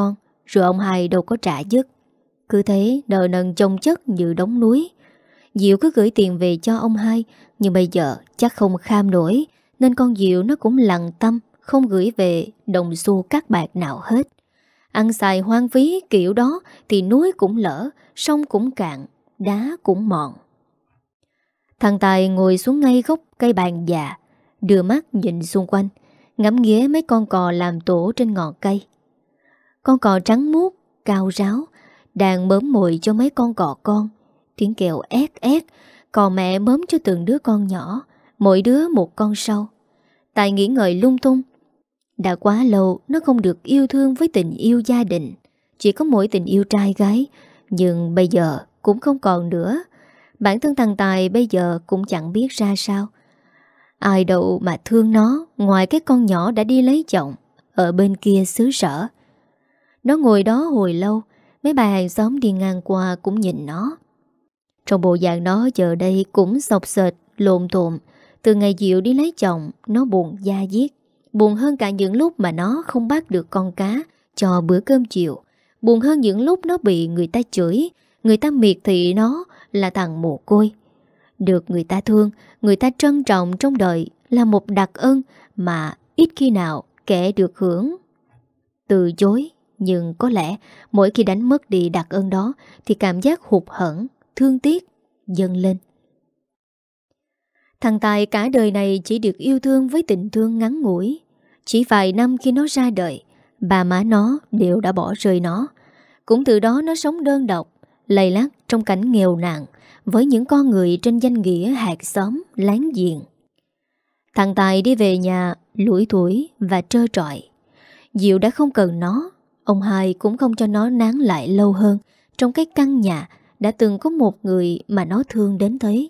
rồi ông hai đâu có trả dứt. Cứ thế nợ nần chồng chất như đống núi. Diệu cứ gửi tiền về cho ông hai, nhưng bây giờ chắc không kham nổi, nên con Diệu nó cũng lặng tâm, không gửi về đồng xu cát bạc nào hết. Ăn xài hoang phí kiểu đó thì núi cũng lở, sông cũng cạn, đá cũng mòn. Thằng Tài ngồi xuống ngay gốc cây bàn già, đưa mắt nhìn xung quanh, ngắm nghía mấy con cò làm tổ trên ngọn cây. Con cò trắng muốt, cao ráo, đang bớm mồi cho mấy con cò con. Tiếng kèo ét ét, cò mẹ bớm cho từng đứa con nhỏ, mỗi đứa một con sâu. Tài nghĩ ngợi lung tung. Đã quá lâu nó không được yêu thương với tình yêu gia đình, chỉ có mỗi tình yêu trai gái. Nhưng bây giờ cũng không còn nữa. Bản thân thằng Tài bây giờ cũng chẳng biết ra sao. Ai đâu mà thương nó, ngoài cái con nhỏ đã đi lấy chồng ở bên kia xứ sở. Nó ngồi đó hồi lâu, mấy bà hàng xóm đi ngang qua cũng nhìn nó. Trong bộ dạng nó giờ đây cũng sọc sệt, lộn thộn. Từ ngày Diệu đi lấy chồng, nó buồn da diết. Buồn hơn cả những lúc mà nó không bắt được con cá cho bữa cơm chiều. Buồn hơn những lúc nó bị người ta chửi, người ta miệt thị nó là thằng mồ côi. Được người ta thương, người ta trân trọng trong đời là một đặc ân mà ít khi nào kẻ được hưởng từ chối. Nhưng có lẽ mỗi khi đánh mất đi đặc ân đó thì cảm giác hụt hẫng, thương tiếc dâng lên. Thằng Tài cả đời này chỉ được yêu thương với tình thương ngắn ngủi. Chỉ vài năm khi nó ra đời, bà má nó đều đã bỏ rơi nó. Cũng từ đó nó sống đơn độc, lầy lắt trong cảnh nghèo nàn, với những con người trên danh nghĩa hạt xóm, láng giềng. Thằng Tài đi về nhà lủi thủi và trơ trọi. Diệu đã không cần nó, ông hai cũng không cho nó nán lại lâu hơn trong cái căn nhà đã từng có một người mà nó thương đến thế.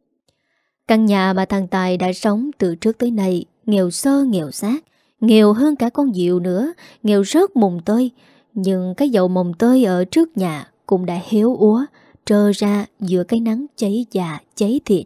Căn nhà mà thằng Tài đã sống từ trước tới nay nghèo sơ nghèo xác, nghèo hơn cả con Diệu nữa, nghèo rớt mùng tơi. Nhưng cái dậu mồng tơi ở trước nhà cũng đã héo úa, trơ ra giữa cái nắng cháy già cháy thịt.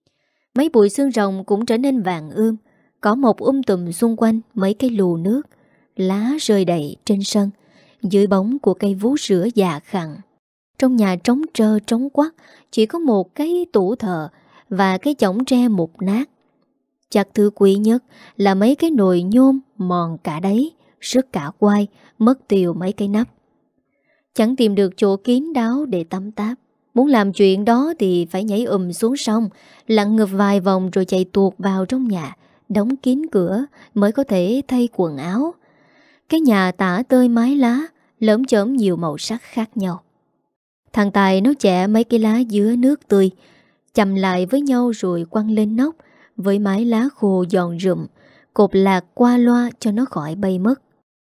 Mấy bụi xương rồng cũng trở nên vàng ươm, có một um tùm xung quanh mấy cái lù nước, lá rơi đầy trên sân, dưới bóng của cây vú sữa già khẳng. Trong nhà trống trơ trống quắc, chỉ có một cái tủ thờ và cái chõng tre mục nát. Chắc thứ quý nhất là mấy cái nồi nhôm mòn cả đáy, rứt cả quai, mất tiêu mấy cái nắp. Chẳng tìm được chỗ kín đáo để tắm táp. Muốn làm chuyện đó thì phải nhảy ùm xuống sông, lặn ngập vài vòng rồi chạy tuột vào trong nhà, đóng kín cửa mới có thể thay quần áo. Cái nhà tả tơi mái lá, lởm chởm nhiều màu sắc khác nhau. Thằng Tài nó chẻ mấy cái lá dứa nước tươi, chầm lại với nhau rồi quăng lên nóc với mái lá khô giòn rụm, cột lạc qua loa cho nó khỏi bay mất.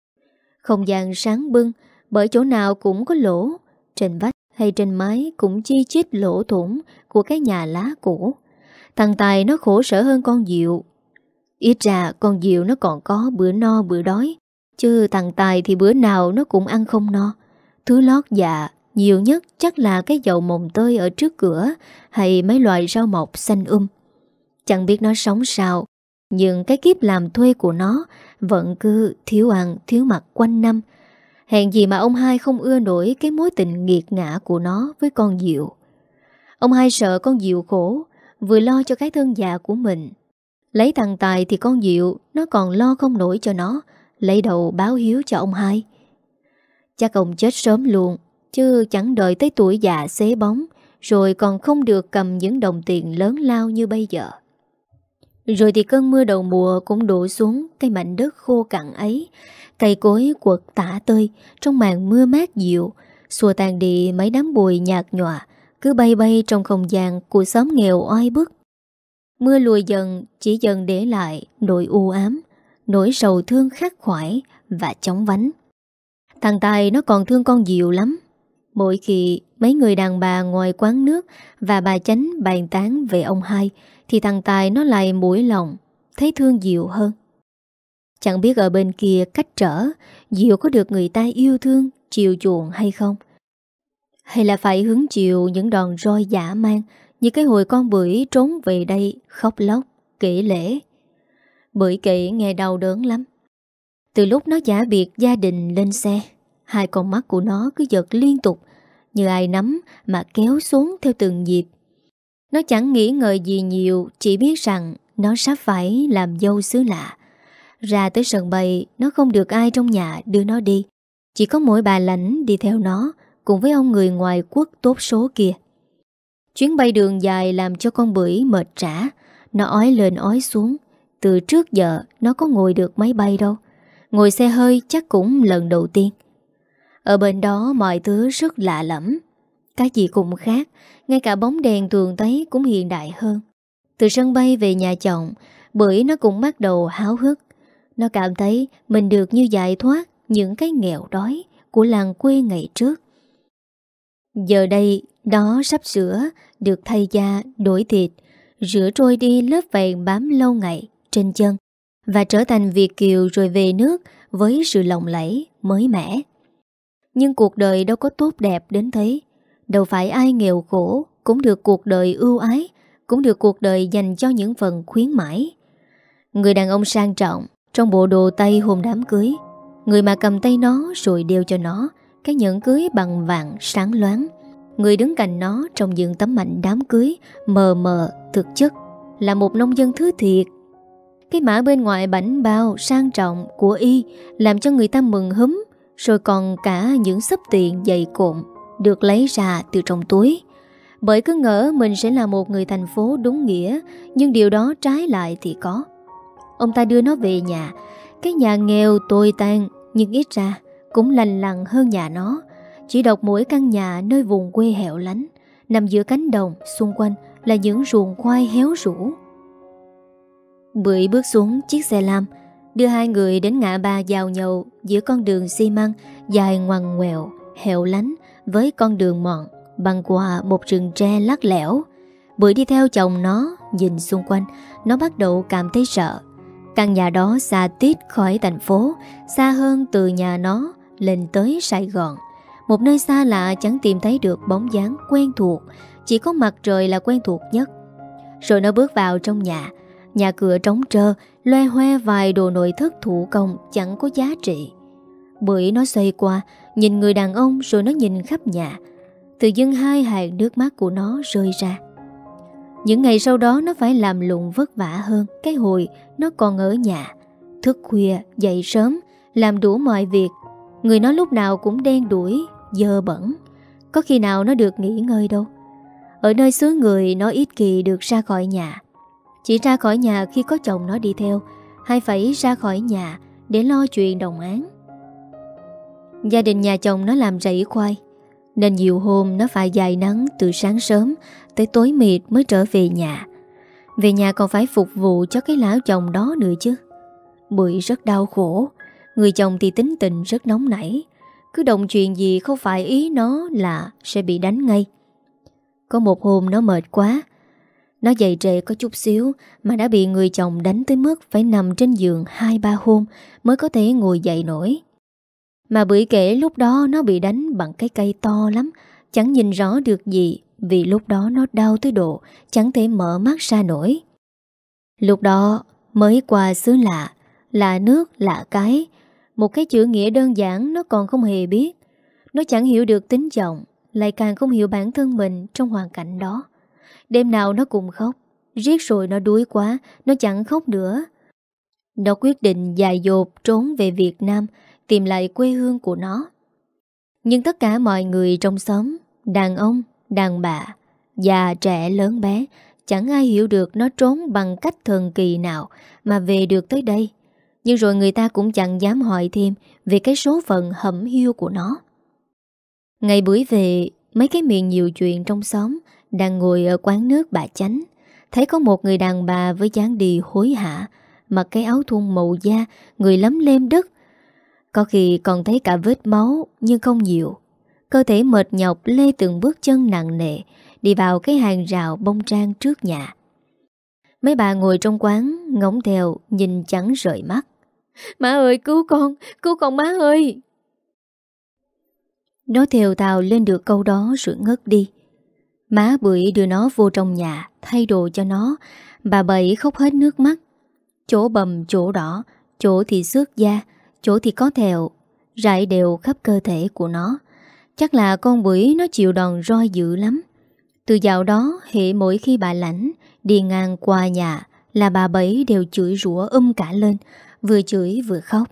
Không gian sáng bưng, bởi chỗ nào cũng có lỗ, trên vách hay trên mái cũng chi chít lỗ thủng của cái nhà lá cũ. Thằng Tài nó khổ sở hơn con Diệu. Ít ra con Diệu nó còn có bữa no bữa đói, chứ thằng Tài thì bữa nào nó cũng ăn không no. Thứ lót dạ nhiều nhất chắc là cái dậu mồng tơi ở trước cửa, hay mấy loại rau mọc xanh um. Chẳng biết nó sống sao, nhưng cái kiếp làm thuê của nó vẫn cứ thiếu ăn thiếu mặc quanh năm. Hèn gì mà ông hai không ưa nổi cái mối tình nghiệt ngã của nó với con Diệu. Ông hai sợ con Diệu khổ, vừa lo cho cái thân già của mình. Lấy thằng Tài thì con Diệu nó còn lo không nổi cho nó, lấy đầu báo hiếu cho ông hai. Chắc ông chết sớm luôn, chứ chẳng đợi tới tuổi già xế bóng, rồi còn không được cầm những đồng tiền lớn lao như bây giờ. Rồi thì cơn mưa đầu mùa cũng đổ xuống cái mảnh đất khô cằn ấy. Cây cối quật tả tơi trong màn mưa mát dịu, xua tan đi mấy đám bụi nhạt nhòa cứ bay bay trong không gian của xóm nghèo oai bức. Mưa lùi dần, chỉ dần để lại nỗi u ám, nỗi sầu thương khắc khoải và chóng vánh. Thằng Tài nó còn thương con Diệu lắm. Mỗi khi mấy người đàn bà ngoài quán nước và bà Chánh bàn tán về ông hai, thì thằng Tài nó lại mũi lòng, thấy thương Diệu hơn. Chẳng biết ở bên kia cách trở, Diệu có được người ta yêu thương, chiều chuộng hay không? Hay là phải hứng chịu những đòn roi dã man, như cái hồi con bưởi trốn về đây khóc lóc, kể lể. Bưởi kể nghe đau đớn lắm. Từ lúc nó giả biệt gia đình lên xe, Hai con mắt của nó cứ giật liên tục, như ai nắm mà kéo xuống theo từng nhịp. Nó chẳng nghĩ ngợi gì nhiều, chỉ biết rằng nó sắp phải làm dâu xứ lạ. Ra tới sân bay, nó không được ai trong nhà đưa nó đi. Chỉ có mỗi bà lãnh đi theo nó, cùng với ông người ngoài quốc tốt số kia. Chuyến bay đường dài làm cho con bưởi mệt rã. Nó ói lên ói xuống. Từ trước giờ nó có ngồi được máy bay đâu. Ngồi xe hơi chắc cũng lần đầu tiên. Ở bên đó mọi thứ rất lạ lẫm. Cái gì cũng khác. Ngay cả bóng đèn thường thấy cũng hiện đại hơn. Từ sân bay về nhà chồng, Bưởi nó cũng bắt đầu háo hức. Nó cảm thấy mình được như giải thoát những cái nghèo đói của làng quê ngày trước. Giờ đây nó sắp sửa được thay da, đổi thịt, rửa trôi đi lớp vàng bám lâu ngày trên chân và trở thành Việt kiều rồi về nước với sự lộng lẫy, mới mẻ. Nhưng cuộc đời đâu có tốt đẹp đến thế. Đâu phải ai nghèo khổ cũng được cuộc đời ưu ái, cũng được cuộc đời dành cho những phần khuyến mãi. Người đàn ông sang trọng trong bộ đồ tây hôm đám cưới, người mà cầm tay nó rồi đeo cho nó cái nhẫn cưới bằng vàng sáng loáng, người đứng cạnh nó trong những tấm ảnh đám cưới mờ mờ thực chất là một nông dân thứ thiệt. Cái mã bên ngoài bảnh bao sang trọng của y làm cho người ta mừng húm, rồi còn cả những xấp tiền dày cộm được lấy ra từ trong túi. Bởi cứ ngỡ mình sẽ là một người thành phố đúng nghĩa, nhưng điều đó trái lại thì có. Ông ta đưa nó về nhà, cái nhà nghèo tồi tàn nhưng ít ra cũng lành lặn hơn nhà nó. Chỉ độc mỗi căn nhà nơi vùng quê hẻo lánh, nằm giữa cánh đồng, xung quanh là những ruộng khoai héo rũ. Bưởi bước xuống chiếc xe lam, đưa hai người đến ngã ba giao nhau giữa con đường xi măng dài ngoằn ngoèo, hẻo lánh với con đường mòn băng qua một rừng tre lắc lẻo. Bưởi đi theo chồng nó, nhìn xung quanh, nó bắt đầu cảm thấy sợ. Căn nhà đó xa tít khỏi thành phố, xa hơn từ nhà nó lên tới Sài Gòn. Một nơi xa lạ chẳng tìm thấy được bóng dáng quen thuộc, chỉ có mặt trời là quen thuộc nhất. Rồi nó bước vào trong nhà. Nhà cửa trống trơ, loe hoe vài đồ nội thất thủ công chẳng có giá trị. Bưởi nó xoay qua, nhìn người đàn ông rồi nó nhìn khắp nhà. Tự dưng hai hàng nước mắt của nó rơi ra. Những ngày sau đó nó phải làm lụng vất vả hơn cái hồi nó còn ở nhà. Thức khuya, dậy sớm, làm đủ mọi việc. Người nó lúc nào cũng đen đuổi, dơ bẩn. Có khi nào nó được nghỉ ngơi đâu. Ở nơi xứ người nó ít kỳ được ra khỏi nhà. Chỉ ra khỏi nhà khi có chồng nó đi theo, hay phải ra khỏi nhà để lo chuyện đồng án. Gia đình nhà chồng nó làm rẫy khoai, nên nhiều hôm nó phải dài nắng từ sáng sớm tới tối mịt mới trở về nhà. Về nhà còn phải phục vụ cho cái lão chồng đó nữa chứ. Bưởi rất đau khổ. Người chồng thì tính tình rất nóng nảy, cứ động chuyện gì không phải ý nó là sẽ bị đánh ngay. Có một hôm nó mệt quá, nó dậy trễ có chút xíu mà đã bị người chồng đánh tới mức phải nằm trên giường hai ba hôm mới có thể ngồi dậy nổi. Mà Bưởi kể lúc đó nó bị đánh bằng cái cây to lắm, chẳng nhìn rõ được gì vì lúc đó nó đau tới độ chẳng thể mở mắt ra nổi. Lúc đó mới qua xứ lạ, lạ nước lạ cái, một cái chữ nghĩa đơn giản nó còn không hề biết. Nó chẳng hiểu được tính chồng, lại càng không hiểu bản thân mình trong hoàn cảnh đó. Đêm nào nó cũng khóc, riết rồi nó đuối quá, nó chẳng khóc nữa. Nó quyết định dại dột trốn về Việt Nam, tìm lại quê hương của nó. Nhưng tất cả mọi người trong xóm, đàn ông, đàn bà, già trẻ lớn bé, chẳng ai hiểu được nó trốn bằng cách thần kỳ nào mà về được tới đây. Nhưng rồi người ta cũng chẳng dám hỏi thêm về cái số phận hẩm hiu của nó. Ngày Bưởi về, mấy cái miệng nhiều chuyện trong xóm đang ngồi ở quán nước bà Chánh, thấy có một người đàn bà với dáng đi hối hả, mặc cái áo thun màu da, người lấm lem đất. Có khi còn thấy cả vết máu nhưng không nhiều. Cơ thể mệt nhọc lê từng bước chân nặng nề đi vào cái hàng rào bông trang trước nhà. Mấy bà ngồi trong quán ngóng theo nhìn chẳng rời mắt. Má ơi cứu con, cứu con má ơi. Nó thều thào lên được câu đó rồi ngất đi. Má Bưởi đưa nó vô trong nhà thay đồ cho nó. Bà Bảy khóc hết nước mắt. Chỗ bầm chỗ đỏ, chỗ thì xước da, chỗ thì có thèo. rải đều khắp cơ thể của nó. Chắc là con bưởi nó chịu đòn roi dữ lắm. Từ dạo đó, hễ mỗi khi bà Lãnh đi ngang qua nhà là bà Bảy đều chửi rủa um cả lên, vừa chửi vừa khóc.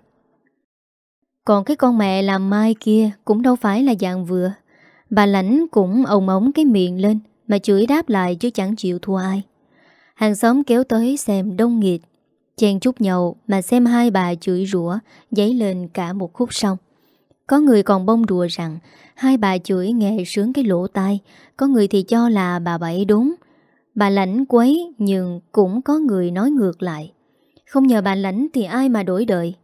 Còn cái con mẹ làm mai kia cũng đâu phải là dạng vừa. Bà Lãnh cũng ồng ống cái miệng lên mà chửi đáp lại chứ chẳng chịu thua ai. Hàng xóm kéo tới xem đông nghịt, chen chúc nhau mà xem hai bà chửi rủa dấy lên cả một khúc sông. Có người còn bông đùa rằng hai bà chửi nghe sướng cái lỗ tai, có người thì cho là bà Bảy đúng. Bà Lãnh quấy nhưng cũng có người nói ngược lại. Không nhờ bà Lãnh thì ai mà đổi đời.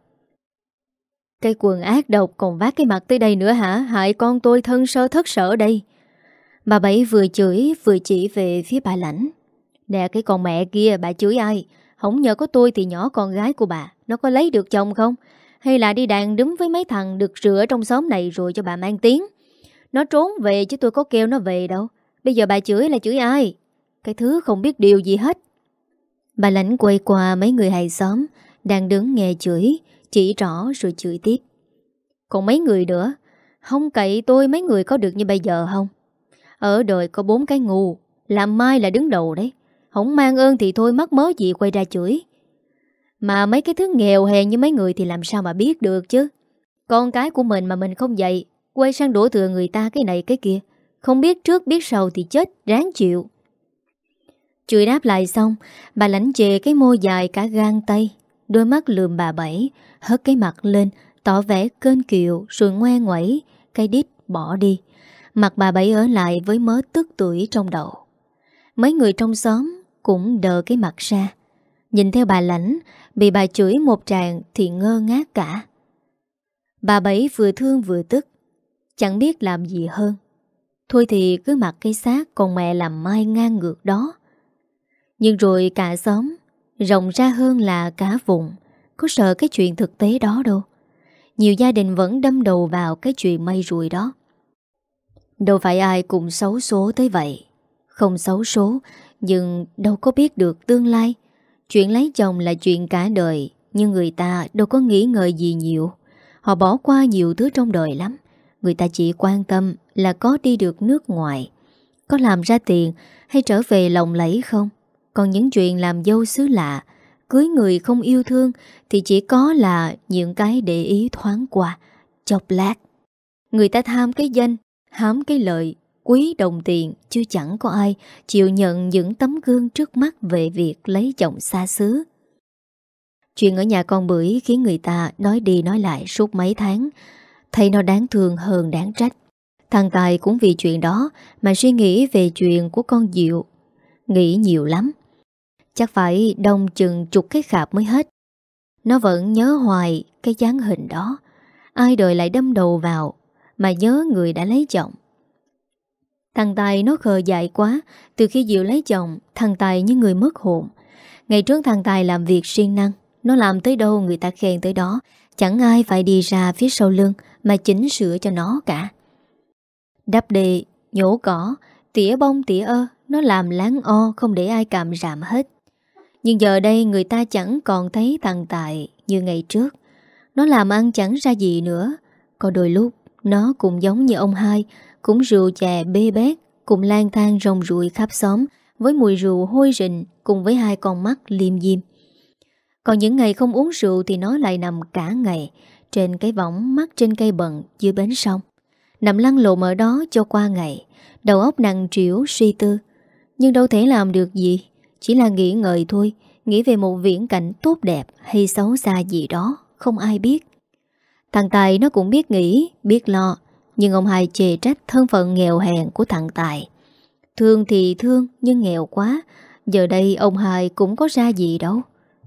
Cái quần ác độc còn vác cái mặt tới đây nữa hả? Hại con tôi thân sơ thất sở đây. Bà Bảy vừa chửi vừa chỉ về phía bà Lãnh. Nè cái con mẹ kia, bà chửi ai? Không nhờ có tôi thì nhỏ con gái của bà nó có lấy được chồng không? Hay là đi đàn đứng với mấy thằng được rửa trong xóm này rồi cho bà mang tiếng? Nó trốn về chứ tôi có kêu nó về đâu. Bây giờ bà chửi là chửi ai? Cái thứ không biết điều gì hết. Bà Lãnh quay qua mấy người hàng xóm đang đứng nghe chửi, chỉ rõ rồi chửi tiếp. Còn mấy người nữa, không cậy tôi mấy người có được như bây giờ không? Ở đời có bốn cái ngu, làm mai là đứng đầu đấy. Không mang ơn thì thôi mắc mớ gì quay ra chửi. Mà mấy cái thứ nghèo hèn như mấy người thì làm sao mà biết được chứ. Con cái của mình mà mình không dạy, quay sang đổ thừa người ta cái này cái kia. Không biết trước biết sau thì chết, ráng chịu. Chửi đáp lại xong, bà Lãnh chề cái môi dài cả gang tay, đôi mắt lườm bà Bảy, hất cái mặt lên, tỏ vẻ kênh kiệu rồi ngoe ngoẩy, cái đít bỏ đi. Mặt bà Bảy ở lại với mớ tức tưởi trong đầu. Mấy người trong xóm cũng đờ cái mặt ra. Nhìn theo bà Lãnh, bị bà chửi một tràng thì ngơ ngác cả. Bà Bảy vừa thương vừa tức, chẳng biết làm gì hơn. Thôi thì cứ mặc cái xác con mẹ làm mai ngang ngược đó. Nhưng rồi cả xóm, rộng ra hơn là cả vùng, có sợ cái chuyện thực tế đó đâu. Nhiều gia đình vẫn đâm đầu vào cái chuyện may rủi đó. Đâu phải ai cũng xấu số tới vậy. Không xấu số, nhưng đâu có biết được tương lai. Chuyện lấy chồng là chuyện cả đời, nhưng người ta đâu có nghĩ ngợi gì nhiều. Họ bỏ qua nhiều thứ trong đời lắm. Người ta chỉ quan tâm là có đi được nước ngoài, có làm ra tiền hay trở về lộng lẫy không. Còn những chuyện làm dâu xứ lạ, cưới người không yêu thương thì chỉ có là những cái để ý thoáng qua, chốc lát. Người ta tham cái danh, hám cái lợi, quý đồng tiền, chứ chẳng có ai chịu nhận những tấm gương trước mắt về việc lấy chồng xa xứ. Chuyện ở nhà con Bưởi khiến người ta nói đi nói lại suốt mấy tháng, thấy nó đáng thương hơn đáng trách. Thằng Tài cũng vì chuyện đó mà suy nghĩ về chuyện của con Diệu, nghĩ nhiều lắm. Chắc phải đông chừng chục cái khạp mới hết. Nó vẫn nhớ hoài cái dáng hình đó. Ai đời lại đâm đầu vào mà nhớ người đã lấy chồng. Thằng Tài nó khờ dại quá. Từ khi Diệu lấy chồng, thằng Tài như người mất hồn. Ngày trước thằng Tài làm việc siêng năng, nó làm tới đâu người ta khen tới đó. Chẳng ai phải đi ra phía sau lưng mà chỉnh sửa cho nó cả. Đắp đê, nhổ cỏ, tỉa bông tỉa ơ, nó làm láng o không để ai càm ràm hết. Nhưng giờ đây người ta chẳng còn thấy thằng Tài như ngày trước. Nó làm ăn chẳng ra gì nữa. Có đôi lúc nó cũng giống như ông hai, cũng rượu chè bê bét, cùng lang thang rong ruổi khắp xóm với mùi rượu hôi rình cùng với hai con mắt liêm diêm. Còn những ngày không uống rượu thì nó lại nằm cả ngày trên cái võng mắc trên cây bần dưới bến sông. Nằm lăn lộn ở đó cho qua ngày, đầu óc nặng trĩu suy tư. Nhưng đâu thể làm được gì, chỉ là nghĩ ngợi thôi, nghĩ về một viễn cảnh tốt đẹp hay xấu xa gì đó, không ai biết. Thằng Tài nó cũng biết nghĩ, biết lo, nhưng ông hai chê trách thân phận nghèo hèn của thằng Tài. Thương thì thương, nhưng nghèo quá, giờ đây ông hai cũng có ra gì đâu.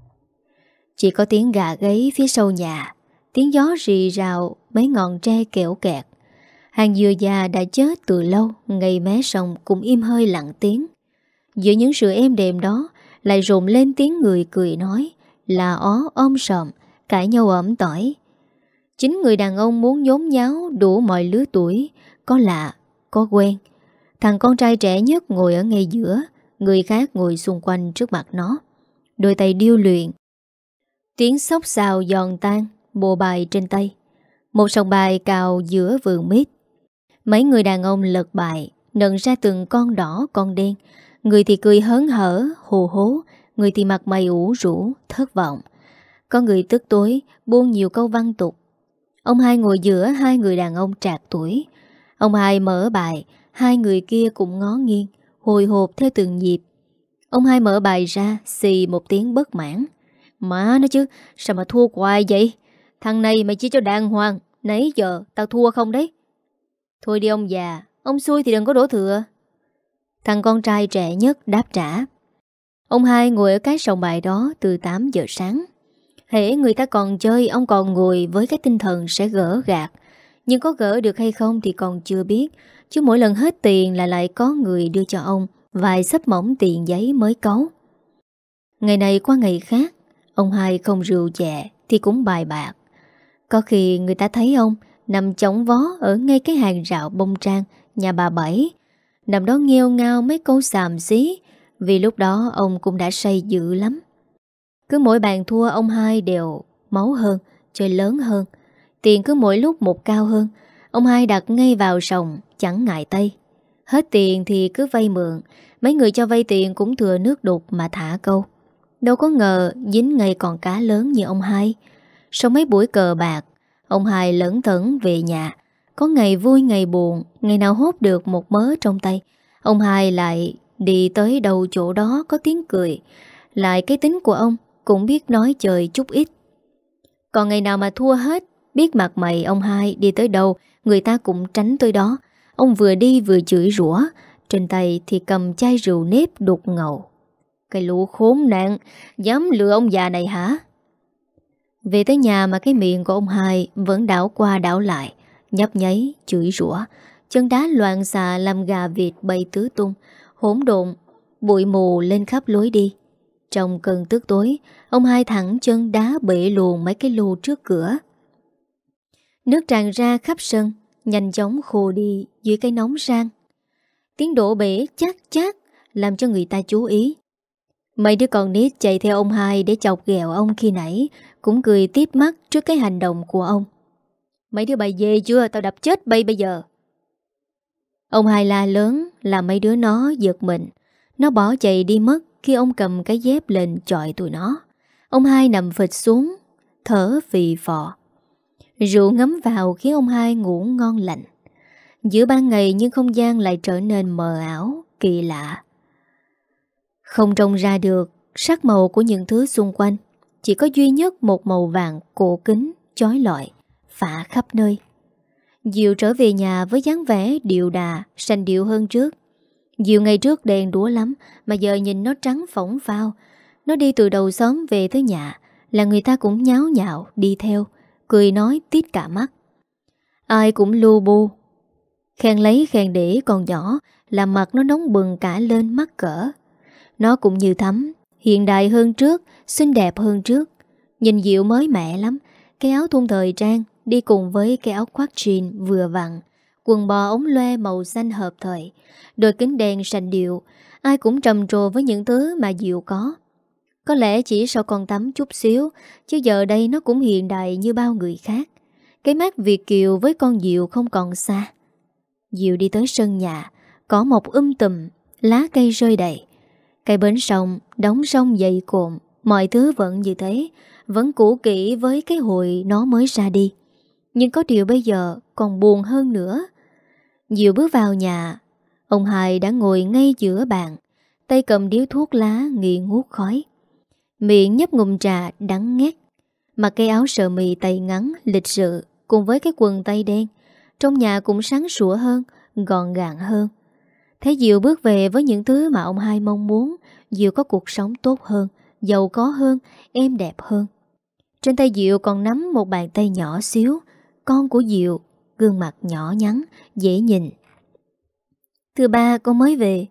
Chỉ có tiếng gà gáy phía sau nhà, tiếng gió rì rào mấy ngọn tre kẽo kẹt. Hàng dừa già đã chết từ lâu, ngay mé sông cũng im hơi lặng tiếng. Giữa những sự êm đềm đó lại rộn lên tiếng người cười nói, là ó om sòm, cãi nhau ẩm tỏi. Chính người đàn ông muốn nhốn nháo đủ mọi lứa tuổi, có lạ, có quen. Thằng con trai trẻ nhất ngồi ở ngay giữa, người khác ngồi xung quanh trước mặt nó. Đôi tay điêu luyện, tiếng xốc xào giòn tan, bộ bài trên tay. Một sòng bài cào giữa vườn mít. Mấy người đàn ông lật bài, nâng ra từng con đỏ con đen. Người thì cười hớn hở, hồ hố, người thì mặt mày ủ rũ, thất vọng. Có người tức tối, buông nhiều câu văn tục. Ông hai ngồi giữa hai người đàn ông trạc tuổi. Ông hai mở bài, hai người kia cũng ngó nghiêng, hồi hộp theo từng nhịp. Ông hai mở bài ra, xì một tiếng bất mãn. Má nó chứ, sao mà thua hoài vậy? Thằng này mày chỉ cho đàng hoàng, nãy giờ tao thua không đấy? Thôi đi ông già, ông xui thì đừng có đổ thừa. Thằng con trai trẻ nhất đáp trả. Ông hai ngồi ở cái sòng bài đó từ tám giờ sáng. Hễ người ta còn chơi, ông còn ngồi với cái tinh thần sẽ gỡ gạt. Nhưng có gỡ được hay không thì còn chưa biết. Chứ mỗi lần hết tiền là lại có người đưa cho ông vài xấp mỏng tiền giấy mới cấu. Ngày này qua ngày khác, ông hai không rượu chè thì cũng bài bạc. Có khi người ta thấy ông nằm chống vó ở ngay cái hàng rào bông trang nhà bà Bảy, nằm đó nghêu ngao mấy câu xàm xí, vì lúc đó ông cũng đã say dữ lắm. Cứ mỗi bàn thua ông hai đều máu hơn, chơi lớn hơn. Tiền cứ mỗi lúc một cao hơn. Ông hai đặt ngay vào sòng, chẳng ngại tay. Hết tiền thì cứ vay mượn. Mấy người cho vay tiền cũng thừa nước đục mà thả câu. Đâu có ngờ dính ngay con cá lớn như ông hai. Sau mấy buổi cờ bạc, ông hai lẩn thẩn về nhà. Có ngày vui ngày buồn, ngày nào hốt được một mớ trong tay, ông hai lại đi tới đầu chỗ đó có tiếng cười. Lại cái tính của ông cũng biết nói chơi chút ít. Còn ngày nào mà thua hết, biết mặt mày ông hai đi tới đâu người ta cũng tránh tới đó. Ông vừa đi vừa chửi rủa, trên tay thì cầm chai rượu nếp đục ngầu. Cái lũ khốn nạn, dám lừa ông già này hả? Về tới nhà mà cái miệng của ông hai vẫn đảo qua đảo lại, nhấp nháy, chửi rủa. Chân đá loạn xạ làm gà vịt bay tứ tung, hỗn độn, bụi mù lên khắp lối đi. Trong cơn tức tối, ông hai thẳng chân đá bể luồn mấy cái lu trước cửa. Nước tràn ra khắp sân, nhanh chóng khô đi dưới cái nóng rang. Tiếng đổ bể chát chát làm cho người ta chú ý. Mấy đứa con nít chạy theo ông hai để chọc ghẹo ông khi nãy cũng cười tiếp mắt trước cái hành động của ông. Mấy đứa bay về chưa, tao đập chết bay bây giờ. Ông hai la lớn làm mấy đứa nó giật mình. Nó bỏ chạy đi mất khi ông cầm cái dép lên chọi tụi nó. Ông hai nằm phịch xuống, thở phì phò. Rượu ngấm vào khiến ông hai ngủ ngon lành. Giữa ban ngày nhưng không gian lại trở nên mờ ảo, kỳ lạ. Không trông ra được sắc màu của những thứ xung quanh. Chỉ có duy nhất một màu vàng cổ kính, chói lọi, phả khắp nơi. Diệu trở về nhà với dáng vẻ điệu đà, sành điệu hơn trước. Diệu ngày trước đèn đúa lắm, mà giờ nhìn nó trắng phỏng phao. Nó đi từ đầu xóm về tới nhà, là người ta cũng nháo nhạo đi theo, cười nói tít cả mắt. Ai cũng lu bu, khen lấy khen để con nhỏ, làm mặt nó nóng bừng cả lên mắc cỡ. Nó cũng như Thắm, hiện đại hơn trước, xinh đẹp hơn trước. Nhìn Diệu mới mẻ lắm. Cái áo thun thời trang đi cùng với cái áo khoác jean vừa vặn, quần bò ống loe màu xanh hợp thời, đôi kính đen sành điệu. Ai cũng trầm trồ với những thứ mà Diệu có. Có lẽ chỉ sau con Tắm chút xíu, chứ giờ đây nó cũng hiện đại như bao người khác. Cái mắt Việt kiều với con Diệu không còn xa. Diệu đi tới sân nhà, cỏ mọc um tùm, lá cây rơi đầy. Cây bến sông, đóng sông dày cộm, mọi thứ vẫn như thế, vẫn cũ kỹ với cái hồi nó mới ra đi. Nhưng có điều bây giờ còn buồn hơn nữa. Diệu bước vào nhà, ông hai đã ngồi ngay giữa bàn, tay cầm điếu thuốc lá nghi ngút khói. Miệng nhấp ngụm trà đắng ngắt, mặc cái áo sơ mi tay ngắn lịch sự cùng với cái quần tây đen. Trong nhà cũng sáng sủa hơn, gọn gàng hơn. Thấy Diệu bước về với những thứ mà ông hai mong muốn, Diệu có cuộc sống tốt hơn, giàu có hơn, êm đẹp hơn. Trên tay Diệu còn nắm một bàn tay nhỏ xíu, con của Diệu, gương mặt nhỏ nhắn, dễ nhìn. Thưa ba, con mới về.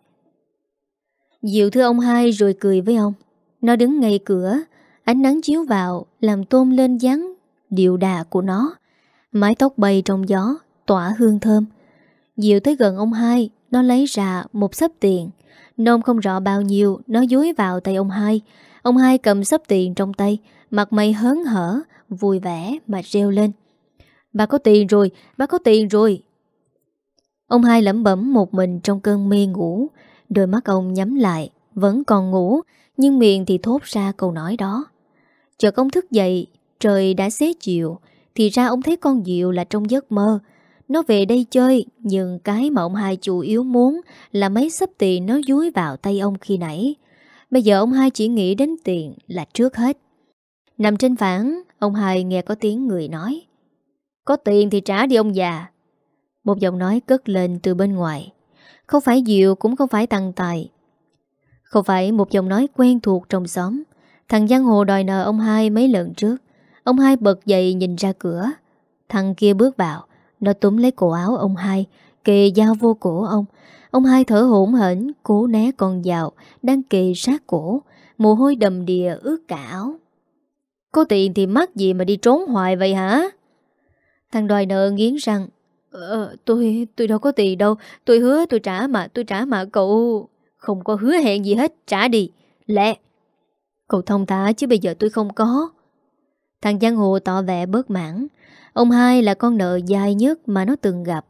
Diệu thưa ông hai rồi cười với ông. Nó đứng ngay cửa, ánh nắng chiếu vào làm tôn lên dáng điệu đà của nó. Mái tóc bay trong gió, tỏa hương thơm. Diệu tới gần ông hai, nó lấy ra một xấp tiền. Nôm không rõ bao nhiêu, nó dúi vào tay ông hai. Ông hai cầm xấp tiền trong tay, mặt mày hớn hở, vui vẻ mà reo lên. Bà có tiền rồi, bà có tiền rồi. Ông hai lẩm bẩm một mình trong cơn mê ngủ. Đôi mắt ông nhắm lại, vẫn còn ngủ, nhưng miệng thì thốt ra câu nói đó. Chợt ông thức dậy, trời đã xế chiều. Thì ra ông thấy con Diệu là trong giấc mơ. Nó về đây chơi, nhưng cái mà ông hai chủ yếu muốn là mấy xấp tiền nó dúi vào tay ông khi nãy. Bây giờ ông hai chỉ nghĩ đến tiền là trước hết. Nằm trên phản, ông hai nghe có tiếng người nói: có tiền thì trả đi ông già. Một giọng nói cất lên từ bên ngoài. Không phải Diệu, cũng không phải thằng Tài. Không phải một giọng nói quen thuộc trong xóm. Thằng giang hồ đòi nợ ông hai mấy lần trước. Ông hai bật dậy nhìn ra cửa. Thằng kia bước vào. Nó túm lấy cổ áo ông hai, kề dao vô cổ ông. Ông hai thở hổn hển, cố né con dao đang kề sát cổ. Mồ hôi đầm đìa ướt cả áo. Có tiền thì mắc gì mà đi trốn hoài vậy hả? Thằng đòi nợ nghiến răng. Ờ, tôi, tôi đâu có tiền đâu. Tôi hứa tôi trả mà, tôi trả mà cậu. Không có hứa hẹn gì hết, trả đi. Lẹ. Cậu thông thả chứ bây giờ tôi không có. Thằng giang hồ tỏ vẻ bớt mãn. Ông hai là con nợ dài nhất mà nó từng gặp.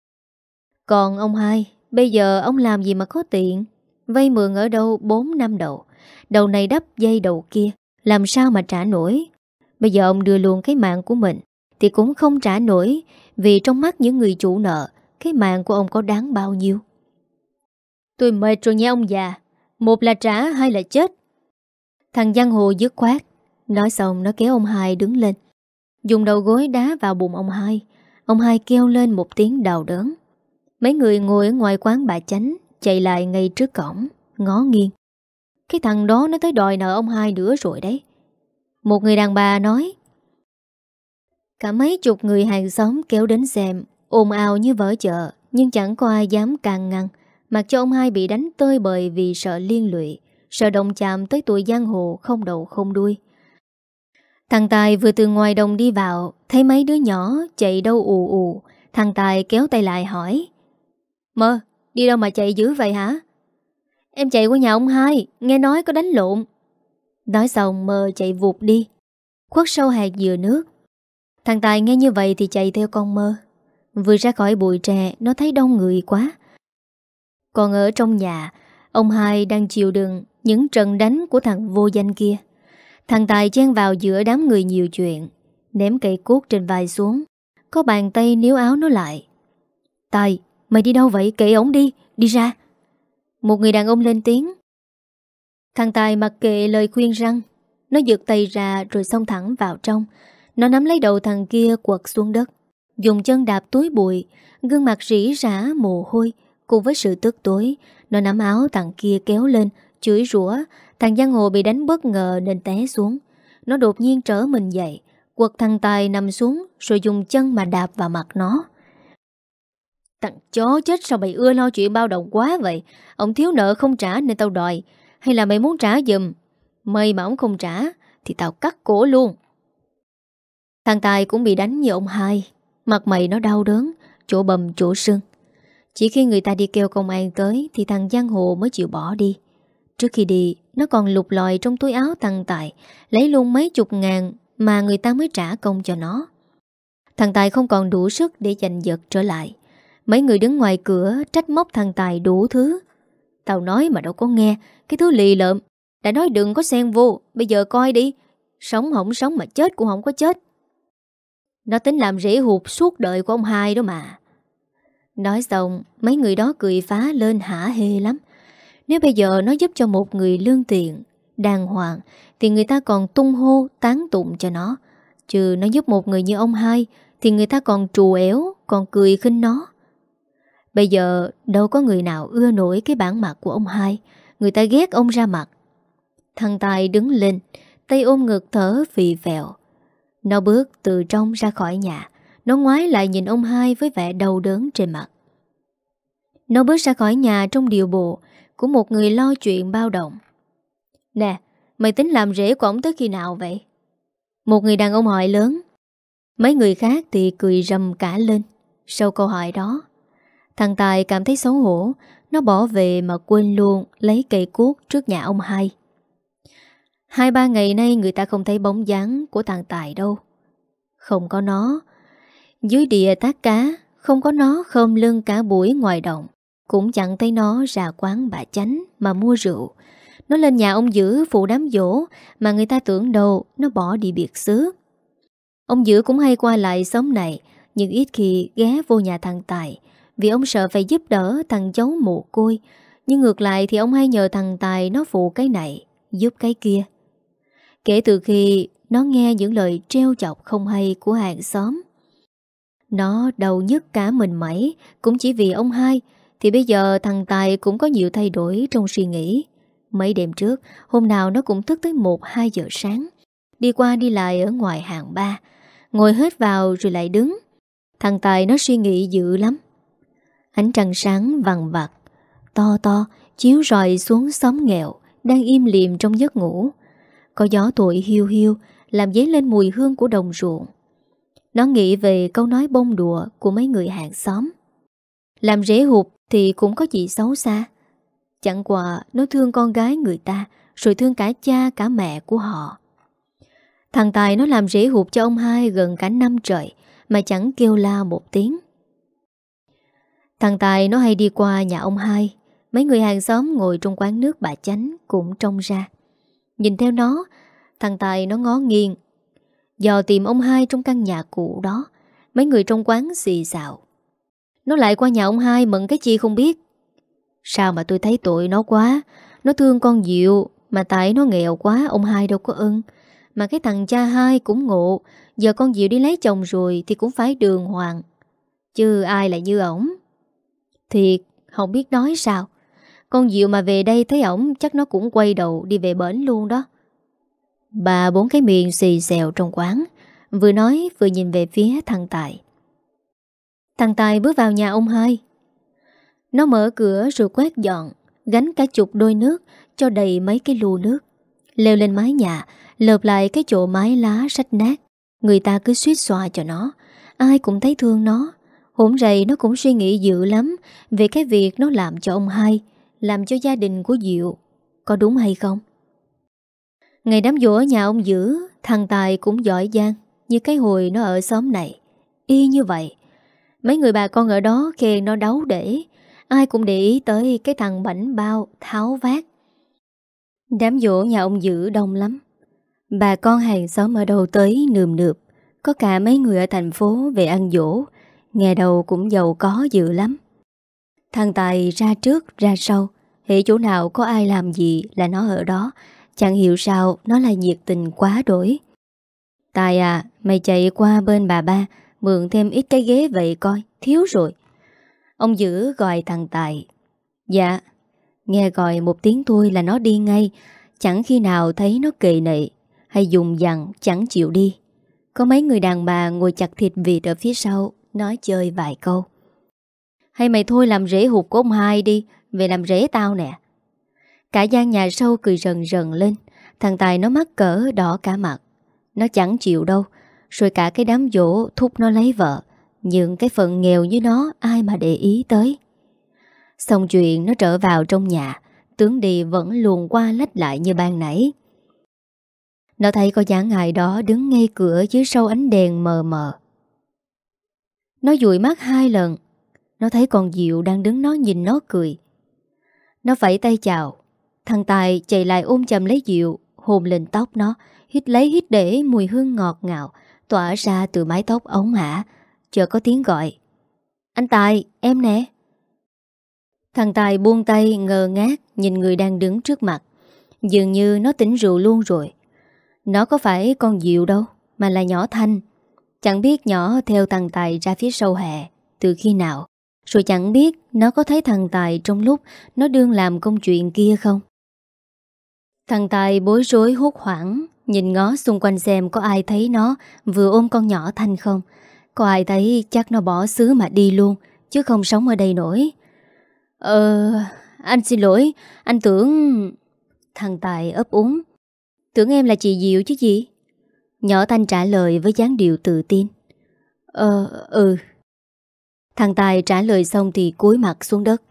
Còn ông hai, bây giờ ông làm gì mà có tiền? Vay mượn ở đâu bốn năm đầu. Đầu này đắp dây đầu kia, làm sao mà trả nổi? Bây giờ ông đưa luôn cái mạng của mình thì cũng không trả nổi. Vì trong mắt những người chủ nợ, cái mạng của ông có đáng bao nhiêu? Tôi mệt rồi nha ông già. Một là trả, hai là chết. Thằng giang hồ dứt khoát. Nói xong nó kéo ông hai đứng lên, dùng đầu gối đá vào bụng ông hai. Ông hai kêu lên một tiếng đau đớn. Mấy người ngồi ở ngoài quán bà Chánh chạy lại ngay trước cổng, ngó nghiêng. Cái thằng đó nó tới đòi nợ ông hai nữa rồi đấy. Một người đàn bà nói. Cả mấy chục người hàng xóm kéo đến xem, ồn ào như vỡ chợ, nhưng chẳng có ai dám can ngăn, mặc cho ông hai bị đánh tơi bời vì sợ liên lụy, sợ động chạm tới tuổi giang hồ không đầu không đuôi. Thằng Tài vừa từ ngoài đồng đi vào, thấy mấy đứa nhỏ chạy đâu ù ù. Thằng Tài kéo tay lại hỏi. Mơ, đi đâu mà chạy dữ vậy hả? Em chạy qua nhà ông hai, nghe nói có đánh lộn. Nói xong Mơ chạy vụt đi, khuất sâu hạt dừa nước. Thằng Tài nghe như vậy thì chạy theo con Mơ. Vừa ra khỏi bụi tre, nó thấy đông người quá. Còn ở trong nhà, ông hai đang chịu đựng những trận đánh của thằng vô danh kia. Thằng Tài chen vào giữa đám người nhiều chuyện, ném cây cuốc trên vai xuống. Có bàn tay níu áo nó lại. Tài, mày đi đâu vậy? Kệ ổng đi, đi ra. Một người đàn ông lên tiếng. Thằng Tài mặc kệ lời khuyên răn. Nó giật tay ra rồi xông thẳng vào trong. Nó nắm lấy đầu thằng kia quật xuống đất, dùng chân đạp túi bụi. Gương mặt rỉ rả mồ hôi. Cùng với sự tức tối, nó nắm áo thằng kia kéo lên, chửi rủa. Thằng giang hồ bị đánh bất ngờ nên té xuống. Nó đột nhiên trở mình dậy, quật thằng Tài nằm xuống, rồi dùng chân mà đạp vào mặt nó. Thằng chó chết, sao mày ưa lo chuyện bao đồng quá vậy? Ông thiếu nợ không trả nên tao đòi. Hay là mày muốn trả giùm? Mày mà ông không trả thì tao cắt cổ luôn. Thằng Tài cũng bị đánh như ông hai. Mặt mày nó đau đớn, chỗ bầm chỗ sưng. Chỉ khi người ta đi kêu công an tới thì thằng giang hồ mới chịu bỏ đi. Trước khi đi, nó còn lục lọi trong túi áo thằng Tài, lấy luôn mấy chục ngàn mà người ta mới trả công cho nó. Thằng Tài không còn đủ sức để giành giật trở lại. Mấy người đứng ngoài cửa trách móc thằng Tài đủ thứ. Tao nói mà đâu có nghe, cái thứ lì lợm. Đã nói đừng có xen vô, bây giờ coi đi. Sống không sống mà chết cũng không có chết. Nó tính làm rễ hụt suốt đời của ông hai đó mà. Nói xong, mấy người đó cười phá lên hả hê lắm. Nếu bây giờ nó giúp cho một người lương thiện, đàng hoàng, thì người ta còn tung hô, tán tụng cho nó. Chứ nó giúp một người như ông hai, thì người ta còn trù ẻo, còn cười khinh nó. Bây giờ đâu có người nào ưa nổi cái bản mặt của ông hai. Người ta ghét ông ra mặt. Thằng Tài đứng lên, tay ôm ngực thở phì phèo. Nó bước từ trong ra khỏi nhà. Nó ngoái lại nhìn ông hai với vẻ đau đớn trên mặt. Nó bước ra khỏi nhà trong điều bộ của một người lo chuyện bao đồng. Nè, mày tính làm rễ của ổng tới khi nào vậy? Một người đàn ông hỏi lớn. Mấy người khác thì cười rầm cả lên sau câu hỏi đó. Thằng Tài cảm thấy xấu hổ. Nó bỏ về mà quên luôn lấy cây cuốc trước nhà ông hai. Hai ba ngày nay người ta không thấy bóng dáng của thằng Tài đâu. Không có nó, Dưới đìa tác cá, không có nó khom lưng cả buổi ngoài đồng, cũng chẳng thấy nó ra quán bà Chánh mà mua rượu. Nó lên nhà ông Dữ phụ đám giỗ, mà người ta tưởng đâu nó bỏ đi biệt xứ. Ông Dữ cũng hay qua lại xóm này, nhưng ít khi ghé vô nhà thằng Tài, vì ông sợ phải giúp đỡ thằng cháu mồ côi. Nhưng ngược lại thì ông hay nhờ thằng Tài nó phụ cái này, giúp cái kia. Kể từ khi nó nghe những lời trêu chọc không hay của hàng xóm, nó đau nhức cả mình mẩy, cũng chỉ vì ông hai. Thì bây giờ thằng Tài cũng có nhiều thay đổi trong suy nghĩ. Mấy đêm trước, hôm nào nó cũng thức tới một hai giờ sáng, đi qua đi lại ở ngoài hàng ba, ngồi hết vào rồi lại đứng. Thằng Tài nó suy nghĩ dữ lắm. Ánh trăng sáng vằng vặc, to to, chiếu rọi xuống xóm nghèo đang im lìm trong giấc ngủ. Có gió thổi hiu hiu, làm dấy lên mùi hương của đồng ruộng. Nó nghĩ về câu nói bông đùa của mấy người hàng xóm: làm rễ hụt thì cũng có gì xấu xa. Chẳng qua nó thương con gái người ta, rồi thương cả cha cả mẹ của họ. Thằng Tài nó làm rễ hụt cho ông hai gần cả năm trời mà chẳng kêu la một tiếng. Thằng Tài nó hay đi qua nhà ông hai. Mấy người hàng xóm ngồi trong quán nước bà Chánh cũng trông ra. Nhìn theo nó, thằng Tài nó ngó nghiêng dò tìm ông hai trong căn nhà cũ đó. Mấy người trong quán xì xào: nó lại qua nhà ông hai mận cái chi không biết. Sao mà tôi thấy tội nó quá. Nó thương con Diệu, mà tại nó nghèo quá ông hai đâu có ưng. Mà cái thằng cha hai cũng ngộ, giờ con Diệu đi lấy chồng rồi thì cũng phải đường hoàng, chứ ai lại như ổng. Thiệt, không biết nói sao. Con Diệu mà về đây thấy ổng chắc nó cũng quay đầu đi về bển luôn đó. Bà bốn cái miệng xì xèo trong quán, vừa nói vừa nhìn về phía thằng Tài. Thằng Tài bước vào nhà ông hai. Nó mở cửa rồi quét dọn, gánh cả chục đôi nước cho đầy mấy cái lu nước, leo lên mái nhà, lợp lại cái chỗ mái lá rách nát. Người ta cứ suýt xoa cho nó, ai cũng thấy thương nó. Hổn rầy nó cũng suy nghĩ dữ lắm về cái việc nó làm cho ông hai, làm cho gia đình của Diệu. Có đúng hay không? Ngày đám giỗ ở nhà ông Dữ, thằng Tài cũng giỏi giang như cái hồi nó ở xóm này. Y như vậy. Mấy người bà con ở đó khen nó đấu để. Ai cũng để ý tới cái thằng bảnh bao tháo vát. Đám giỗ nhà ông Dữ đông lắm. Bà con hàng xóm ở đâu tới nườm nượp. Có cả mấy người ở thành phố về ăn giỗ. Nghe đầu cũng giàu có dữ lắm. Thằng Tài ra trước ra sau, hễ chỗ nào có ai làm gì là nó ở đó. Chẳng hiểu sao nó lại nhiệt tình quá đổi. Tài à, mày chạy qua bên bà ba mượn thêm ít cái ghế vậy coi, thiếu rồi. Ông Dữ gọi thằng Tài. Dạ. Nghe gọi một tiếng thôi là nó đi ngay. Chẳng khi nào thấy nó kệ nệ hay dùng dằn chẳng chịu đi. Có mấy người đàn bà ngồi chặt thịt vịt ở phía sau, nói chơi vài câu. Hay mày thôi làm rễ hụt của ông hai đi, về làm rễ tao nè. Cả gian nhà sau cười rần rần lên. Thằng Tài nó mắc cỡ đỏ cả mặt. Nó chẳng chịu đâu. Rồi cả cái đám giỗ thúc nó lấy vợ. Nhưng cái phận nghèo như nó ai mà để ý tới. Xong chuyện nó trở vào trong nhà. Tướng đi vẫn luồn qua lách lại như ban nãy. Nó thấy có dáng ai đó đứng ngay cửa dưới sau ánh đèn mờ mờ. Nó dụi mắt hai lần. Nó thấy con Diệu đang đứng nó nhìn nó cười. Nó vẫy tay chào. Thằng Tài chạy lại ôm chầm lấy Diệu, hôn lên tóc nó, hít lấy hít để mùi hương ngọt ngào tỏa ra từ mái tóc ống ả. Chợt có tiếng gọi: anh Tài, em nè. Thằng Tài buông tay ngơ ngác nhìn người đang đứng trước mặt. Dường như nó tỉnh rượu luôn rồi. Nó có phải con Diệu đâu, mà là nhỏ Thanh. Chẳng biết nhỏ theo thằng Tài ra phía sau hè từ khi nào. Rồi chẳng biết nó có thấy thằng Tài trong lúc nó đương làm công chuyện kia không. Thằng Tài bối rối hốt hoảng, nhìn ngó xung quanh xem có ai thấy nó vừa ôm con nhỏ Thanh không. Có ai thấy chắc nó bỏ xứ mà đi luôn, chứ không sống ở đây nổi. Ờ, anh xin lỗi, anh tưởng... Thằng Tài ấp úng. Tưởng em là chị Diệu chứ gì? Nhỏ Thanh trả lời với dáng điệu tự tin. Ờ, ừ. Thằng Tài trả lời xong thì cúi mặt xuống đất.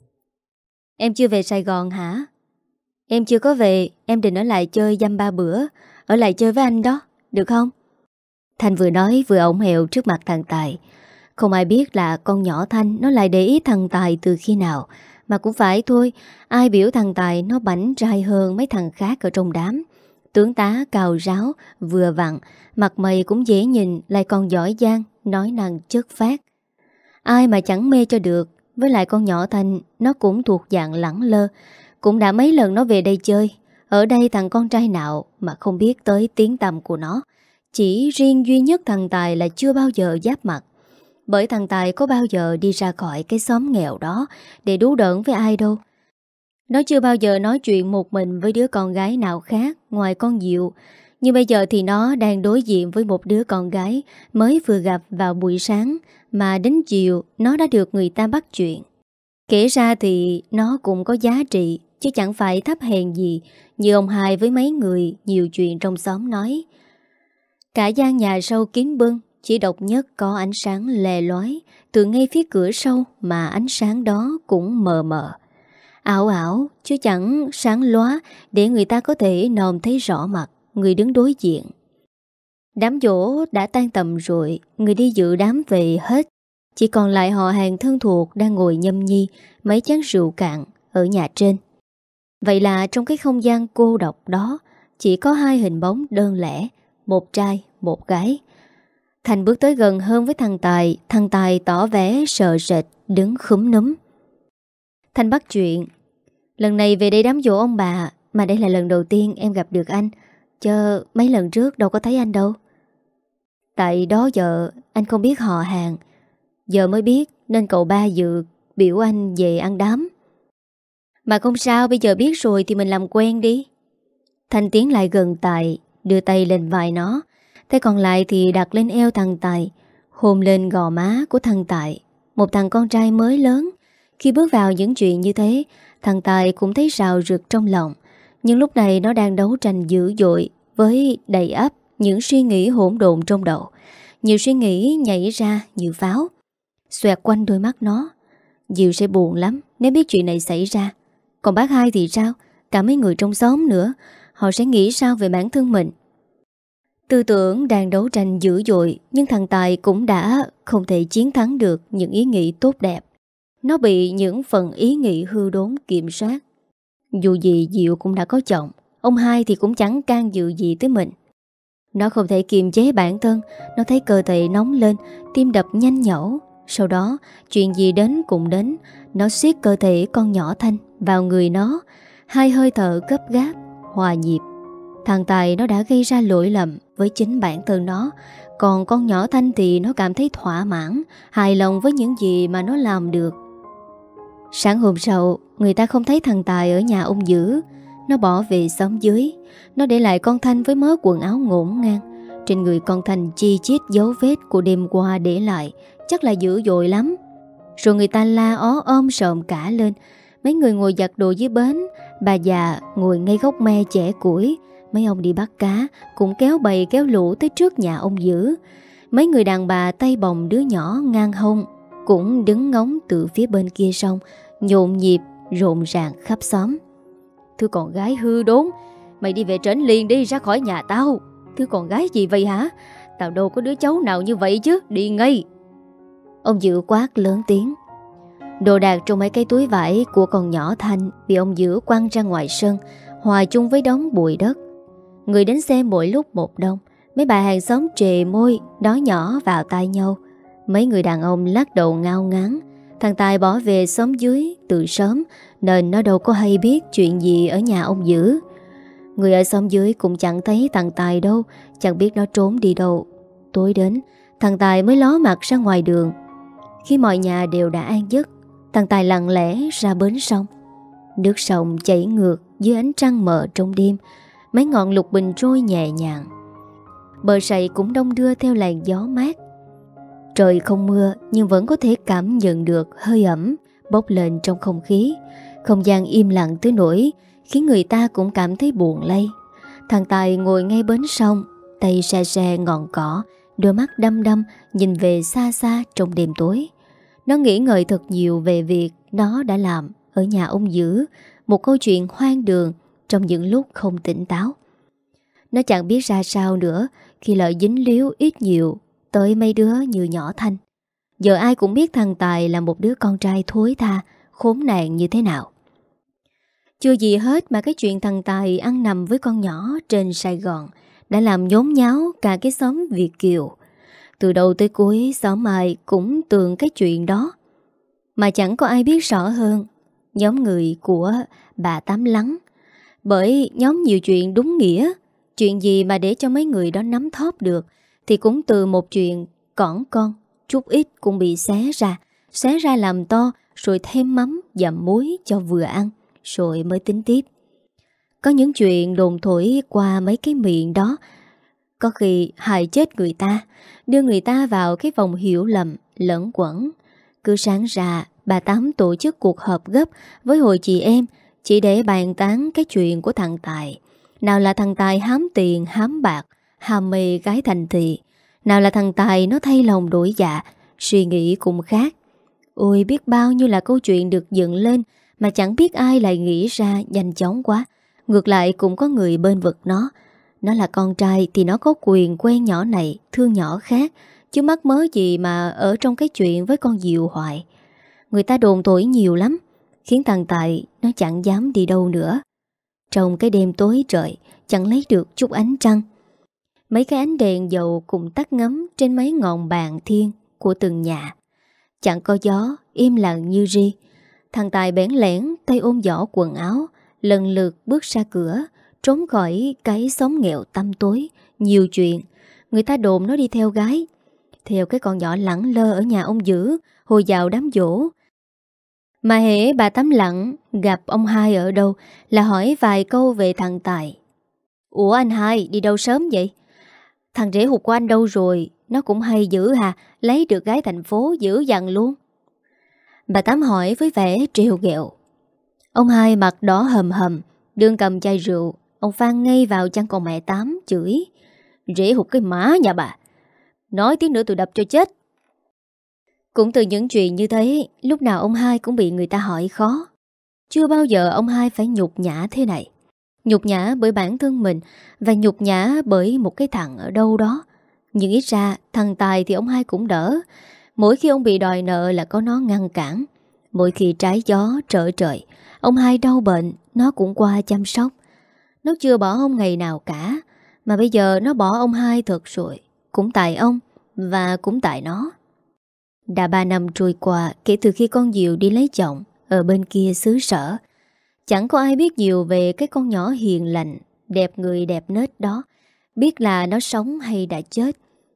Em chưa về Sài Gòn hả? Em chưa có về, em định ở lại chơi dăm ba bữa. Ở lại chơi với anh đó, được không? Thanh vừa nói vừa ổng hẹo trước mặt thằng Tài. Không ai biết là con nhỏ Thanh nó lại để ý thằng Tài từ khi nào. Mà cũng phải thôi, ai biểu thằng Tài nó bảnh trai hơn mấy thằng khác ở trong đám. Tướng tá cào ráo, vừa vặn, mặt mày cũng dễ nhìn, lại còn giỏi giang, nói năng chất phác. Ai mà chẳng mê cho được. Với lại con nhỏ Thanh nó cũng thuộc dạng lẳng lơ. Cũng đã mấy lần nó về đây chơi. Ở đây thằng con trai nào mà không biết tới tiếng tăm của nó. Chỉ riêng duy nhất thằng Tài là chưa bao giờ giáp mặt. Bởi thằng Tài có bao giờ đi ra khỏi cái xóm nghèo đó để đú đỡn với ai đâu. Nó chưa bao giờ nói chuyện một mình với đứa con gái nào khác ngoài con Diệu. Nhưng bây giờ thì nó đang đối diện với một đứa con gái mới vừa gặp vào buổi sáng, mà đến chiều nó đã được người ta bắt chuyện. Kể ra thì nó cũng có giá trị, chứ chẳng phải thấp hèn gì như ông hai với mấy người nhiều chuyện trong xóm nói. Cả gian nhà sâu kín bưng, chỉ độc nhất có ánh sáng lè lói từ ngay phía cửa sâu, mà ánh sáng đó cũng mờ mờ, ảo ảo chứ chẳng sáng lóa để người ta có thể nòm thấy rõ mặt người đứng đối diện. Đám giỗ đã tan tầm rồi, người đi dự đám về hết. Chỉ còn lại họ hàng thân thuộc đang ngồi nhâm nhi mấy chén rượu cạn ở nhà trên. Vậy là trong cái không gian cô độc đó chỉ có hai hình bóng đơn lẻ, một trai, một gái. Thành bước tới gần hơn với thằng Tài. Thằng Tài tỏ vẻ sợ sệt, đứng khúm núm. Thành bắt chuyện: lần này về đây đám giỗ ông bà, mà đây là lần đầu tiên em gặp được anh, chứ mấy lần trước đâu có thấy anh đâu. Tại đó giờ anh không biết họ hàng, giờ mới biết nên cậu ba dự biểu anh về ăn đám. Mà không sao, bây giờ biết rồi thì mình làm quen đi. Thành tiến lại gần Tài, đưa tay lên vai nó, tay còn lại thì đặt lên eo thằng Tài, hôn lên gò má của thằng Tài. Một thằng con trai mới lớn, khi bước vào những chuyện như thế, thằng Tài cũng thấy rào rực trong lòng. Nhưng lúc này nó đang đấu tranh dữ dội với đầy ắp những suy nghĩ hỗn độn trong đầu. Nhiều suy nghĩ nhảy ra như pháo, xoẹt quanh đôi mắt nó. Diệu sẽ buồn lắm nếu biết chuyện này xảy ra. Còn bác hai thì sao? Cả mấy người trong xóm nữa, họ sẽ nghĩ sao về bản thân mình? Tư tưởng đang đấu tranh dữ dội, nhưng thằng Tài cũng đã không thể chiến thắng được những ý nghĩ tốt đẹp. Nó bị những phần ý nghĩ hư đốn kiểm soát. Dù gì Diệu cũng đã có chồng, ông hai thì cũng chẳng can dự gì tới mình. Nó không thể kiềm chế bản thân. Nó thấy cơ thể nóng lên, tim đập nhanh nhẩu. Sau đó chuyện gì đến cũng đến. Nó siết cơ thể con nhỏ Thanh vào người nó. Hai hơi thở gấp gáp, hòa nhịp. Thằng Tài nó đã gây ra lỗi lầm với chính bản thân nó. Còn con nhỏ Thanh thì nó cảm thấy thỏa mãn, hài lòng với những gì mà nó làm được. Sáng hôm sau, người ta không thấy thằng Tài ở nhà ông Dữ. Nó bỏ về xóm dưới. Nó để lại con Thanh với mớ quần áo ngổn ngang. Trên người con Thanh chi chít dấu vết của đêm qua để lại, chắc là dữ dội lắm. Rồi người ta la ó ôm sợm cả lên. Mấy người ngồi giặt đồ dưới bến, bà già ngồi ngay gốc me chẻ củi. Mấy ông đi bắt cá cũng kéo bầy kéo lũ tới trước nhà ông Dữ. Mấy người đàn bà tay bồng đứa nhỏ ngang hông cũng đứng ngóng từ phía bên kia sông, nhộn nhịp rộn ràng khắp xóm. Thưa con gái hư đốn, mày đi về trển liền đi, ra khỏi nhà tao. Thưa con gái gì vậy hả? Tao đâu có đứa cháu nào như vậy chứ, đi ngay. Ông Dữ quát lớn tiếng. Đồ đạc trong mấy cái túi vải của con nhỏ Thanh bị ông Dữ quăng ra ngoài sân, hòa chung với đống bụi đất. Người đến xem mỗi lúc một đông. Mấy bà hàng xóm trề môi nói nhỏ vào tai nhau. Mấy người đàn ông lắc đầu ngao ngán. Thằng Tài bỏ về xóm dưới từ sớm, nên nó đâu có hay biết chuyện gì ở nhà ông Dữ. Người ở xóm dưới cũng chẳng thấy thằng Tài đâu, chẳng biết nó trốn đi đâu. Tối đến, thằng Tài mới ló mặt ra ngoài đường. Khi mọi nhà đều đã an giấc, thằng Tài lặng lẽ ra bến sông. Nước sông chảy ngược dưới ánh trăng mờ trong đêm. Mấy ngọn lục bình trôi nhẹ nhàng. Bờ sậy cũng đông đưa theo làn gió mát. Trời không mưa nhưng vẫn có thể cảm nhận được hơi ẩm bốc lên trong không khí. Không gian im lặng tới nỗi khiến người ta cũng cảm thấy buồn lây. Thằng Tài ngồi ngay bến sông, tay xe xe ngọn cỏ, đôi mắt đăm đăm nhìn về xa xa trong đêm tối. Nó nghĩ ngợi thật nhiều về việc nó đã làm ở nhà ông Dữ, một câu chuyện hoang đường trong những lúc không tỉnh táo. Nó chẳng biết ra sao nữa khi lợi dính líu ít nhiều tới mấy đứa như nhỏ Thanh. Giờ ai cũng biết thằng Tài là một đứa con trai thối tha, khốn nạn như thế nào. Chưa gì hết mà cái chuyện thằng Tài ăn nằm với con nhỏ trên Sài Gòn đã làm nhốn nháo cả cái xóm Việt Kiều. Từ đầu tới cuối xóm ai cũng tường cái chuyện đó. Mà chẳng có ai biết rõ hơn nhóm người của bà Tám Lắng. Bởi nhóm nhiều chuyện đúng nghĩa. Chuyện gì mà để cho mấy người đó nắm thóp được thì cũng từ một chuyện cỏn con, chút ít cũng bị xé ra. Xé ra làm to rồi thêm mắm dặm muối cho vừa ăn, rồi mới tính tiếp. Có những chuyện đồn thổi qua mấy cái miệng đó, có khi hại chết người ta, đưa người ta vào cái vòng hiểu lầm, lẫn quẩn. Cứ sáng ra, bà Tám tổ chức cuộc họp gấp với hội chị em chỉ để bàn tán cái chuyện của thằng Tài. Nào là thằng Tài hám tiền, hám bạc, ham mê gái thành thị. Nào là thằng Tài nó thay lòng đổi dạ, suy nghĩ cũng khác. Ôi biết bao nhiêu là câu chuyện được dựng lên mà chẳng biết ai lại nghĩ ra nhanh chóng quá. Ngược lại cũng có người bên vực nó. Nó là con trai thì nó có quyền quen nhỏ này, thương nhỏ khác, chứ mắc mớ gì mà ở trong cái chuyện với con Diệu hoài. Người ta đồn thổi nhiều lắm, khiến thằng Tài nó chẳng dám đi đâu nữa. Trong cái đêm tối trời, chẳng lấy được chút ánh trăng. Mấy cái ánh đèn dầu cùng tắt ngấm trên mấy ngọn bàn thiên của từng nhà. Chẳng có gió, im lặng như ri. Thằng Tài bẽn lẽn, tay ôm giỏ quần áo, lần lượt bước ra cửa, trốn khỏi cái xóm nghèo tăm tối. Nhiều chuyện, người ta đồn nó đi theo gái, theo cái con nhỏ lẳng lơ ở nhà ông Dữ hồi vào đám giỗ. Mà hễ bà Tám Lặng gặp ông Hai ở đâu là hỏi vài câu về thằng Tài. Ủa anh Hai đi đâu sớm vậy? Thằng rể hụt của anh đâu rồi? Nó cũng hay dữ hà, lấy được gái thành phố dữ dằn luôn. Bà Tám hỏi với vẻ trêu ghẹo. Ông Hai mặt đỏ hầm hầm, đương cầm chai rượu. Ông Phan ngay vào chăn con mẹ Tám chửi. Rể hụt cái má nhà bà, nói tiếng nữa tôi đập cho chết. Cũng từ những chuyện như thế, lúc nào ông Hai cũng bị người ta hỏi khó. Chưa bao giờ ông Hai phải nhục nhã thế này. Nhục nhã bởi bản thân mình và nhục nhã bởi một cái thằng ở đâu đó. Nhưng ít ra thằng Tài thì ông Hai cũng đỡ. Mỗi khi ông bị đòi nợ là có nó ngăn cản. Mỗi khi trái gió trở trời, ông Hai đau bệnh, nó cũng qua chăm sóc. Nó chưa bỏ ông ngày nào cả. Mà bây giờ nó bỏ ông Hai thật rồi. Cũng tại ông và cũng tại nó. Đã ba năm trôi qua kể từ khi con Diệu đi lấy chồng ở bên kia xứ sở. Chẳng có ai biết nhiều về cái con nhỏ hiền lành, đẹp người đẹp nết đó. Biết là nó sống hay đã chết.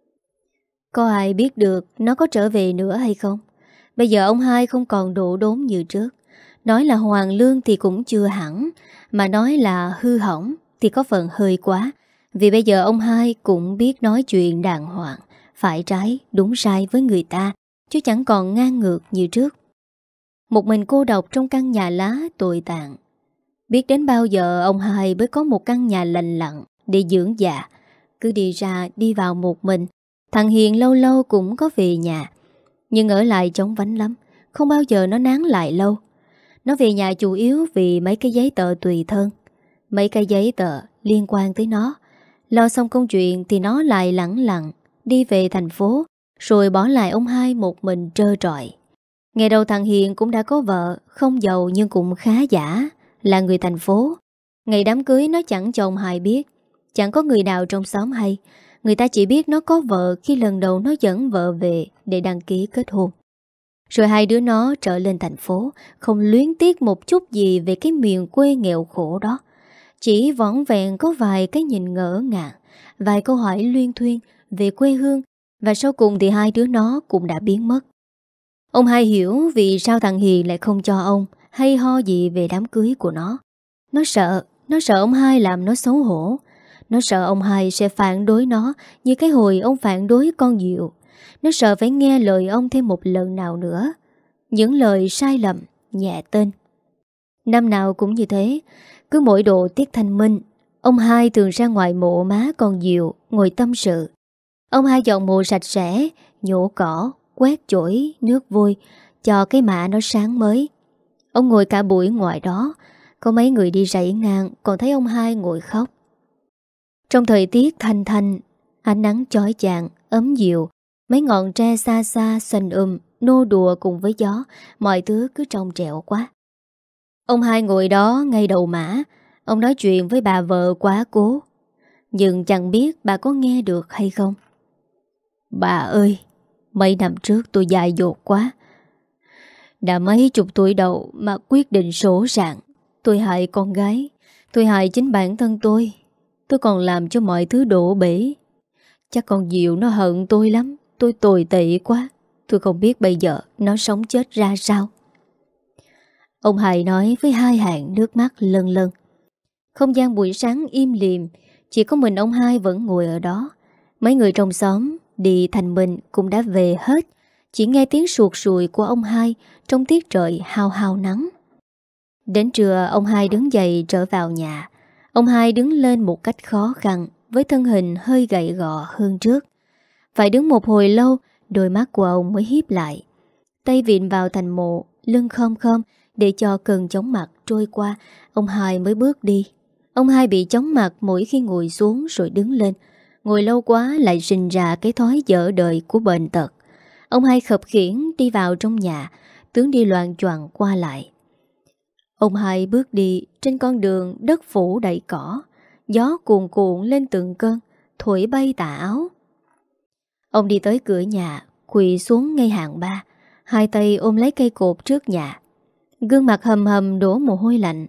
Có ai biết được nó có trở về nữa hay không? Bây giờ ông Hai không còn đổ đốn như trước. Nói là hoàn lương thì cũng chưa hẳn, mà nói là hư hỏng thì có phần hơi quá. Vì bây giờ ông Hai cũng biết nói chuyện đàng hoàng, phải trái, đúng sai với người ta, chứ chẳng còn ngang ngược như trước. Một mình cô độc trong căn nhà lá tồi tàn. Biết đến bao giờ ông Hai mới có một căn nhà lành lặn để dưỡng già. Cứ đi ra đi vào một mình. Thằng Hiền lâu lâu cũng có về nhà, nhưng ở lại trống vắng lắm. Không bao giờ nó nán lại lâu. Nó về nhà chủ yếu vì mấy cái giấy tờ tùy thân, mấy cái giấy tờ liên quan tới nó. Lo xong công chuyện thì nó lại lẳng lặng đi về thành phố, rồi bỏ lại ông Hai một mình trơ trọi. Ngày đầu thằng Hiền cũng đã có vợ, không giàu nhưng cũng khá giả, là người thành phố. Ngày đám cưới nó chẳng cho ông Hai biết. Chẳng có người nào trong xóm hay. Người ta chỉ biết nó có vợ khi lần đầu nó dẫn vợ về để đăng ký kết hôn. Rồi hai đứa nó trở lên thành phố, không luyến tiếc một chút gì về cái miền quê nghèo khổ đó. Chỉ vỏn vẹn có vài cái nhìn ngỡ ngàng, vài câu hỏi luyên thuyên về quê hương. Và sau cùng thì hai đứa nó cũng đã biến mất. Ông Hai hiểu vì sao thằng Hiền lại không cho ông hay ho gì về đám cưới của nó. Nó sợ, nó sợ ông Hai làm nó xấu hổ. Nó sợ ông Hai sẽ phản đối nó như cái hồi ông phản đối con Diệu. Nó sợ phải nghe lời ông thêm một lần nào nữa. Những lời sai lầm, nhẹ tên. Năm nào cũng như thế. Cứ mỗi độ tiết thanh minh, ông Hai thường ra ngoài mộ má con Diệu ngồi tâm sự. Ông Hai dọn mộ sạch sẽ, nhổ cỏ, quét chổi, nước vôi, cho cái mạ nó sáng mới. Ông ngồi cả buổi ngoài đó. Có mấy người đi rảy ngang còn thấy ông Hai ngồi khóc. Trong thời tiết thanh thanh, Ánh nắng chói chang, ấm dịu, mấy ngọn tre xa xa xanh um, nô đùa cùng với gió, mọi thứ cứ trong trẻo quá. Ông hai ngồi đó ngay đầu mã, ông nói chuyện với bà vợ quá cố. Nhưng chẳng biết bà có nghe được hay không. Bà ơi, mấy năm trước tôi dại dột quá. Đã mấy chục tuổi đầu mà quyết định sổ sàng. Tôi hại con gái, tôi hại chính bản thân tôi. Tôi còn làm cho mọi thứ đổ bể. Chắc con Diệu nó hận tôi lắm. Tôi tồi tệ quá. Tôi không biết bây giờ nó sống chết ra sao. Ông hai nói với hai hàng nước mắt lân lân. Không gian buổi sáng im lìm, chỉ có mình ông hai vẫn ngồi ở đó. Mấy người trong xóm đi thành mình cũng đã về hết. Chỉ nghe tiếng suột sùi của ông hai trong tiết trời hao hao nắng. Đến trưa ông hai đứng dậy trở vào nhà. Ông hai đứng lên một cách khó khăn, với thân hình hơi gầy gò hơn trước. Phải đứng một hồi lâu, đôi mắt của ông mới híp lại. Tay vịn vào thành mộ, lưng khom khom để cho cơn chóng mặt trôi qua. Ông hai mới bước đi. Ông hai bị chóng mặt mỗi khi ngồi xuống rồi đứng lên. Ngồi lâu quá lại sinh ra cái thói dở đời của bệnh tật. Ông hai khập khiễng đi vào trong nhà, tướng đi loạng choạng qua lại. Ông hai bước đi trên con đường đất phủ đầy cỏ. Gió cuồn cuộn lên từng cơn, thổi bay tà áo. Ông đi tới cửa nhà, quỳ xuống ngay hàng ba, hai tay ôm lấy cây cột trước nhà. Gương mặt hầm hầm đổ mồ hôi lạnh.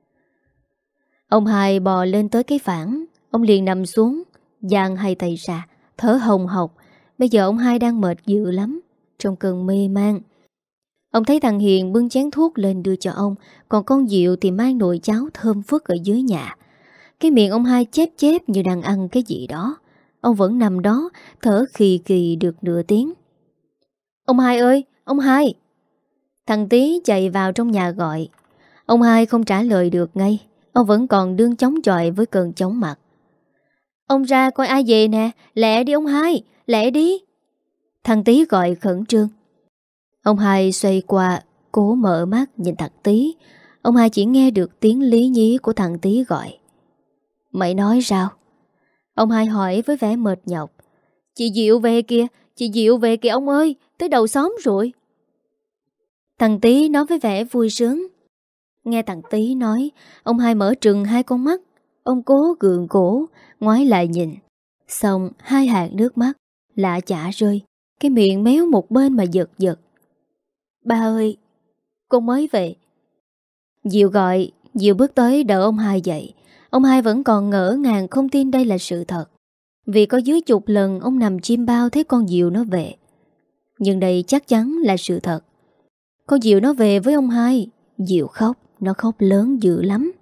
Ông hai bò lên tới cái phản. Ông liền nằm xuống, dang hai tay ra, thở hồng hộc. Bây giờ ông hai đang mệt dữ lắm, trong cơn mê man. Ông thấy thằng Hiền bưng chén thuốc lên đưa cho ông, còn con Diệu thì mang nồi cháo thơm phức ở dưới nhà. Cái miệng ông hai chép chép như đang ăn cái gì đó. Ông vẫn nằm đó, thở khì khì được nửa tiếng. Ông hai ơi, ông hai! Thằng Tí chạy vào trong nhà gọi. Ông hai không trả lời được ngay. Ông vẫn còn đương chống chọi với cơn chóng mặt. Ông ra coi ai về nè, lẹ đi ông hai, lẹ đi! Thằng Tí gọi khẩn trương. Ông hai xoay qua, cố mở mắt nhìn thằng Tí. Ông hai chỉ nghe được tiếng lý nhí của thằng Tí gọi. Mày nói sao? Ông hai hỏi với vẻ mệt nhọc. Chị Diệu về kìa, chị Diệu về kìa ông ơi, tới đầu xóm rồi. Thằng Tí nói với vẻ vui sướng. Nghe thằng Tí nói, ông hai mở trừng hai con mắt. Ông cố gượng cổ, ngoái lại nhìn. Xong hai hạt nước mắt lạ chả rơi. Cái miệng méo một bên mà giật giật. Ba ơi, con mới về. Diệu gọi. Diệu bước tới đỡ ông hai dậy. Ông hai vẫn còn ngỡ ngàng không tin đây là sự thật. Vì có dưới chục lần ông nằm chim bao thấy con Diệu nó về. Nhưng đây chắc chắn là sự thật. Con Diệu nó về với ông hai. Diệu khóc, nó khóc lớn dữ lắm.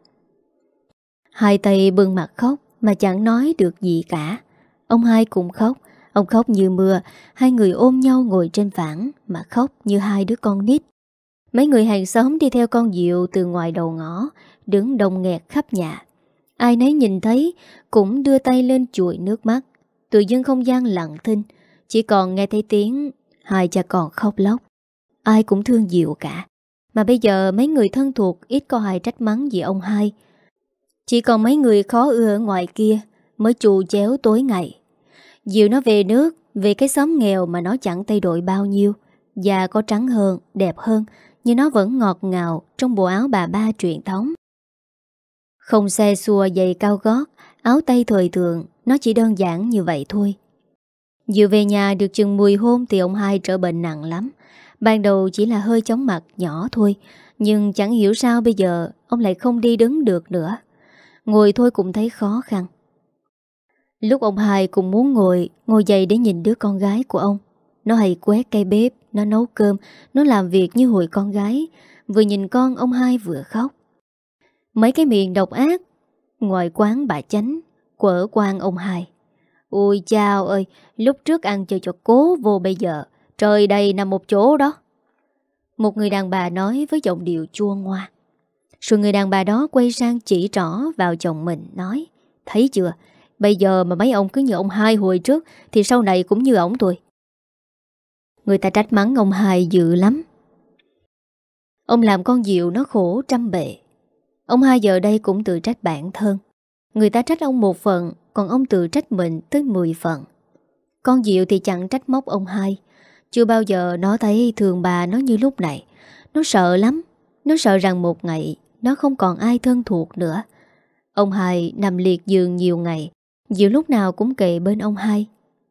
Hai tay bưng mặt khóc mà chẳng nói được gì cả. Ông hai cũng khóc. Ông khóc như mưa. Hai người ôm nhau ngồi trên phản mà khóc như hai đứa con nít. Mấy người hàng xóm đi theo con Diệu từ ngoài đầu ngõ, đứng đông nghẹt khắp nhà. Ai nấy nhìn thấy cũng đưa tay lên chùi nước mắt. Tự dưng không gian lặng thinh, chỉ còn nghe thấy tiếng hai cha con khóc lóc. Ai cũng thương Diệu cả. Mà bây giờ mấy người thân thuộc ít có ai trách mắng gì ông hai. Chỉ còn mấy người khó ưa ở ngoài kia mới chù chéo tối ngày. Diệu nó về nước, về cái xóm nghèo mà nó chẳng thay đổi bao nhiêu. Da có trắng hơn, đẹp hơn, nhưng nó vẫn ngọt ngào trong bộ áo bà ba truyền thống. Không xe xua giày cao gót, áo tay thời thượng, nó chỉ đơn giản như vậy thôi. Diệu về nhà được chừng mười hôm thì ông hai trở bệnh nặng lắm. Ban đầu chỉ là hơi chóng mặt nhỏ thôi, nhưng chẳng hiểu sao bây giờ ông lại không đi đứng được nữa. Ngồi thôi cũng thấy khó khăn. Lúc ông hai cũng muốn ngồi, ngồi dậy để nhìn đứa con gái của ông. Nó hay quét cây bếp, nó nấu cơm, nó làm việc như hồi con gái. Vừa nhìn con ông hai vừa khóc. Mấy cái miệng độc ác ngoài quán bà Chánh quở quan ông hai. Ôi chao ơi, lúc trước ăn chơi cho cố vô bây giờ trời đầy nằm một chỗ đó. Một người đàn bà nói với giọng điệu chua ngoa. Rồi người đàn bà đó quay sang chỉ trỏ vào chồng mình nói. Thấy chưa, bây giờ mà mấy ông cứ như ông hai hồi trước thì sau này cũng như ổng thôi. Người ta trách mắng ông hai dữ lắm. Ông làm con Diệu nó khổ trăm bề. Ông hai giờ đây cũng tự trách bản thân. Người ta trách ông một phần, còn ông tự trách mình tới mười phần. Con Diệu thì chẳng trách móc ông hai. Chưa bao giờ nó thấy thường bà nó như lúc này. Nó sợ lắm. Nó sợ rằng một ngày nó không còn ai thân thuộc nữa. Ông hai nằm liệt giường nhiều ngày, Diệu lúc nào cũng kề bên ông hai.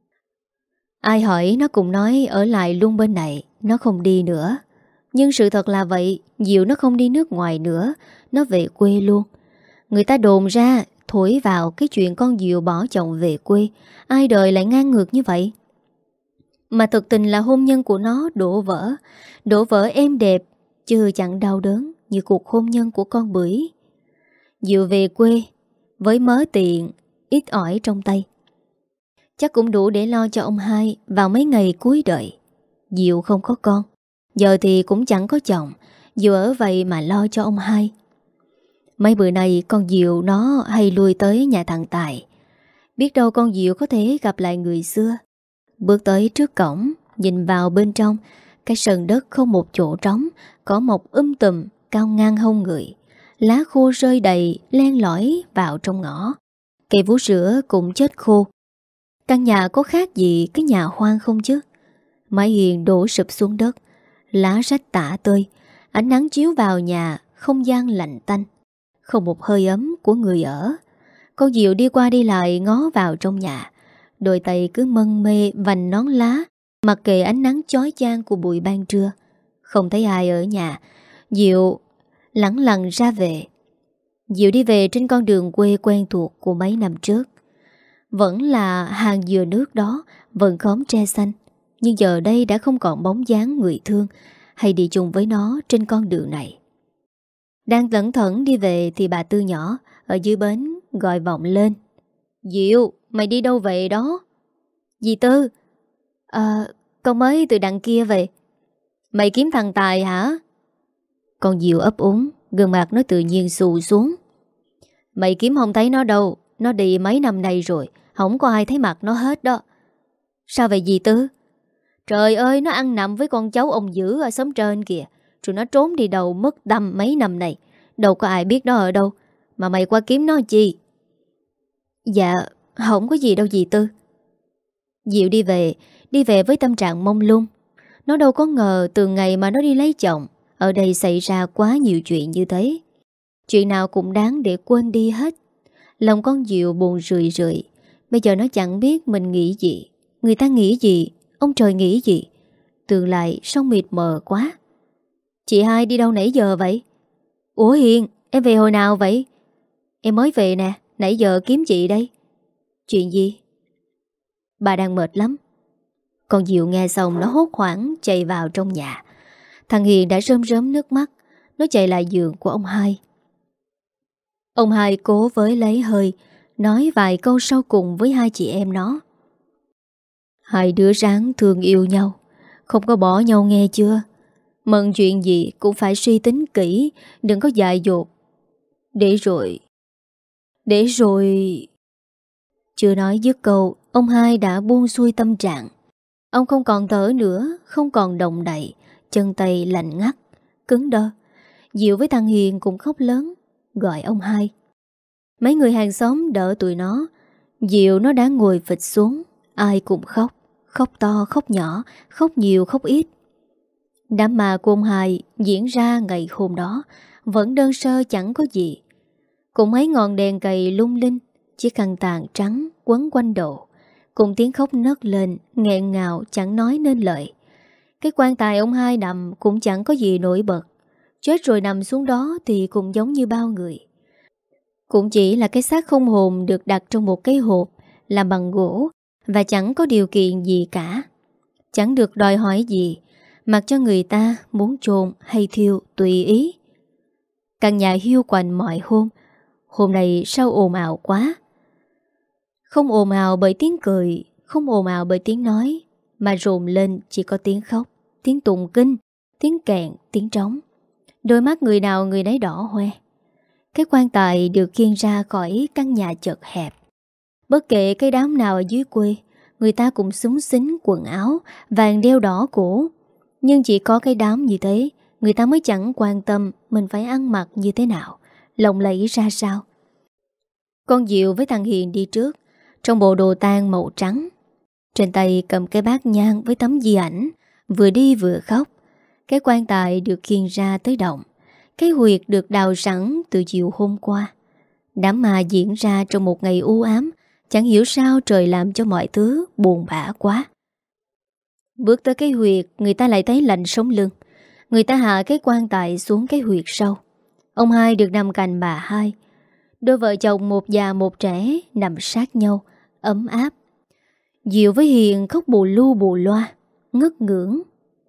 Ai hỏi nó cũng nói ở lại luôn bên này, nó không đi nữa. Nhưng sự thật là vậy, Diệu nó không đi nước ngoài nữa, nó về quê luôn. Người ta đồn ra, thổi vào cái chuyện con Diệu bỏ chồng về quê. Ai đời lại ngang ngược như vậy? Mà thực tình là hôn nhân của nó đổ vỡ. Đổ vỡ êm đẹp, chứ chẳng đau đớn như cuộc hôn nhân của con Bưởi. Diệu về quê với mớ tiền ít ỏi trong tay, chắc cũng đủ để lo cho ông hai vào mấy ngày cuối đời. Diệu không có con, giờ thì cũng chẳng có chồng, Diệu ở vậy mà lo cho ông hai. Mấy bữa nay con Diệu nó hay lui tới nhà thằng Tài. Biết đâu con Diệu có thể gặp lại người xưa. Bước tới trước cổng, nhìn vào bên trong, cái sân đất không một chỗ trống, có một um tùm cao ngang hông người. Lá khô rơi đầy len lỏi vào trong ngõ. Cây vú sữa cũng chết khô. Căn nhà có khác gì cái nhà hoang không chứ? Mái hiên đổ sụp xuống đất, lá rách tả tơi. Ánh nắng chiếu vào nhà, không gian lạnh tanh, không một hơi ấm của người ở. Con Diệu đi qua đi lại ngó vào trong nhà, đôi tay cứ mân mê vành nón lá, mặc kệ ánh nắng chói chang của buổi ban trưa. Không thấy ai ở nhà, Diệu lẳng lặng ra về. Diệu đi về trên con đường quê quen thuộc của mấy năm trước. Vẫn là hàng dừa nước đó, vẫn khóm tre xanh, nhưng giờ đây đã không còn bóng dáng người thương hay đi chung với nó trên con đường này. Đang lẩn thẩn đi về thì bà Tư nhỏ ở dưới bến gọi vọng lên: Diệu, mày đi đâu về đó? Dì Tư? À, con mới từ đằng kia về. Mày kiếm thằng Tài hả? Con Diệu ấp úng, gương mặt nó tự nhiên xù xuống. Mày kiếm không thấy nó đâu, nó đi mấy năm nay rồi, không có ai thấy mặt nó hết đó. Sao vậy dì Tư? Trời ơi, nó ăn nằm với con cháu ông Dữ ở xóm trên kìa. Rồi nó trốn đi đâu mất tăm mấy năm này. Đâu có ai biết nó ở đâu, mà mày qua kiếm nó chi? Dạ, không có gì đâu dì Tư. Diệu đi về, đi về với tâm trạng mông lung. Nó đâu có ngờ từ ngày mà nó đi lấy chồng, ở đây xảy ra quá nhiều chuyện như thế. Chuyện nào cũng đáng để quên đi hết. Lòng con Diệu buồn rười rượi. Bây giờ nó chẳng biết mình nghĩ gì, người ta nghĩ gì, ông trời nghĩ gì. Tương lai sao mịt mờ quá. Chị hai đi đâu nãy giờ vậy? Ủa Hiền, em về hồi nào vậy? Em mới về nè, nãy giờ kiếm chị đây. Chuyện gì? Bà đang mệt lắm. Con Diệu nghe xong nó hốt hoảng chạy vào trong nhà. Thằng Hiền đã rơm rớm nước mắt. Nó chạy lại giường của ông hai. Ông hai cố với lấy hơi, nói vài câu sau cùng với hai chị em nó. Hai đứa ráng thương yêu nhau, không có bỏ nhau nghe chưa? Mận chuyện gì cũng phải suy tính kỹ, đừng có dại dột. Để rồi... Để rồi... Chưa nói dứt câu, ông hai đã buông xuôi tâm trạng. Ông không còn thở nữa, không còn động đậy, chân tay lạnh ngắt, cứng đơ. Diệu với thằng Hiền cũng khóc lớn, gọi ông hai. Mấy người hàng xóm đỡ tụi nó. Diệu nó đã ngồi phịch xuống. Ai cũng khóc, khóc to, khóc nhỏ, khóc nhiều, khóc ít. Đám ma của ông hai diễn ra ngày hôm đó vẫn đơn sơ chẳng có gì. Cùng mấy ngọn đèn cầy lung linh, chiếc khăn tàn trắng quấn quanh đầu, cùng tiếng khóc nấc lên nghẹn ngào chẳng nói nên lời. Cái quan tài ông hai nằm cũng chẳng có gì nổi bật. Chết rồi nằm xuống đó thì cũng giống như bao người. Cũng chỉ là cái xác không hồn được đặt trong một cái hộp làm bằng gỗ và chẳng có điều kiện gì cả. Chẳng được đòi hỏi gì, mặc cho người ta muốn chôn hay thiêu tùy ý. Căn nhà hiu quạnh mọi hôm. Hôm nay sao ồn ào quá. Không ồn ào bởi tiếng cười, không ồn ào bởi tiếng nói, mà rồn lên chỉ có tiếng khóc, tiếng tụng kinh, tiếng kèn, tiếng trống. Đôi mắt người nào người nấy đỏ hoe. Cái quan tài được khiêng ra khỏi căn nhà chật hẹp. Bất kể cái đám nào ở dưới quê, người ta cũng xúng xính quần áo, vàng đeo đỏ cổ. Nhưng chỉ có cái đám như thế, người ta mới chẳng quan tâm mình phải ăn mặc như thế nào, lộng lẫy ra sao. Con Diệu với thằng Hiền đi trước, trong bộ đồ tang màu trắng. Trên tay cầm cái bát nhang với tấm di ảnh, vừa đi vừa khóc. Cái quan tài được khiêng ra tới động. Cái huyệt được đào sẵn từ chiều hôm qua. Đám ma diễn ra trong một ngày u ám. Chẳng hiểu sao trời làm cho mọi thứ buồn bã quá. Bước tới cái huyệt, người ta lại thấy lạnh sống lưng. Người ta hạ cái quan tài xuống cái huyệt sâu. Ông hai được nằm cạnh bà hai. Đôi vợ chồng một già một trẻ nằm sát nhau, ấm áp. Diệu với Hiền khóc bù lu bù loa, ngất ngưỡng.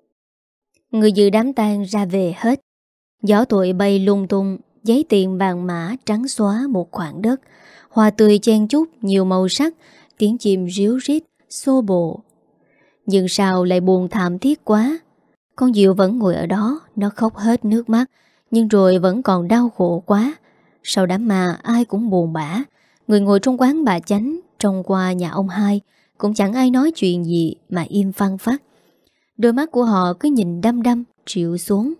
Người dự đám tang ra về hết. Gió thổi bay lung tung, giấy tiền vàng mã trắng xóa một khoảng đất. Hoa tươi chen chúc nhiều màu sắc, tiếng chim ríu rít, xô bồ. Nhưng sao lại buồn thảm thiết quá. Con Diệu vẫn ngồi ở đó, nó khóc hết nước mắt, nhưng rồi vẫn còn đau khổ quá. Sau đám ma ai cũng buồn bã. Người ngồi trong quán bà Chánh, trông qua nhà ông hai, cũng chẳng ai nói chuyện gì mà im phăng phắc. Đôi mắt của họ cứ nhìn đăm đăm, triệu xuống.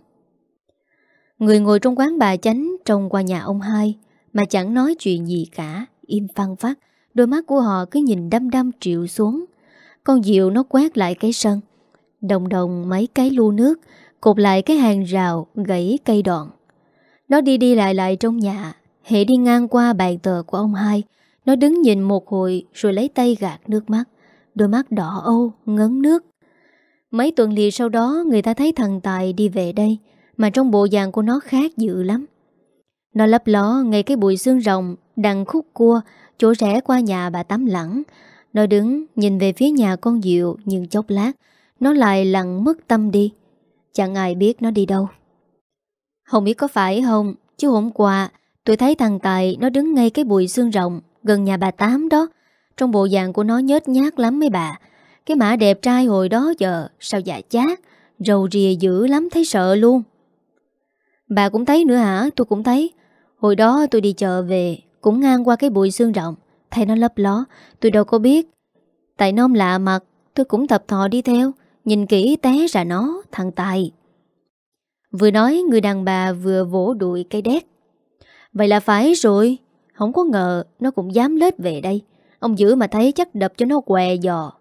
Người ngồi trong quán bà Chánh trông qua nhà ông hai mà chẳng nói chuyện gì cả, im phăng phắc. Đôi mắt của họ cứ nhìn đăm đăm triệu xuống. Con Diệu nó quét lại cái sân, đồng đồng mấy cái lu nước, cột lại cái hàng rào, gãy cây đoạn. Nó đi đi lại lại trong nhà. Hễ đi ngang qua bàn thờ của ông hai, nó đứng nhìn một hồi rồi lấy tay gạt nước mắt. Đôi mắt đỏ âu, ngấn nước. Mấy tuần liền sau đó người ta thấy thằng Tài đi về đây, mà trong bộ dạng của nó khác dữ lắm. Nó lấp ló ngay cái bụi xương rồng đằng khúc cua, chỗ rẽ qua nhà bà Tám Lẳng. Nó đứng nhìn về phía nhà con Diệu, nhưng chốc lát nó lại lặng mất tâm đi. Chẳng ai biết nó đi đâu. Không biết có phải không, chứ hôm qua tôi thấy thằng Tài nó đứng ngay cái bụi xương rồng gần nhà bà Tám đó. Trong bộ dạng của nó nhếch nhác lắm mấy bà. Cái mã đẹp trai hồi đó giờ sao dạ chát, râu rìa dữ lắm, thấy sợ luôn. Bà cũng thấy nữa hả? Tôi cũng thấy. Hồi đó tôi đi chợ về, cũng ngang qua cái bụi xương rộng, thấy nó lấp ló, tôi đâu có biết. Tại nó lạ mặt, tôi cũng tập thò đi theo, nhìn kỹ té ra nó, thằng Tài. Vừa nói người đàn bà vừa vỗ đùi cây đét. Vậy là phải rồi, không có ngờ nó cũng dám lết về đây. Ông giữ mà thấy chắc đập cho nó què giò.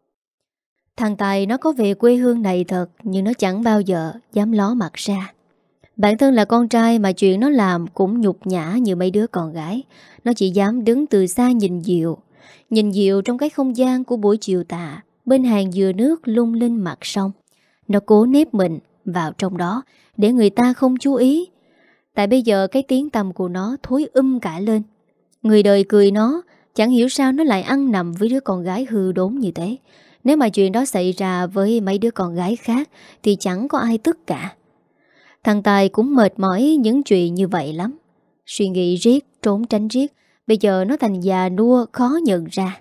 Thằng Tài nó có về quê hương này thật, nhưng nó chẳng bao giờ dám ló mặt ra. Bản thân là con trai mà chuyện nó làm cũng nhục nhã như mấy đứa con gái. Nó chỉ dám đứng từ xa nhìn Diệu. Nhìn Diệu trong cái không gian của buổi chiều tà, bên hàng dừa nước lung linh mặt sông. Nó cố nếp mình vào trong đó để người ta không chú ý. Tại bây giờ cái tiếng tăm của nó thối um cả lên. Người đời cười nó, chẳng hiểu sao nó lại ăn nằm với đứa con gái hư đốn như thế. Nếu mà chuyện đó xảy ra với mấy đứa con gái khác thì chẳng có ai tức cả. Thằng Tài cũng mệt mỏi những chuyện như vậy lắm. Suy nghĩ riết, trốn tránh riết. Bây giờ nó thành già nua khó nhận ra.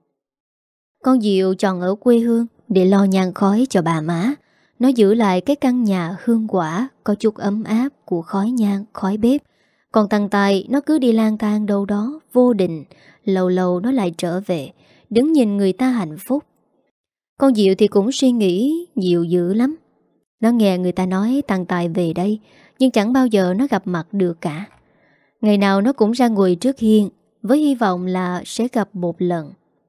Con Diệu chọn ở quê hương để lo nhang khói cho bà má. Nó giữ lại cái căn nhà hương quả có chút ấm áp của khói nhang, khói bếp. Còn thằng Tài nó cứ đi lang thang đâu đó vô định. Lâu lâu nó lại trở về, đứng nhìn người ta hạnh phúc. Con Diệu thì cũng suy nghĩ nhiều dữ lắm. Nó nghe người ta nói thằng Tài về đây, nhưng chẳng bao giờ nó gặp mặt được cả. Ngày nào nó cũng ra ngồi trước hiên, với hy vọng là sẽ gặp một lần.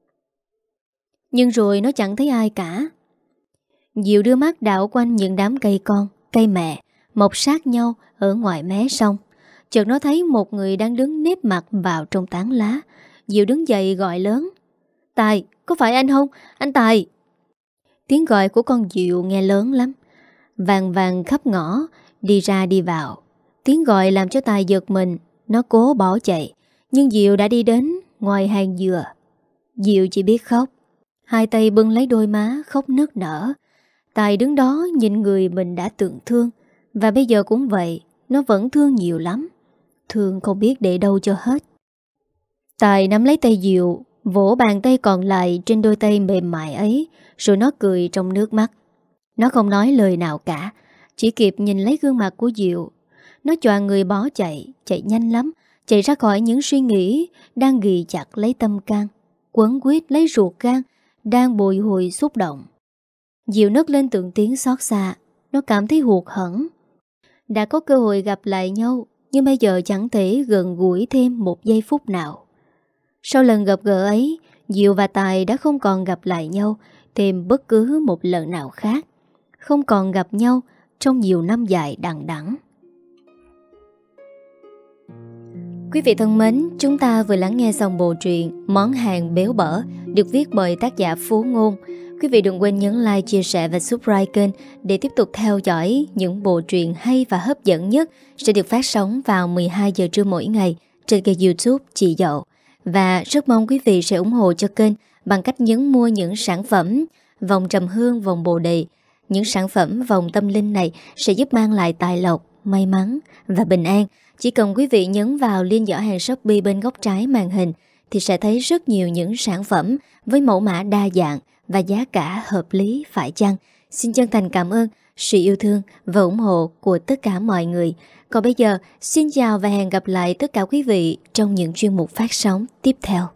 Nhưng rồi nó chẳng thấy ai cả. Diệu đưa mắt đảo quanh những đám cây con, cây mẹ, mọc sát nhau ở ngoài mé sông. Chợt nó thấy một người đang đứng nép mặt vào trong tán lá. Diệu đứng dậy gọi lớn. Tài, có phải anh không? Anh Tài! Tiếng gọi của con Diệu nghe lớn lắm, vàng vàng khắp ngõ, đi ra đi vào. Tiếng gọi làm cho Tài giật mình. Nó cố bỏ chạy, nhưng Diệu đã đi đến ngoài hàng dừa. Diệu chỉ biết khóc, hai tay bưng lấy đôi má khóc nức nở. Tài đứng đó nhìn người mình đã từng thương. Và bây giờ cũng vậy, nó vẫn thương nhiều lắm. Thương không biết để đâu cho hết. Tài nắm lấy tay Diệu, vỗ bàn tay còn lại trên đôi tay mềm mại ấy, rồi nó cười trong nước mắt. Nó không nói lời nào cả, chỉ kịp nhìn lấy gương mặt của Diệu. Nó choàng người bó chạy, chạy nhanh lắm, chạy ra khỏi những suy nghĩ đang ghì chặt lấy tâm can, quấn quýt lấy ruột gan, đang bồi hồi xúc động. Diệu nấc lên từng tiếng xót xa. Nó cảm thấy hụt hẫng. Đã có cơ hội gặp lại nhau, nhưng bây giờ chẳng thể gần gũi thêm một giây phút nào. Sau lần gặp gỡ ấy, Diệu và Tài đã không còn gặp lại nhau thêm bất cứ một lần nào khác. Không còn gặp nhau trong nhiều năm dài đằng đẵng. Quý vị thân mến, chúng ta vừa lắng nghe xong bộ truyện Món hàng béo bở được viết bởi tác giả Phú Ngôn. Quý vị đừng quên nhấn like, chia sẻ và subscribe kênh để tiếp tục theo dõi những bộ truyện hay và hấp dẫn nhất sẽ được phát sóng vào mười hai giờ trưa mỗi ngày trên kênh YouTube Chị Dậu. Và rất mong quý vị sẽ ủng hộ cho kênh bằng cách nhấn mua những sản phẩm vòng trầm hương, vòng bồ đề. Những sản phẩm vòng tâm linh này sẽ giúp mang lại tài lộc, may mắn và bình an. Chỉ cần quý vị nhấn vào link giỏ hàng Shopee bên góc trái màn hình thì sẽ thấy rất nhiều những sản phẩm với mẫu mã đa dạng và giá cả hợp lý phải chăng. Xin chân thành cảm ơn sự yêu thương và ủng hộ của tất cả mọi người. Còn bây giờ, xin chào và hẹn gặp lại tất cả quý vị trong những chuyên mục phát sóng tiếp theo.